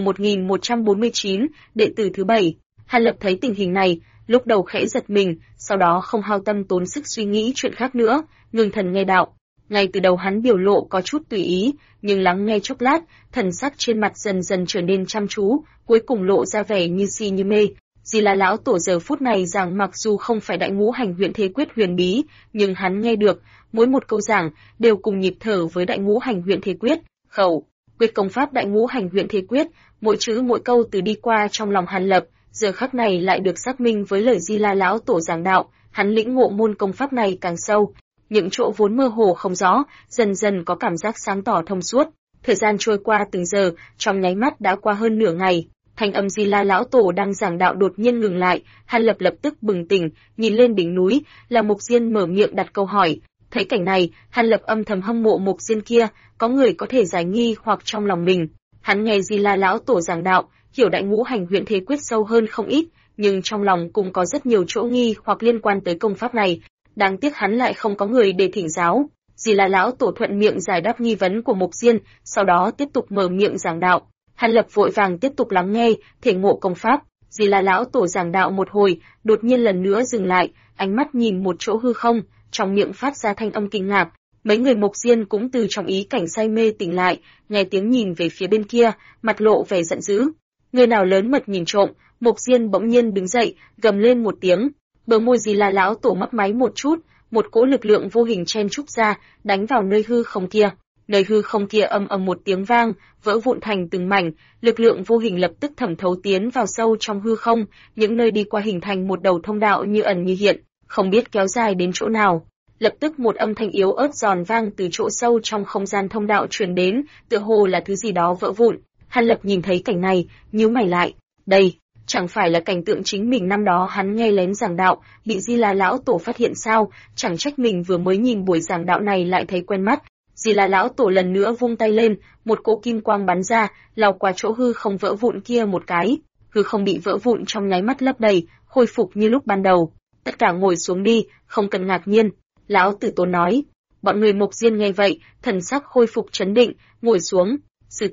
1149, đệ tử thứ 7. Hàn Lập thấy tình hình này, lúc đầu khẽ giật mình, sau đó không hao tâm tốn sức suy nghĩ chuyện khác nữa, ngưng thần nghe đạo. Ngay từ đầu hắn biểu lộ có chút tùy ý, nhưng lắng nghe chốc lát, thần sắc trên mặt dần dần trở nên chăm chú, cuối cùng lộ ra vẻ như si như mê. Di La lão tổ giờ phút này giảng mặc dù không phải đại ngũ hành huyễn thế quyết huyền bí, nhưng hắn nghe được, mỗi một câu giảng đều cùng nhịp thở với đại ngũ hành huyễn thế quyết, khẩu quyết công pháp đại ngũ hành huyễn thế quyết, mỗi chữ mỗi câu từ đi qua trong lòng Hàn Lập, giờ khắc này lại được xác minh với lời Di La lão tổ giảng đạo, hắn lĩnh ngộ môn công pháp này càng sâu, những chỗ vốn mơ hồ không rõ, dần dần có cảm giác sáng tỏ thông suốt. Thời gian trôi qua từng giờ, trong nháy mắt đã qua hơn nửa ngày. Thanh âm Di La lão tổ đang giảng đạo đột nhiên ngừng lại, Hàn Lập lập tức bừng tỉnh, nhìn lên đỉnh núi, là Mộc Diên mở miệng đặt câu hỏi. Thấy cảnh này, Hàn Lập âm thầm hâm mộ Mộc Diên kia, có người có thể giải nghi hoặc trong lòng mình. Hắn nghe Di La lão tổ giảng đạo, hiểu đại ngũ hành huyễn thế quyết sâu hơn không ít, nhưng trong lòng cũng có rất nhiều chỗ nghi hoặc liên quan tới công pháp này. Đáng tiếc hắn lại không có người để thỉnh giáo. Di La lão tổ thuận miệng giải đáp nghi vấn của Mộc Diên, sau đó tiếp tục mở miệng giảng đạo. Hàn Lập vội vàng tiếp tục lắng nghe, thể ngộ công pháp. Di La lão tổ giảng đạo một hồi, đột nhiên lần nữa dừng lại, ánh mắt nhìn một chỗ hư không, trong miệng phát ra thanh âm kinh ngạc. Mấy người Mộc Diên cũng từ trong ý cảnh say mê tỉnh lại, nghe tiếng nhìn về phía bên kia, mặt lộ vẻ giận dữ. Người nào lớn mật nhìn trộm? Mộc Diên bỗng nhiên đứng dậy, gầm lên một tiếng. Bờ môi Di La lão tổ mấp máy một chút, một cỗ lực lượng vô hình chen trúc ra, đánh vào nơi hư không kia. Nơi hư không kia ầm ầm một tiếng vang, vỡ vụn thành từng mảnh, lực lượng vô hình lập tức thẩm thấu tiến vào sâu trong hư không, những nơi đi qua hình thành một đầu thông đạo như ẩn như hiện, không biết kéo dài đến chỗ nào. Lập tức một âm thanh yếu ớt giòn vang từ chỗ sâu trong không gian thông đạo truyền đến, tựa hồ là thứ gì đó vỡ vụn. Hàn Lập nhìn thấy cảnh này, nhíu mày lại, đây chẳng phải là cảnh tượng chính mình năm đó hắn nghe lén giảng đạo, bị Di La lão tổ phát hiện sao? Chẳng trách mình vừa mới nhìn buổi giảng đạo này lại thấy quen mắt. Di La lão tổ lần nữa vung tay lên, một cỗ kim quang bắn ra, lao qua chỗ hư không vỡ vụn kia một cái, hư không bị vỡ vụn trong nháy mắt lấp đầy, khôi phục như lúc ban đầu. Tất cả ngồi xuống đi, không cần ngạc nhiên. Lão Tử Tôn nói. Bọn người Mộc Diên nghe vậy, thần sắc khôi phục chấn định, ngồi xuống. Sư tôn,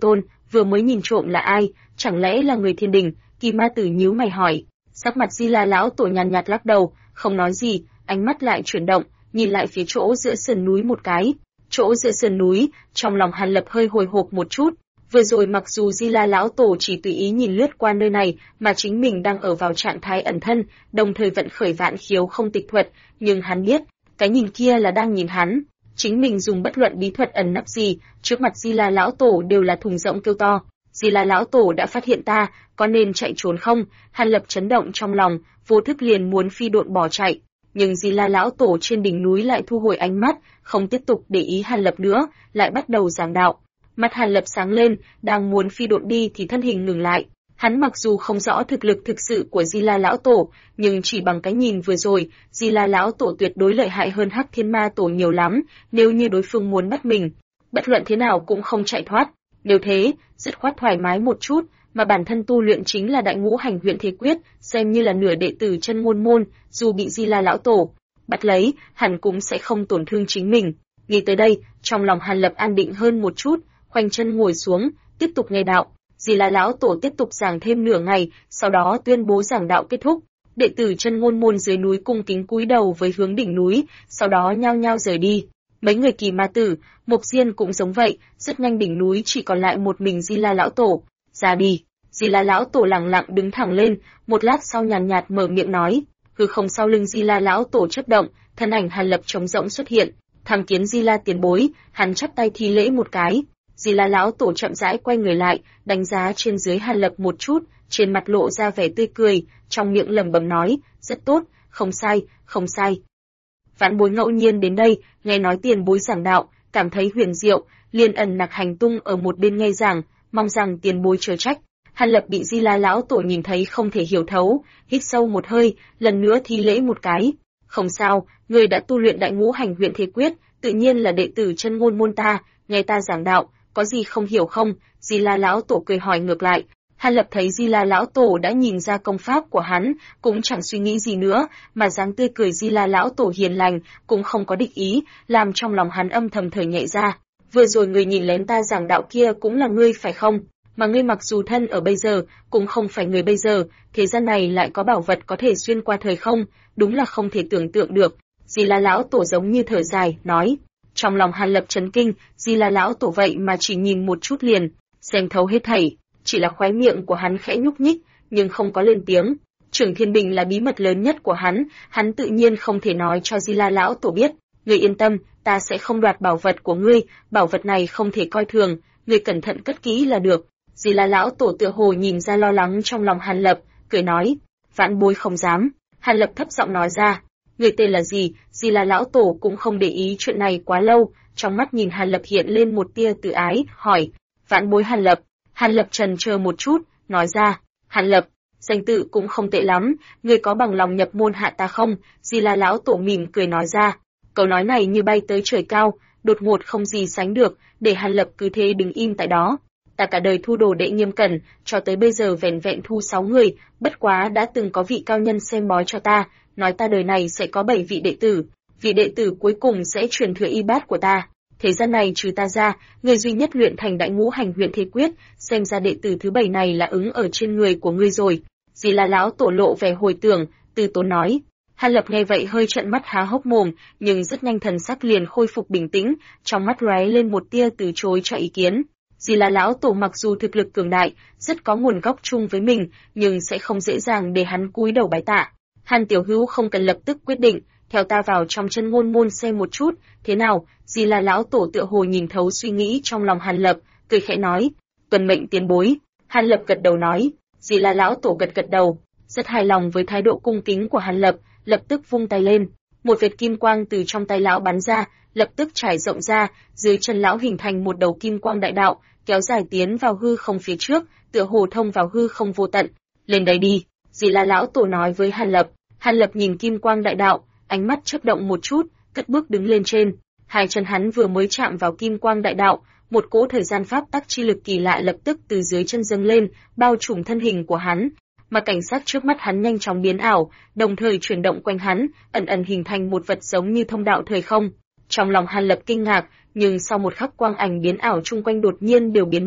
vừa mới nhìn trộm là ai, chẳng lẽ là người thiên đình? Kỳ Ma Tử nhíu mày hỏi. Sắc mặt Di La lão tổ nhàn nhạt lắc đầu, không nói gì, ánh mắt lại chuyển động, nhìn lại phía chỗ giữa sườn núi một cái. Chỗ giữa sườn núi, trong lòng Hàn Lập hơi hồi hộp một chút. Vừa rồi mặc dù Di La lão tổ chỉ tùy ý nhìn lướt qua nơi này, mà chính mình đang ở vào trạng thái ẩn thân, đồng thời vận khởi vạn khiếu không tịch thuật, nhưng hắn biết, cái nhìn kia là đang nhìn hắn. Chính mình dùng bất luận bí thuật ẩn nấp gì, trước mặt Di La lão tổ đều là thùng rỗng kêu to. Di La lão tổ đã phát hiện ta, có nên chạy trốn không? Hàn Lập chấn động trong lòng, vô thức liền muốn phi độn bỏ chạy, nhưng Di La lão tổ trên đỉnh núi lại thu hồi ánh mắt, không tiếp tục để ý Hàn Lập nữa, lại bắt đầu giảng đạo. Mắt Hàn Lập sáng lên, đang muốn phi độn đi thì thân hình ngừng lại. Hắn mặc dù không rõ thực lực thực sự của Di La lão tổ, nhưng chỉ bằng cái nhìn vừa rồi, Di La lão tổ tuyệt đối lợi hại hơn Hắc Thiên Ma tổ nhiều lắm, nếu như đối phương muốn bắt mình, bất luận thế nào cũng không chạy thoát. Nếu thế, dứt khoát thoải mái một chút, mà bản thân tu luyện chính là Đại Ngũ Hành Huyền Thế Quyết, xem như là nửa đệ tử chân ngôn môn, dù bị Di La lão tổ bắt lấy, hẳn cũng sẽ không tổn thương chính mình. Nghĩ tới đây, trong lòng Hàn Lập an định hơn một chút, khoanh chân ngồi xuống, tiếp tục nghe đạo. Di La lão tổ tiếp tục giảng thêm nửa ngày, sau đó tuyên bố giảng đạo kết thúc. Đệ tử chân ngôn môn dưới núi cung kính cúi đầu với hướng đỉnh núi, sau đó nhao nhao rời đi. Mấy người Kỳ Ma Tử, Mộc Diên cũng giống vậy, rất nhanh đỉnh núi chỉ còn lại một mình Di La lão tổ. Ra đi. Di La lão tổ lẳng lặng đứng thẳng lên, một lát sau nhàn nhạt mở miệng nói. Hư không sau lưng Di La lão tổ chớp động, thân ảnh Hàn Lập trống rỗng xuất hiện. Tham kiến Di La tiền bối, hắn chắp tay thi lễ một cái. Di La lão tổ chậm rãi quay người lại, đánh giá trên dưới Hàn Lập một chút, trên mặt lộ ra vẻ tươi cười, trong miệng lẩm bẩm nói, rất tốt, không sai, không sai. Vãn bối ngẫu nhiên đến đây, nghe nói tiền bối giảng đạo, cảm thấy huyền diệu, liền ẩn nặc hành tung ở một bên nghe giảng, mong rằng tiền bối chớ trách. Hàn Lập bị Di La lão tổ nhìn thấy không thể hiểu thấu, hít sâu một hơi, lần nữa thi lễ một cái. Không sao, người đã tu luyện Đại Ngũ Hành Huyền Thế Quyết, tự nhiên là đệ tử chân ngôn môn ta, nghe ta giảng đạo, có gì không hiểu không? Di La lão tổ cười hỏi ngược lại. Hàn Lập thấy Di La lão tổ đã nhìn ra công pháp của hắn, cũng chẳng suy nghĩ gì nữa, mà dáng tươi cười Di La lão tổ hiền lành, cũng không có địch ý, làm trong lòng hắn âm thầm thở nhẹ ra. Vừa rồi người nhìn lén ta giảng đạo kia cũng là ngươi phải không? Mà ngươi mặc dù thân ở bây giờ, cũng không phải người bây giờ, thế gian này lại có bảo vật có thể xuyên qua thời không, đúng là không thể tưởng tượng được. Di La lão tổ giống như thở dài, nói. Trong lòng Hàn Lập chấn kinh, Di La lão tổ vậy mà chỉ nhìn một chút liền, xem thấu hết thảy, chỉ là khóe miệng của hắn khẽ nhúc nhích, nhưng không có lên tiếng. Trưởng Thiên Bình là bí mật lớn nhất của hắn tự nhiên không thể nói cho Di La lão tổ biết. Ngươi yên tâm, ta sẽ không đoạt bảo vật của ngươi, bảo vật này không thể coi thường, ngươi cẩn thận cất kỹ là được. Di La lão tổ tựa hồ nhìn ra lo lắng trong lòng Hàn Lập, cười nói, vãn bối không dám. Hàn Lập thấp giọng nói ra, người tên là gì? Di La lão tổ cũng không để ý chuyện này quá lâu, trong mắt nhìn Hàn Lập hiện lên một tia tự ái, hỏi, vãn bối Hàn Lập. Hàn Lập trần chờ một chút, nói ra, Hàn Lập, danh tự cũng không tệ lắm, ngươi có bằng lòng nhập môn hạ ta không? Di La lão tổ mỉm cười nói ra, câu nói này như bay tới trời cao, đột ngột không gì sánh được, để Hàn Lập cứ thế đứng im tại đó. Ta cả đời thu đồ đệ nghiêm cẩn, cho tới bây giờ vẻn vẹn thu 6 người, bất quá đã từng có vị cao nhân xem bói cho ta, nói ta đời này sẽ có 7 vị đệ tử, vị đệ tử cuối cùng sẽ truyền thừa y bát của ta. Thế gian này trừ ta ra, người duy nhất luyện thành Đại Ngũ Hành Huyền Thế Quyết, xem ra đệ tử thứ 7 này là ứng ở trên người của ngươi rồi. Di La lão tổ lộ vẻ hồi tưởng, từ tốn nói. Hàn Lập nghe vậy hơi trợn mắt há hốc mồm, nhưng rất nhanh thần sắc liền khôi phục bình tĩnh, trong mắt lóe lên một tia từ chối cho ý kiến. Di La lão tổ mặc dù thực lực cường đại, rất có nguồn gốc chung với mình, nhưng sẽ không dễ dàng để hắn cúi đầu bái tạ. Hàn tiểu hữu không cần lập tức quyết định, theo ta vào trong chân ngôn môn xem một chút, thế nào? Di La lão tổ tựa hồ nhìn thấu suy nghĩ trong lòng Hàn Lập, cười khẽ nói, tuân mệnh tiền bối. Hàn Lập gật đầu nói. Di La lão tổ gật đầu, rất hài lòng với thái độ cung kính của Hàn Lập, lập tức vung tay lên, một vệt kim quang từ trong tay lão bắn ra, lập tức trải rộng ra, dưới chân lão hình thành một đầu kim quang đại đạo, kéo dài tiến vào hư không phía trước, tựa hồ thông vào hư không vô tận. Lên đây đi, Di La lão tổ nói với Hàn Lập. Hàn Lập nhìn kim quang đại đạo, ánh mắt chớp động một chút, cất bước đứng lên trên. Hai chân hắn vừa mới chạm vào kim quang đại đạo, một cỗ thời gian pháp tắc chi lực kỳ lạ lập tức từ dưới chân dâng lên, bao trùm thân hình của hắn. Mà cảnh sắc trước mắt hắn nhanh chóng biến ảo, đồng thời chuyển động quanh hắn, ẩn ẩn hình thành một vật giống như thông đạo thời không. Trong lòng Hàn Lập kinh ngạc, nhưng sau một khắc quang ảnh biến ảo chung quanh đột nhiên đều biến mất,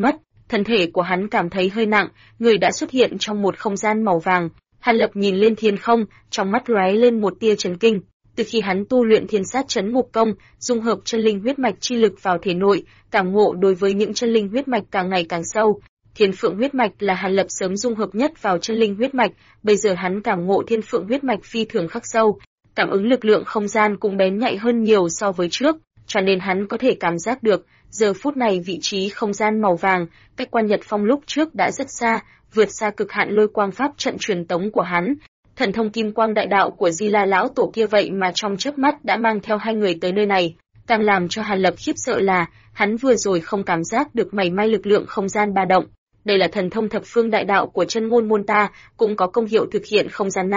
Thân thể của hắn cảm thấy hơi nặng, người đã xuất hiện trong một không gian màu vàng. Hàn Lập nhìn lên thiên không, trong mắt lóe lên một tia chấn kinh. Từ khi hắn tu luyện Thiên Sát Chấn Ngục Công, dung hợp chân linh huyết mạch chi lực vào thể nội, cảm ngộ đối với những chân linh huyết mạch càng ngày càng sâu. Thiên Phượng huyết mạch là Hàn Lập sớm dung hợp nhất vào chân linh huyết mạch, bây giờ hắn cảm ngộ Thiên Phượng huyết mạch phi thường khắc sâu, cảm ứng lực lượng không gian cũng bén nhạy hơn nhiều so với trước, cho nên hắn có thể cảm giác được, giờ phút này vị trí không gian màu vàng, cách Quan Nhật Phong lúc trước đã rất xa, vượt xa cực hạn lôi quang pháp trận truyền tống của hắn. Thần thông kim quang đại đạo của Di La lão tổ kia vậy mà trong chớp mắt đã mang theo hai người tới nơi này, càng làm cho Hàn Lập khiếp sợ là, hắn vừa rồi không cảm giác được mảy may lực lượng không gian ba động. Đây là thần thông thập phương đại đạo của chân ngôn môn ta, cũng có công hiệu thực hiện không gian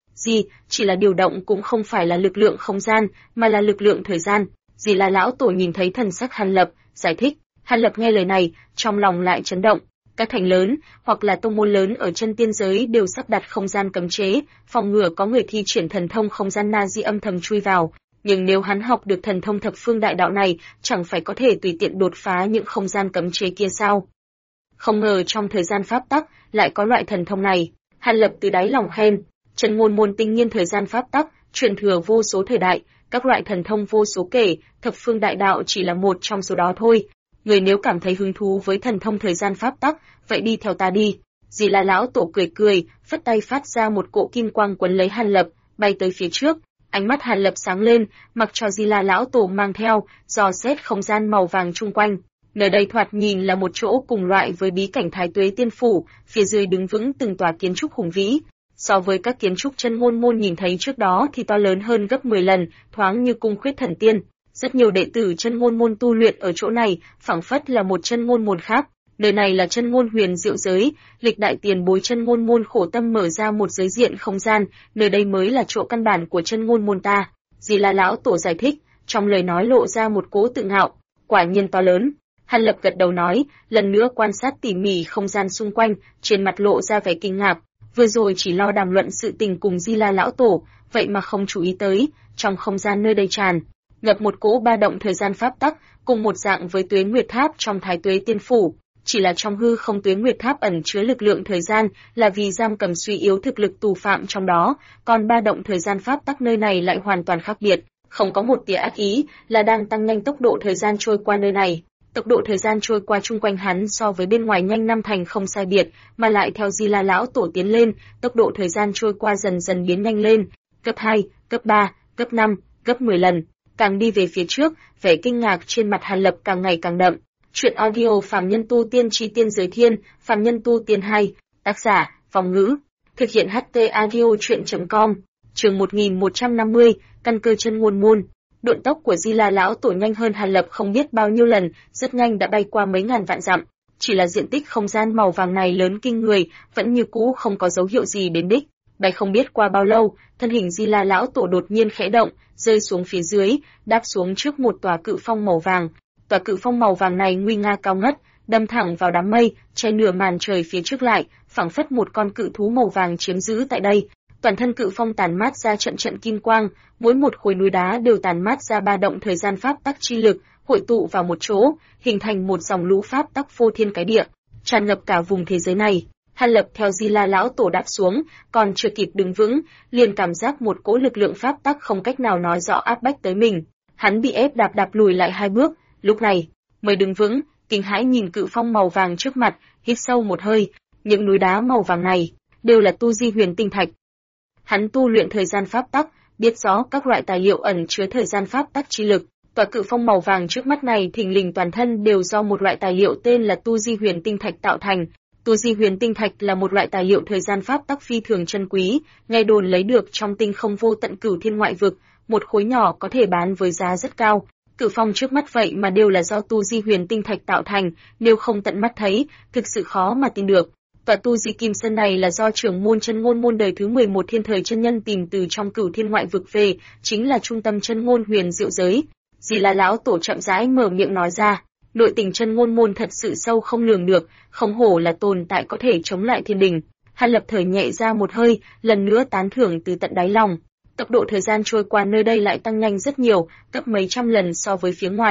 chỉ là điều động cũng không phải là lực lượng không gian, mà là lực lượng thời gian. Di La lão tổ nhìn thấy thần sắc Hàn Lập, giải thích. Hàn Lập nghe lời này, trong lòng lại chấn động. Các thành lớn, hoặc là tông môn lớn ở chân tiên giới đều sắp đặt không gian cấm chế, phòng ngừa có người thi triển thần thông không gian di âm thầm chui vào. Nhưng nếu hắn học được thần thông thập phương đại đạo này, chẳng phải có thể tùy tiện đột phá những không gian cấm chế kia sao? Không ngờ trong thời gian pháp tắc lại có loại thần thông này. Hàn Lập từ đáy lòng khen. Chân ngôn môn tinh nghiên thời gian pháp tắc, truyền thừa vô số thời đại, các loại thần thông vô số kể, thập phương đại đạo chỉ là một trong số đó thôi. Người nếu cảm thấy hứng thú với thần thông thời gian pháp tắc, vậy đi theo ta đi. Di La lão tổ cười cười, phất tay phát ra một cỗ kim quang quấn lấy Hàn Lập, bay tới phía trước. Ánh mắt Hàn Lập sáng lên, mặc cho Di La lão tổ mang theo, dò xét không gian màu vàng chung quanh. Nơi đây thoạt nhìn là một chỗ cùng loại với bí cảnh Thái Tuế Tiên phủ, phía dưới đứng vững từng tòa kiến trúc hùng vĩ. So với các kiến trúc chân ngôn môn nhìn thấy trước đó thì to lớn hơn gấp 10 lần, thoáng như cung khuyết thần tiên. Rất nhiều đệ tử chân ngôn môn tu luyện ở chỗ này, phảng phất là một chân ngôn môn khác. Nơi này là chân ngôn huyền diệu giới, lịch đại tiền bối chân ngôn môn khổ tâm mở ra một giới diện không gian, nơi đây mới là chỗ căn bản của chân ngôn môn ta. Di La lão tổ giải thích, trong lời nói lộ ra một cố tự ngạo, quả nhiên to lớn. Hàn Lập gật đầu nói, lần nữa quan sát tỉ mỉ không gian xung quanh, trên mặt lộ ra vẻ kinh ngạc. Vừa rồi chỉ lo đàm luận sự tình cùng Di La lão tổ, vậy mà không chú ý tới, trong không gian nơi đây tràn ngập một cỗ ba động thời gian pháp tắc, cùng một dạng với Tuế Nguyệt Tháp trong Thái Tuế Tiên phủ. Chỉ là trong hư không Tuế Nguyệt Tháp ẩn chứa lực lượng thời gian, là vì giam cầm suy yếu thực lực tù phạm trong đó, còn ba động thời gian pháp tắc nơi này lại hoàn toàn khác biệt, không có một tia ác ý, là đang tăng nhanh tốc độ thời gian trôi qua nơi này. Tốc độ thời gian trôi qua chung quanh hắn so với bên ngoài nhanh năm thành không sai biệt, mà lại theo Di La lão tổ tiến lên, tốc độ thời gian trôi qua dần dần biến nhanh lên, cấp 2, cấp 3, cấp 5, cấp 10 lần. Càng đi về phía trước, vẻ kinh ngạc trên mặt Hàn Lập càng ngày càng đậm. Truyện audio Phàm Nhân Tu Tiên Chi Tiên Giới Thiên, Phàm Nhân Tu Tiên 2, tác giả, Phong Ngữ, thực hiện HT audio truyện.com, chương 1150, căn cơ chân ngôn môn. Độn tốc của Di La lão tổ nhanh hơn Hàn Lập không biết bao nhiêu lần, rất nhanh đã bay qua mấy ngàn vạn dặm. Chỉ là diện tích không gian màu vàng này lớn kinh người, vẫn như cũ không có dấu hiệu gì đến đích. Bay không biết qua bao lâu, thân hình Di La lão tổ đột nhiên khẽ động, rơi xuống phía dưới, đáp xuống trước một tòa cự phong màu vàng. Tòa cự phong màu vàng này nguy nga cao ngất, đâm thẳng vào đám mây, che nửa màn trời phía trước lại, phảng phất một con cự thú màu vàng chiếm giữ tại đây. Toàn thân cự phong tản mát ra trận trận kim quang, mỗi một khối núi đá đều tản mát ra ba động thời gian pháp tắc chi lực, hội tụ vào một chỗ, hình thành một dòng lũ pháp tắc phô thiên cái địa, tràn ngập cả vùng thế giới này. Hàn Lập theo Di La lão tổ đáp xuống, còn chưa kịp đứng vững, liền cảm giác một cỗ lực lượng pháp tắc không cách nào nói rõ áp bách tới mình. Hắn bị ép đạp lùi lại 2 bước, lúc này mới đứng vững, kinh hãi nhìn cự phong màu vàng trước mặt, hít sâu một hơi, những núi đá màu vàng này đều là tu di huyền tinh thạch. Hắn tu luyện thời gian pháp tắc, biết rõ các loại tài liệu ẩn chứa thời gian pháp tắc chi lực. Tòa cự phong màu vàng trước mắt này thình lình toàn thân đều do một loại tài liệu tên là tu di huyền tinh thạch tạo thành. Tu di huyền tinh thạch là một loại tài liệu thời gian pháp tắc phi thường chân quý, nghe đồn lấy được trong tinh không vô tận cửu thiên ngoại vực, một khối nhỏ có thể bán với giá rất cao. Cự phong trước mắt vậy mà đều là do tu di huyền tinh thạch tạo thành, nếu không tận mắt thấy, thực sự khó mà tin được. Tòa tu di kim sơn này là do trưởng môn chân ngôn môn đời thứ 11 Thiên Thời chân nhân tìm từ trong cửu thiên ngoại vực về, chính là trung tâm chân ngôn huyền diệu giới. Di La lão tổ chậm rãi mở miệng nói ra, nội tình chân ngôn môn thật sự sâu không lường được, không hổ là tồn tại có thể chống lại thiên đình. Hàn Lập thở nhẹ ra một hơi, lần nữa tán thưởng từ tận đáy lòng. Tốc độ thời gian trôi qua nơi đây lại tăng nhanh rất nhiều, gấp mấy trăm lần so với phía ngoài.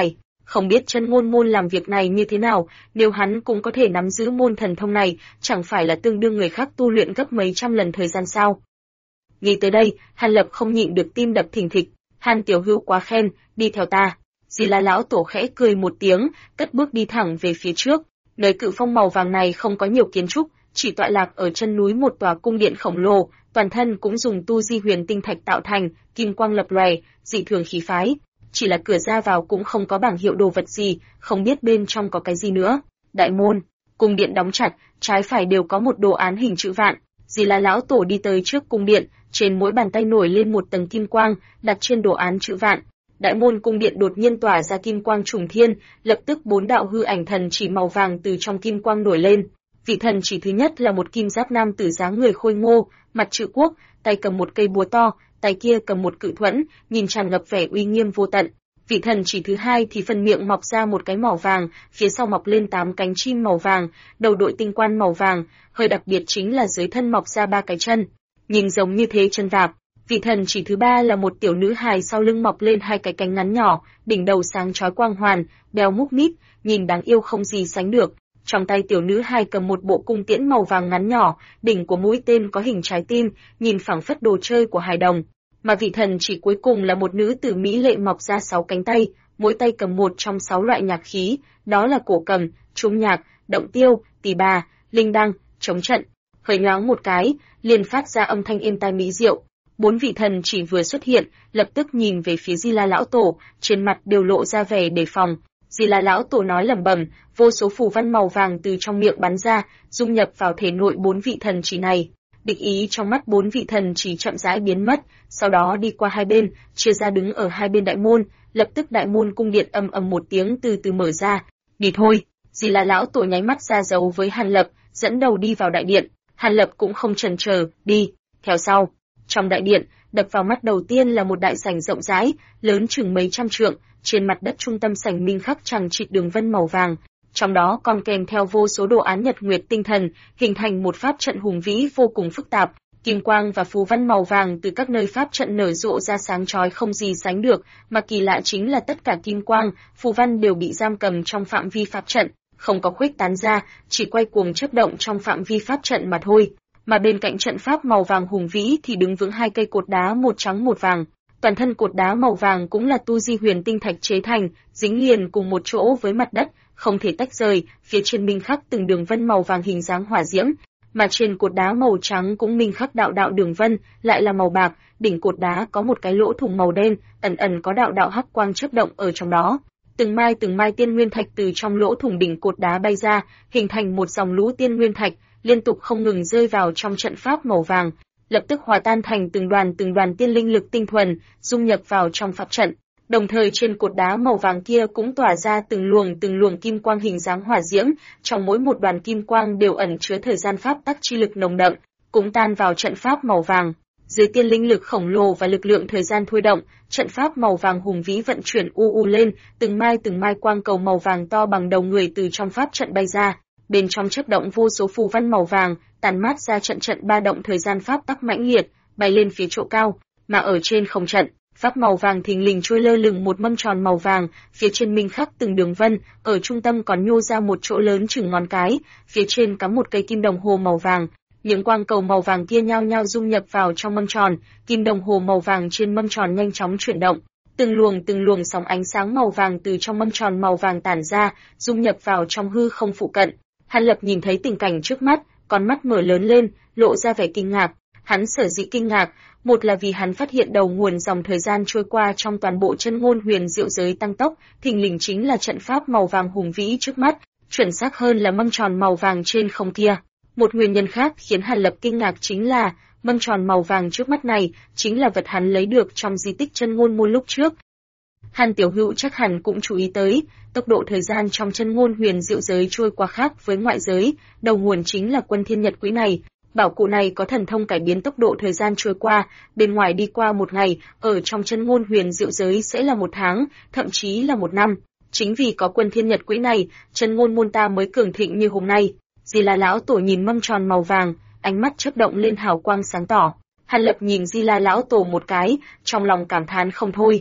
Không biết chân ngôn môn làm việc này như thế nào, nếu hắn cũng có thể nắm giữ môn thần thông này, chẳng phải là tương đương người khác tu luyện gấp mấy trăm lần thời gian sao? Nghĩ tới đây, Hàn Lập không nhịn được tim đập thình thịch. Hàn tiểu hữu quá khen, đi theo ta. Di La lão tổ khẽ cười một tiếng, cất bước đi thẳng về phía trước. Nơi cự phong màu vàng này không có nhiều kiến trúc, chỉ tọa lạc ở chân núi một tòa cung điện khổng lồ, toàn thân cũng dùng tu di huyền tinh thạch tạo thành, kim quang lập lòe, dị thường khí phái. Chỉ là cửa ra vào cũng không có bảng hiệu đồ vật gì, không biết bên trong có cái gì nữa. Đại môn, cung điện đóng chặt, trái phải đều có một đồ án hình chữ vạn. Di La lão tổ đi tới trước cung điện, trên mỗi bàn tay nổi lên một tầng kim quang, đặt trên đồ án chữ vạn. Đại môn cung điện đột nhiên tỏa ra kim quang trùng thiên, lập tức 4 đạo hư ảnh thần chỉ màu vàng từ trong kim quang nổi lên. Vị thần chỉ thứ nhất là một kim giáp nam tử dáng người khôi ngô, mặt chữ quốc, tay cầm một cây búa to, tay kia cầm một cự thuẫn, nhìn tràn ngập vẻ uy nghiêm vô tận. Vị thần chỉ thứ hai thì phần miệng mọc ra một cái mỏ vàng, phía sau mọc lên 8 cánh chim màu vàng, đầu đội tinh quan màu vàng, hơi đặc biệt chính là dưới thân mọc ra 3 cái chân, nhìn giống như thế chân vạc. Vị thần chỉ thứ ba là một tiểu nữ hài sau lưng mọc lên 2 cái cánh ngắn nhỏ, đỉnh đầu sáng chói quang hoàn, béo múc mít, nhìn đáng yêu không gì sánh được. Trong tay tiểu nữ hài cầm một bộ cung tiễn màu vàng ngắn nhỏ, đỉnh của mũi tên có hình trái tim, nhìn phảng phất đồ chơi của hài đồng. Mà vị thần chỉ cuối cùng là một nữ tử mỹ lệ mọc ra 6 cánh tay, mỗi tay cầm một trong 6 loại nhạc khí, đó là cổ cầm, trung nhạc, động tiêu, tỳ bà, linh đăng, trống trận. Hơi nhoáng một cái, liền phát ra âm thanh êm tai mỹ diệu. 4 vị thần chỉ vừa xuất hiện, lập tức nhìn về phía Di La lão tổ, trên mặt đều lộ ra vẻ đề phòng. Di La lão tổ nói lẩm bẩm, vô số phù văn màu vàng từ trong miệng bắn ra, dung nhập vào thể nội 4 vị thần chỉ này. Địch ý trong mắt 4 vị thần chỉ chậm rãi biến mất, sau đó đi qua hai bên, chia ra đứng ở hai bên đại môn, lập tức đại môn cung điện ầm ầm một tiếng từ từ mở ra. Đi thôi. Di La lão tổ nháy mắt ra dấu với Hàn Lập, dẫn đầu đi vào đại điện. Hàn Lập cũng không chần chờ, đi theo sau. Trong đại điện, đập vào mắt đầu tiên là một đại sảnh rộng rãi, lớn chừng mấy trăm trượng, trên mặt đất trung tâm sảnh minh khắc chằng chịt đường vân màu vàng, trong đó còn kèm theo vô số đồ án nhật nguyệt tinh thần, hình thành một pháp trận hùng vĩ vô cùng phức tạp. Kim quang và phù văn màu vàng từ các nơi pháp trận nở rộ ra sáng chói không gì sánh được, mà kỳ lạ chính là tất cả kim quang, phù văn đều bị giam cầm trong phạm vi pháp trận, không có khuếch tán ra, chỉ quay cuồng chớp động trong phạm vi pháp trận mà thôi. Mà bên cạnh trận pháp màu vàng hùng vĩ thì đứng vững 2 cây cột đá một trắng một vàng. Toàn thân cột đá màu vàng cũng là tu di huyền tinh thạch chế thành, dính liền cùng một chỗ với mặt đất, không thể tách rời, phía trên minh khắc từng đường vân màu vàng hình dáng hỏa diễm, mà trên cột đá màu trắng cũng minh khắc đạo đạo đường vân, lại là màu bạc, đỉnh cột đá có một cái lỗ thủng màu đen, ẩn ẩn có đạo đạo hắc quang chớp động ở trong đó. Từng mai tiên nguyên thạch từ trong lỗ thủng đỉnh cột đá bay ra, hình thành một dòng lũ tiên nguyên thạch, liên tục không ngừng rơi vào trong trận pháp màu vàng, lập tức hòa tan thành từng đoàn tiên linh lực tinh thuần, dung nhập vào trong pháp trận. Đồng thời trên cột đá màu vàng kia cũng tỏa ra từng luồng kim quang hình dáng hỏa diễm, trong mỗi một đoàn kim quang đều ẩn chứa thời gian pháp tắc chi lực nồng đậm, cũng tan vào trận pháp màu vàng. Dưới tiên linh lực khổng lồ và lực lượng thời gian thôi động, trận pháp màu vàng hùng vĩ vận chuyển lên, từng mai quang cầu màu vàng to bằng đầu người từ trong pháp trận bay ra. Bên trong chớp động vô số phù văn màu vàng, tàn mát ra trận ba động thời gian pháp tắc mãnh liệt, bay lên phía chỗ cao, mà ở trên không trận, pháp màu vàng thình lình trôi lơ lửng một mâm tròn màu vàng, phía trên minh khắc từng đường vân, ở trung tâm còn nhô ra một chỗ lớn chừng ngón cái, phía trên cắm một cây kim đồng hồ màu vàng. Những quang cầu màu vàng kia nhao nhao dung nhập vào trong mâm tròn, kim đồng hồ màu vàng trên mâm tròn nhanh chóng chuyển động. Từng luồng sóng ánh sáng màu vàng từ trong mâm tròn màu vàng tản ra, dung nhập vào trong hư không phụ cận. Hàn Lập nhìn thấy tình cảnh trước mắt, con mắt mở lớn lên, lộ ra vẻ kinh ngạc. Hắn sở dĩ kinh ngạc, một là vì hắn phát hiện đầu nguồn dòng thời gian trôi qua trong toàn bộ chân ngôn huyền diệu giới tăng tốc, thình lình chính là trận pháp màu vàng hùng vĩ trước mắt, chuẩn xác hơn là mâm tròn màu vàng trên không kia. Một nguyên nhân khác khiến Hàn Lập kinh ngạc chính là, mâm tròn màu vàng trước mắt này, chính là vật hắn lấy được trong di tích chân ngôn môn lúc trước. Hàn Tiểu Hữu chắc hẳn cũng chú ý tới, tốc độ thời gian trong chân ngôn huyền diệu giới trôi qua khác với ngoại giới, đầu nguồn chính là Quân Thiên Nhật Quỹ này. Bảo cụ này có thần thông cải biến tốc độ thời gian trôi qua, bên ngoài đi qua một ngày, ở trong chân ngôn huyền diệu giới sẽ là 1 tháng, thậm chí là 1 năm. Chính vì có Quân Thiên Nhật Quỹ này, chân ngôn môn ta mới cường thịnh như hôm nay. Di La lão tổ nhìn mâm tròn màu vàng, ánh mắt chớp động lên hào quang sáng tỏ. Hàn Lập nhìn Di La lão tổ một cái, trong lòng cảm thán không thôi.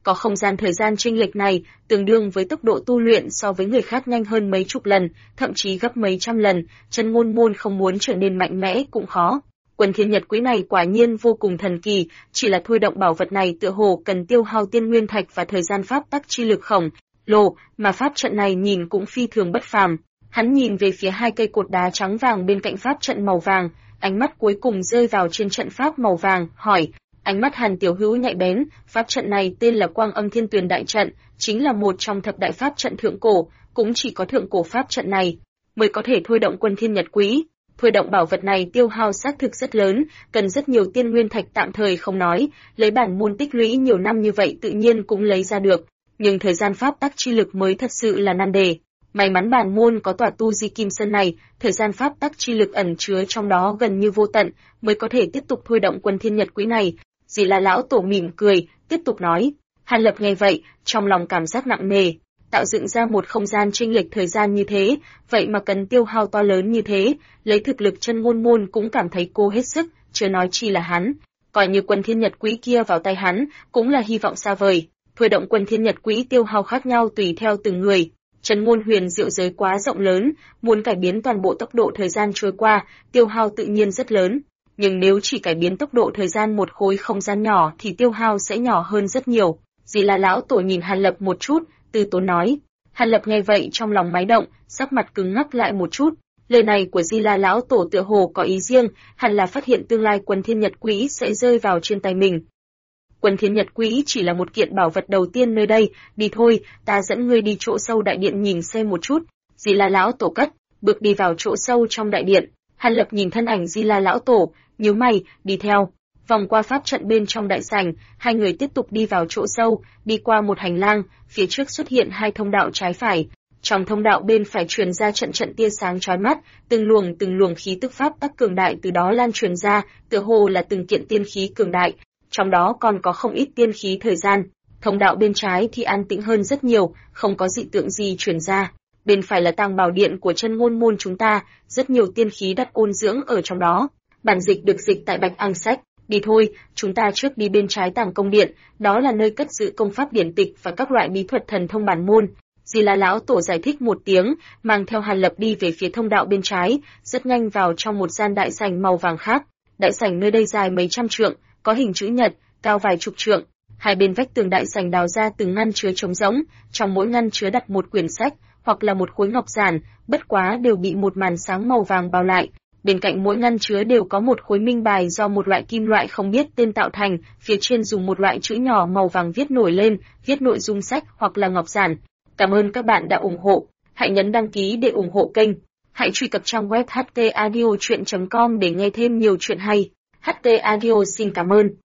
Có không gian thời gian chênh lệch này, tương đương với tốc độ tu luyện so với người khác nhanh hơn mấy chục lần, thậm chí gấp mấy trăm lần, Chân Ngôn Môn không muốn trở nên mạnh mẽ cũng khó. Quân Thiên Nhật Quỹ này quả nhiên vô cùng thần kỳ, chỉ là thôi động bảo vật này tựa hồ cần tiêu hao tiên nguyên thạch và thời gian pháp tắc chi lực khổng lồ, mà pháp trận này nhìn cũng phi thường bất phàm. Hắn nhìn về phía hai cây cột đá trắng vàng bên cạnh pháp trận màu vàng, ánh mắt cuối cùng rơi vào trên trận pháp màu vàng, hỏi. Ánh mắt Hàn Tiểu Hữu nhạy bén, pháp trận này tên là Quang Âm Thiên Tuyền Đại Trận, chính là một trong thập đại pháp trận thượng cổ, cũng chỉ có thượng cổ pháp trận này mới có thể thôi động Quân Thiên Nhật Quỹ. Thôi động bảo vật này tiêu hao xác thực rất lớn, cần rất nhiều tiên nguyên thạch tạm thời không nói, lấy bản môn tích lũy nhiều năm như vậy tự nhiên cũng lấy ra được, nhưng thời gian pháp tắc chi lực mới thật sự là nan đề. May mắn bản môn có tòa tu di kim sơn này, thời gian pháp tắc chi lực ẩn chứa trong đó gần như vô tận, mới có thể tiếp tục thôi động Quân Thiên Nhật Quỹ này. Dì là lão tổ mỉm cười, tiếp tục nói. Hàn Lập nghe vậy, trong lòng cảm giác nặng nề. Tạo dựng ra một không gian chênh lệch thời gian như thế, vậy mà cần tiêu hao to lớn như thế, lấy thực lực Chân Ngôn Môn cũng cảm thấy cô hết sức, chưa nói chi là hắn. Coi như Quân Thiên Nhật Quỹ kia vào tay hắn, cũng là hy vọng xa vời. Thôi động Quân Thiên Nhật Quỹ tiêu hao khác nhau tùy theo từng người. Chân Ngôn huyền diệu giới quá rộng lớn, muốn cải biến toàn bộ tốc độ thời gian trôi qua, tiêu hao tự nhiên rất lớn. Nhưng nếu chỉ cải biến tốc độ thời gian một khối không gian nhỏ thì tiêu hao sẽ nhỏ hơn rất nhiều. Dì là lão tổ nhìn Hàn Lập một chút, từ tốn nói. Hàn Lập nghe vậy trong lòng máy động, sắc mặt cứng ngắc lại một chút. Lời này của Di La lão tổ tựa hồ có ý riêng, hẳn là phát hiện tương lai Quân Thiên Nhật Quỹ sẽ rơi vào trên tay mình. Quân Thiên Nhật Quỹ chỉ là một kiện bảo vật đầu tiên nơi đây, đi thôi, ta dẫn ngươi đi chỗ sâu đại điện nhìn xem một chút. Di La lão tổ cất bước đi vào chỗ sâu trong đại điện. Hàn Lập nhìn thân ảnh Di La lão tổ, nhíu mày, đi theo. Vòng qua pháp trận bên trong đại sảnh, hai người tiếp tục đi vào chỗ sâu, đi qua một hành lang, phía trước xuất hiện hai thông đạo trái phải. Trong thông đạo bên phải truyền ra trận trận tia sáng chói mắt, từng luồng khí tức pháp tắc cường đại từ đó lan truyền ra, tựa hồ là từng kiện tiên khí cường đại, trong đó còn có không ít tiên khí thời gian. Thông đạo bên trái thì an tĩnh hơn rất nhiều, không có dị tượng gì truyền ra. Bên phải là tàng bảo điện của Chân Ngôn Môn chúng ta, rất nhiều tiên khí đắt ôn dưỡng ở trong đó. Bản dịch được dịch tại Bạch Ang Sách. Đi thôi, chúng ta trước đi bên trái tàng công điện, đó là nơi cất giữ công pháp điển tịch và các loại bí thuật thần thông bản môn. Di La lão tổ giải thích một tiếng, mang theo Hàn Lập đi về phía thông đạo bên trái, rất nhanh vào trong một gian đại sảnh màu vàng khác. Đại sảnh nơi đây dài mấy trăm trượng, có hình chữ nhật, cao vài chục trượng. Hai bên vách tường đại sảnh đào ra từng ngăn chứa trống rỗng, trong mỗi ngăn chứa đặt một quyển sách hoặc là một khối ngọc giản, bất quá đều bị một màn sáng màu vàng bao lại. Bên cạnh mỗi ngăn chứa đều có một khối minh bài do một loại kim loại không biết tên tạo thành, phía trên dùng một loại chữ nhỏ màu vàng viết nổi lên, viết nội dung sách hoặc là ngọc giản. Cảm ơn các bạn đã ủng hộ. Hãy nhấn đăng ký để ủng hộ kênh. Hãy truy cập trang web htaudio.com để nghe thêm nhiều chuyện hay. HT Audio xin cảm ơn.